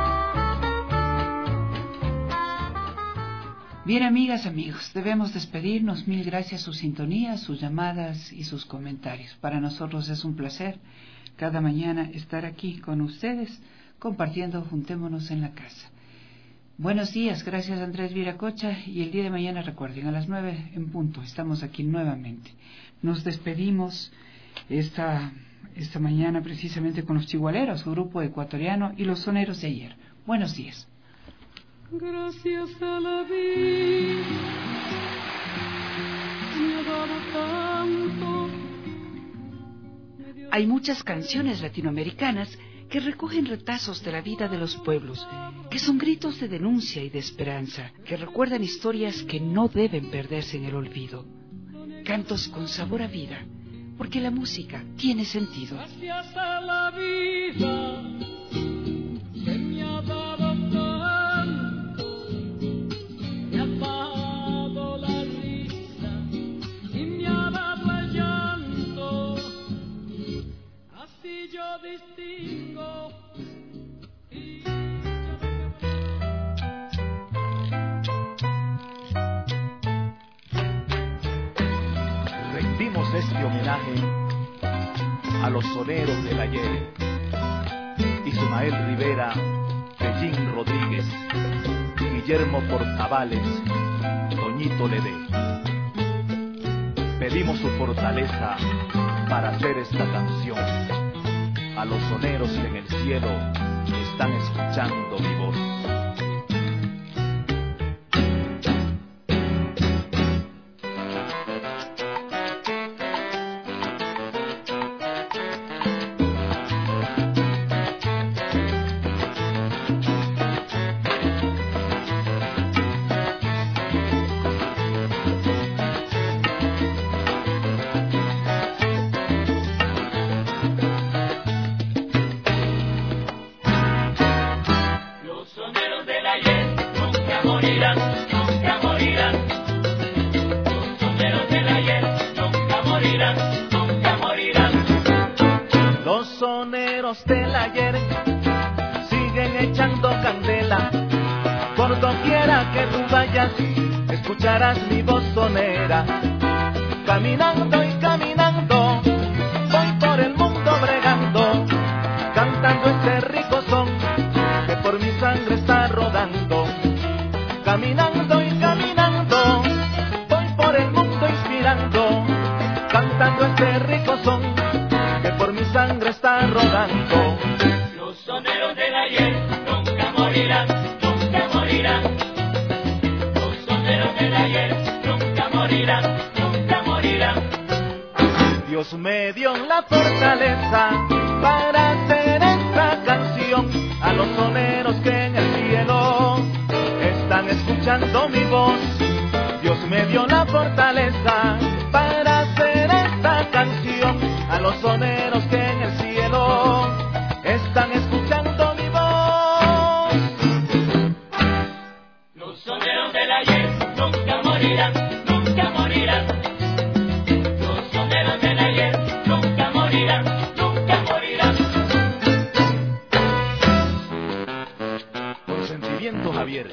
B: Bien, amigas, amigos, debemos despedirnos. Mil gracias a su sintonía, sus llamadas y sus comentarios. Para nosotros es un placer cada mañana estar aquí con ustedes compartiendo Juntémonos en la Casa. Buenos días, gracias Andrés Viracocha, y el día de mañana recuerden, a las nueve en punto, estamos aquí nuevamente. Nos despedimos esta, esta mañana precisamente con los Chigualeros, su grupo ecuatoriano, y los soneros de ayer. Buenos días.
C: Gracias a la vida me ha dado tanto.
B: Hay muchas canciones latinoamericanas que recogen retazos de la vida de los pueblos, que son gritos de denuncia y de esperanza, que recuerdan historias que no deben perderse en el olvido. Cantos con sabor a vida, porque la música tiene sentido.
C: Gracias a la vida que me ha dado tanto, me ha dado la risa y me ha dado el llanto, así yo distingo.
A: Rendimos este homenaje a los soneros del ayer, Ismael Rivera, Pellín Rodríguez, Guillermo Portavales, Toñito Ledé. Pedimos su fortaleza para hacer esta canción a los soneros que en el cielo están escuchando mi voz. Escucharás mi voz sonera, caminando y caminando, voy por el mundo bregando, cantando este rico son que por mi sangre está rodando. Caminando y caminando, voy por el mundo inspirando, cantando este rico son que por mi sangre está rodando.
C: Los soneros del ayer nunca morirán, nunca morirán. Del ayer nunca morirán, nunca morirán.
A: Dios me dio la fortaleza para hacer esta canción a los soneros que en el cielo están escuchando mi voz. Dios me dio la fortaleza para hacer esta canción a los soneros que en el cielo están escuchando mi voz.
C: Los soneros del ayer nunca morirán, nunca morirán. Los soneros del ayer nunca morirán, nunca morirán.
A: Con sentimiento, Javier.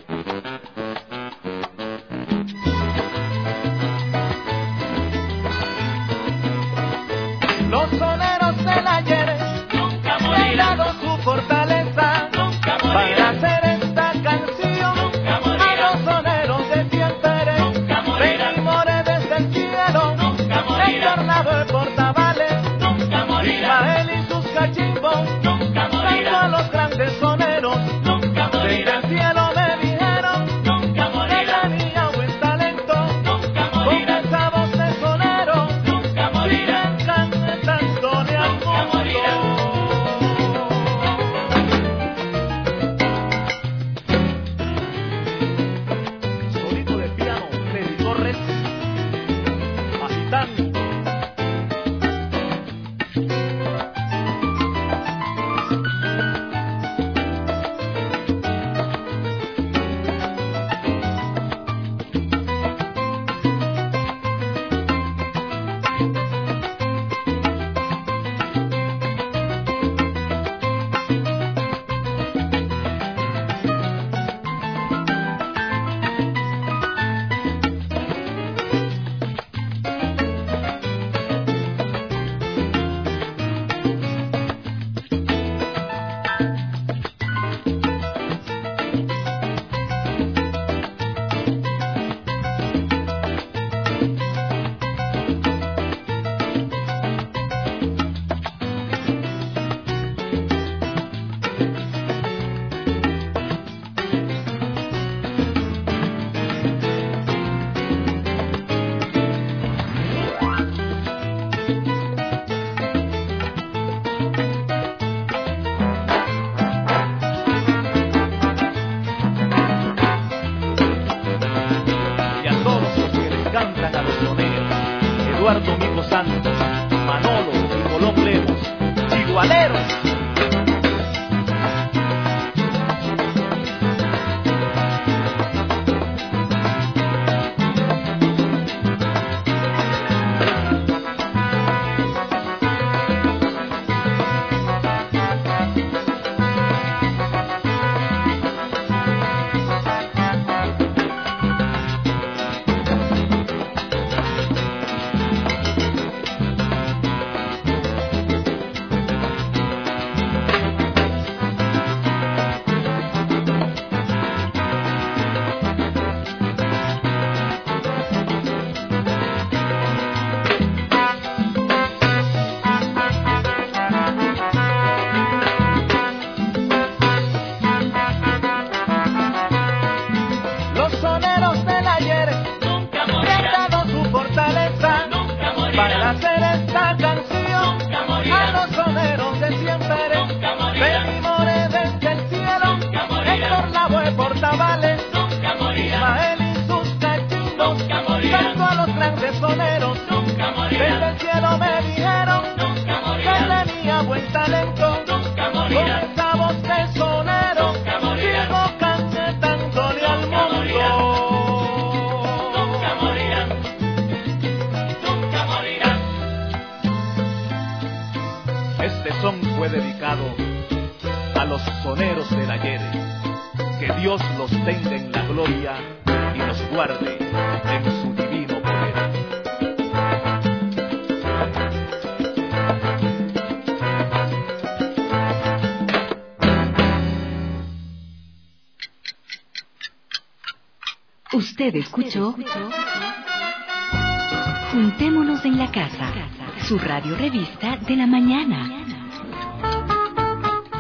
A: Los soneros del ayer
C: nunca morirán,
A: han dado su fortaleza
C: nunca
A: para
C: morirán.
A: hacer esta canción
C: Nunca
A: a
C: morirán.
A: los soneros de siempre.
C: Nunca morirán.
A: Venimos desde el cielo,
C: Nunca morirán.
A: Tornado de Portavales,
C: Nunca morirán.
A: Ismael y sus cachimbos,
C: Nunca morirán.
A: a los grandes soneros.
C: Nunca
A: Desde
C: morirán.
A: el cielo me dijeron
C: Nunca
A: que
C: morirán.
A: tenía buen talento,
C: Nunca
A: con
C: morirán.
A: esa voz de sonero,
C: Nunca morirán.
A: y cantándole al
C: Nunca
A: mundo.
C: morirán.
A: soneros, nunca morirán. Desde el cielo me dijeron, nunca morirán, que tenía buen talento, nunca morirán. Con esa voz de sonero, nunca morirán. Sigo cantándole al mundo. Nunca morirán, nunca morirán. Este son fue dedicado a los soneros del ayer. Que Dios los tenga en la gloria y los guarde en su divino poder.
M: Usted escuchó Juntémonos en la Casa, su radio revista de la mañana.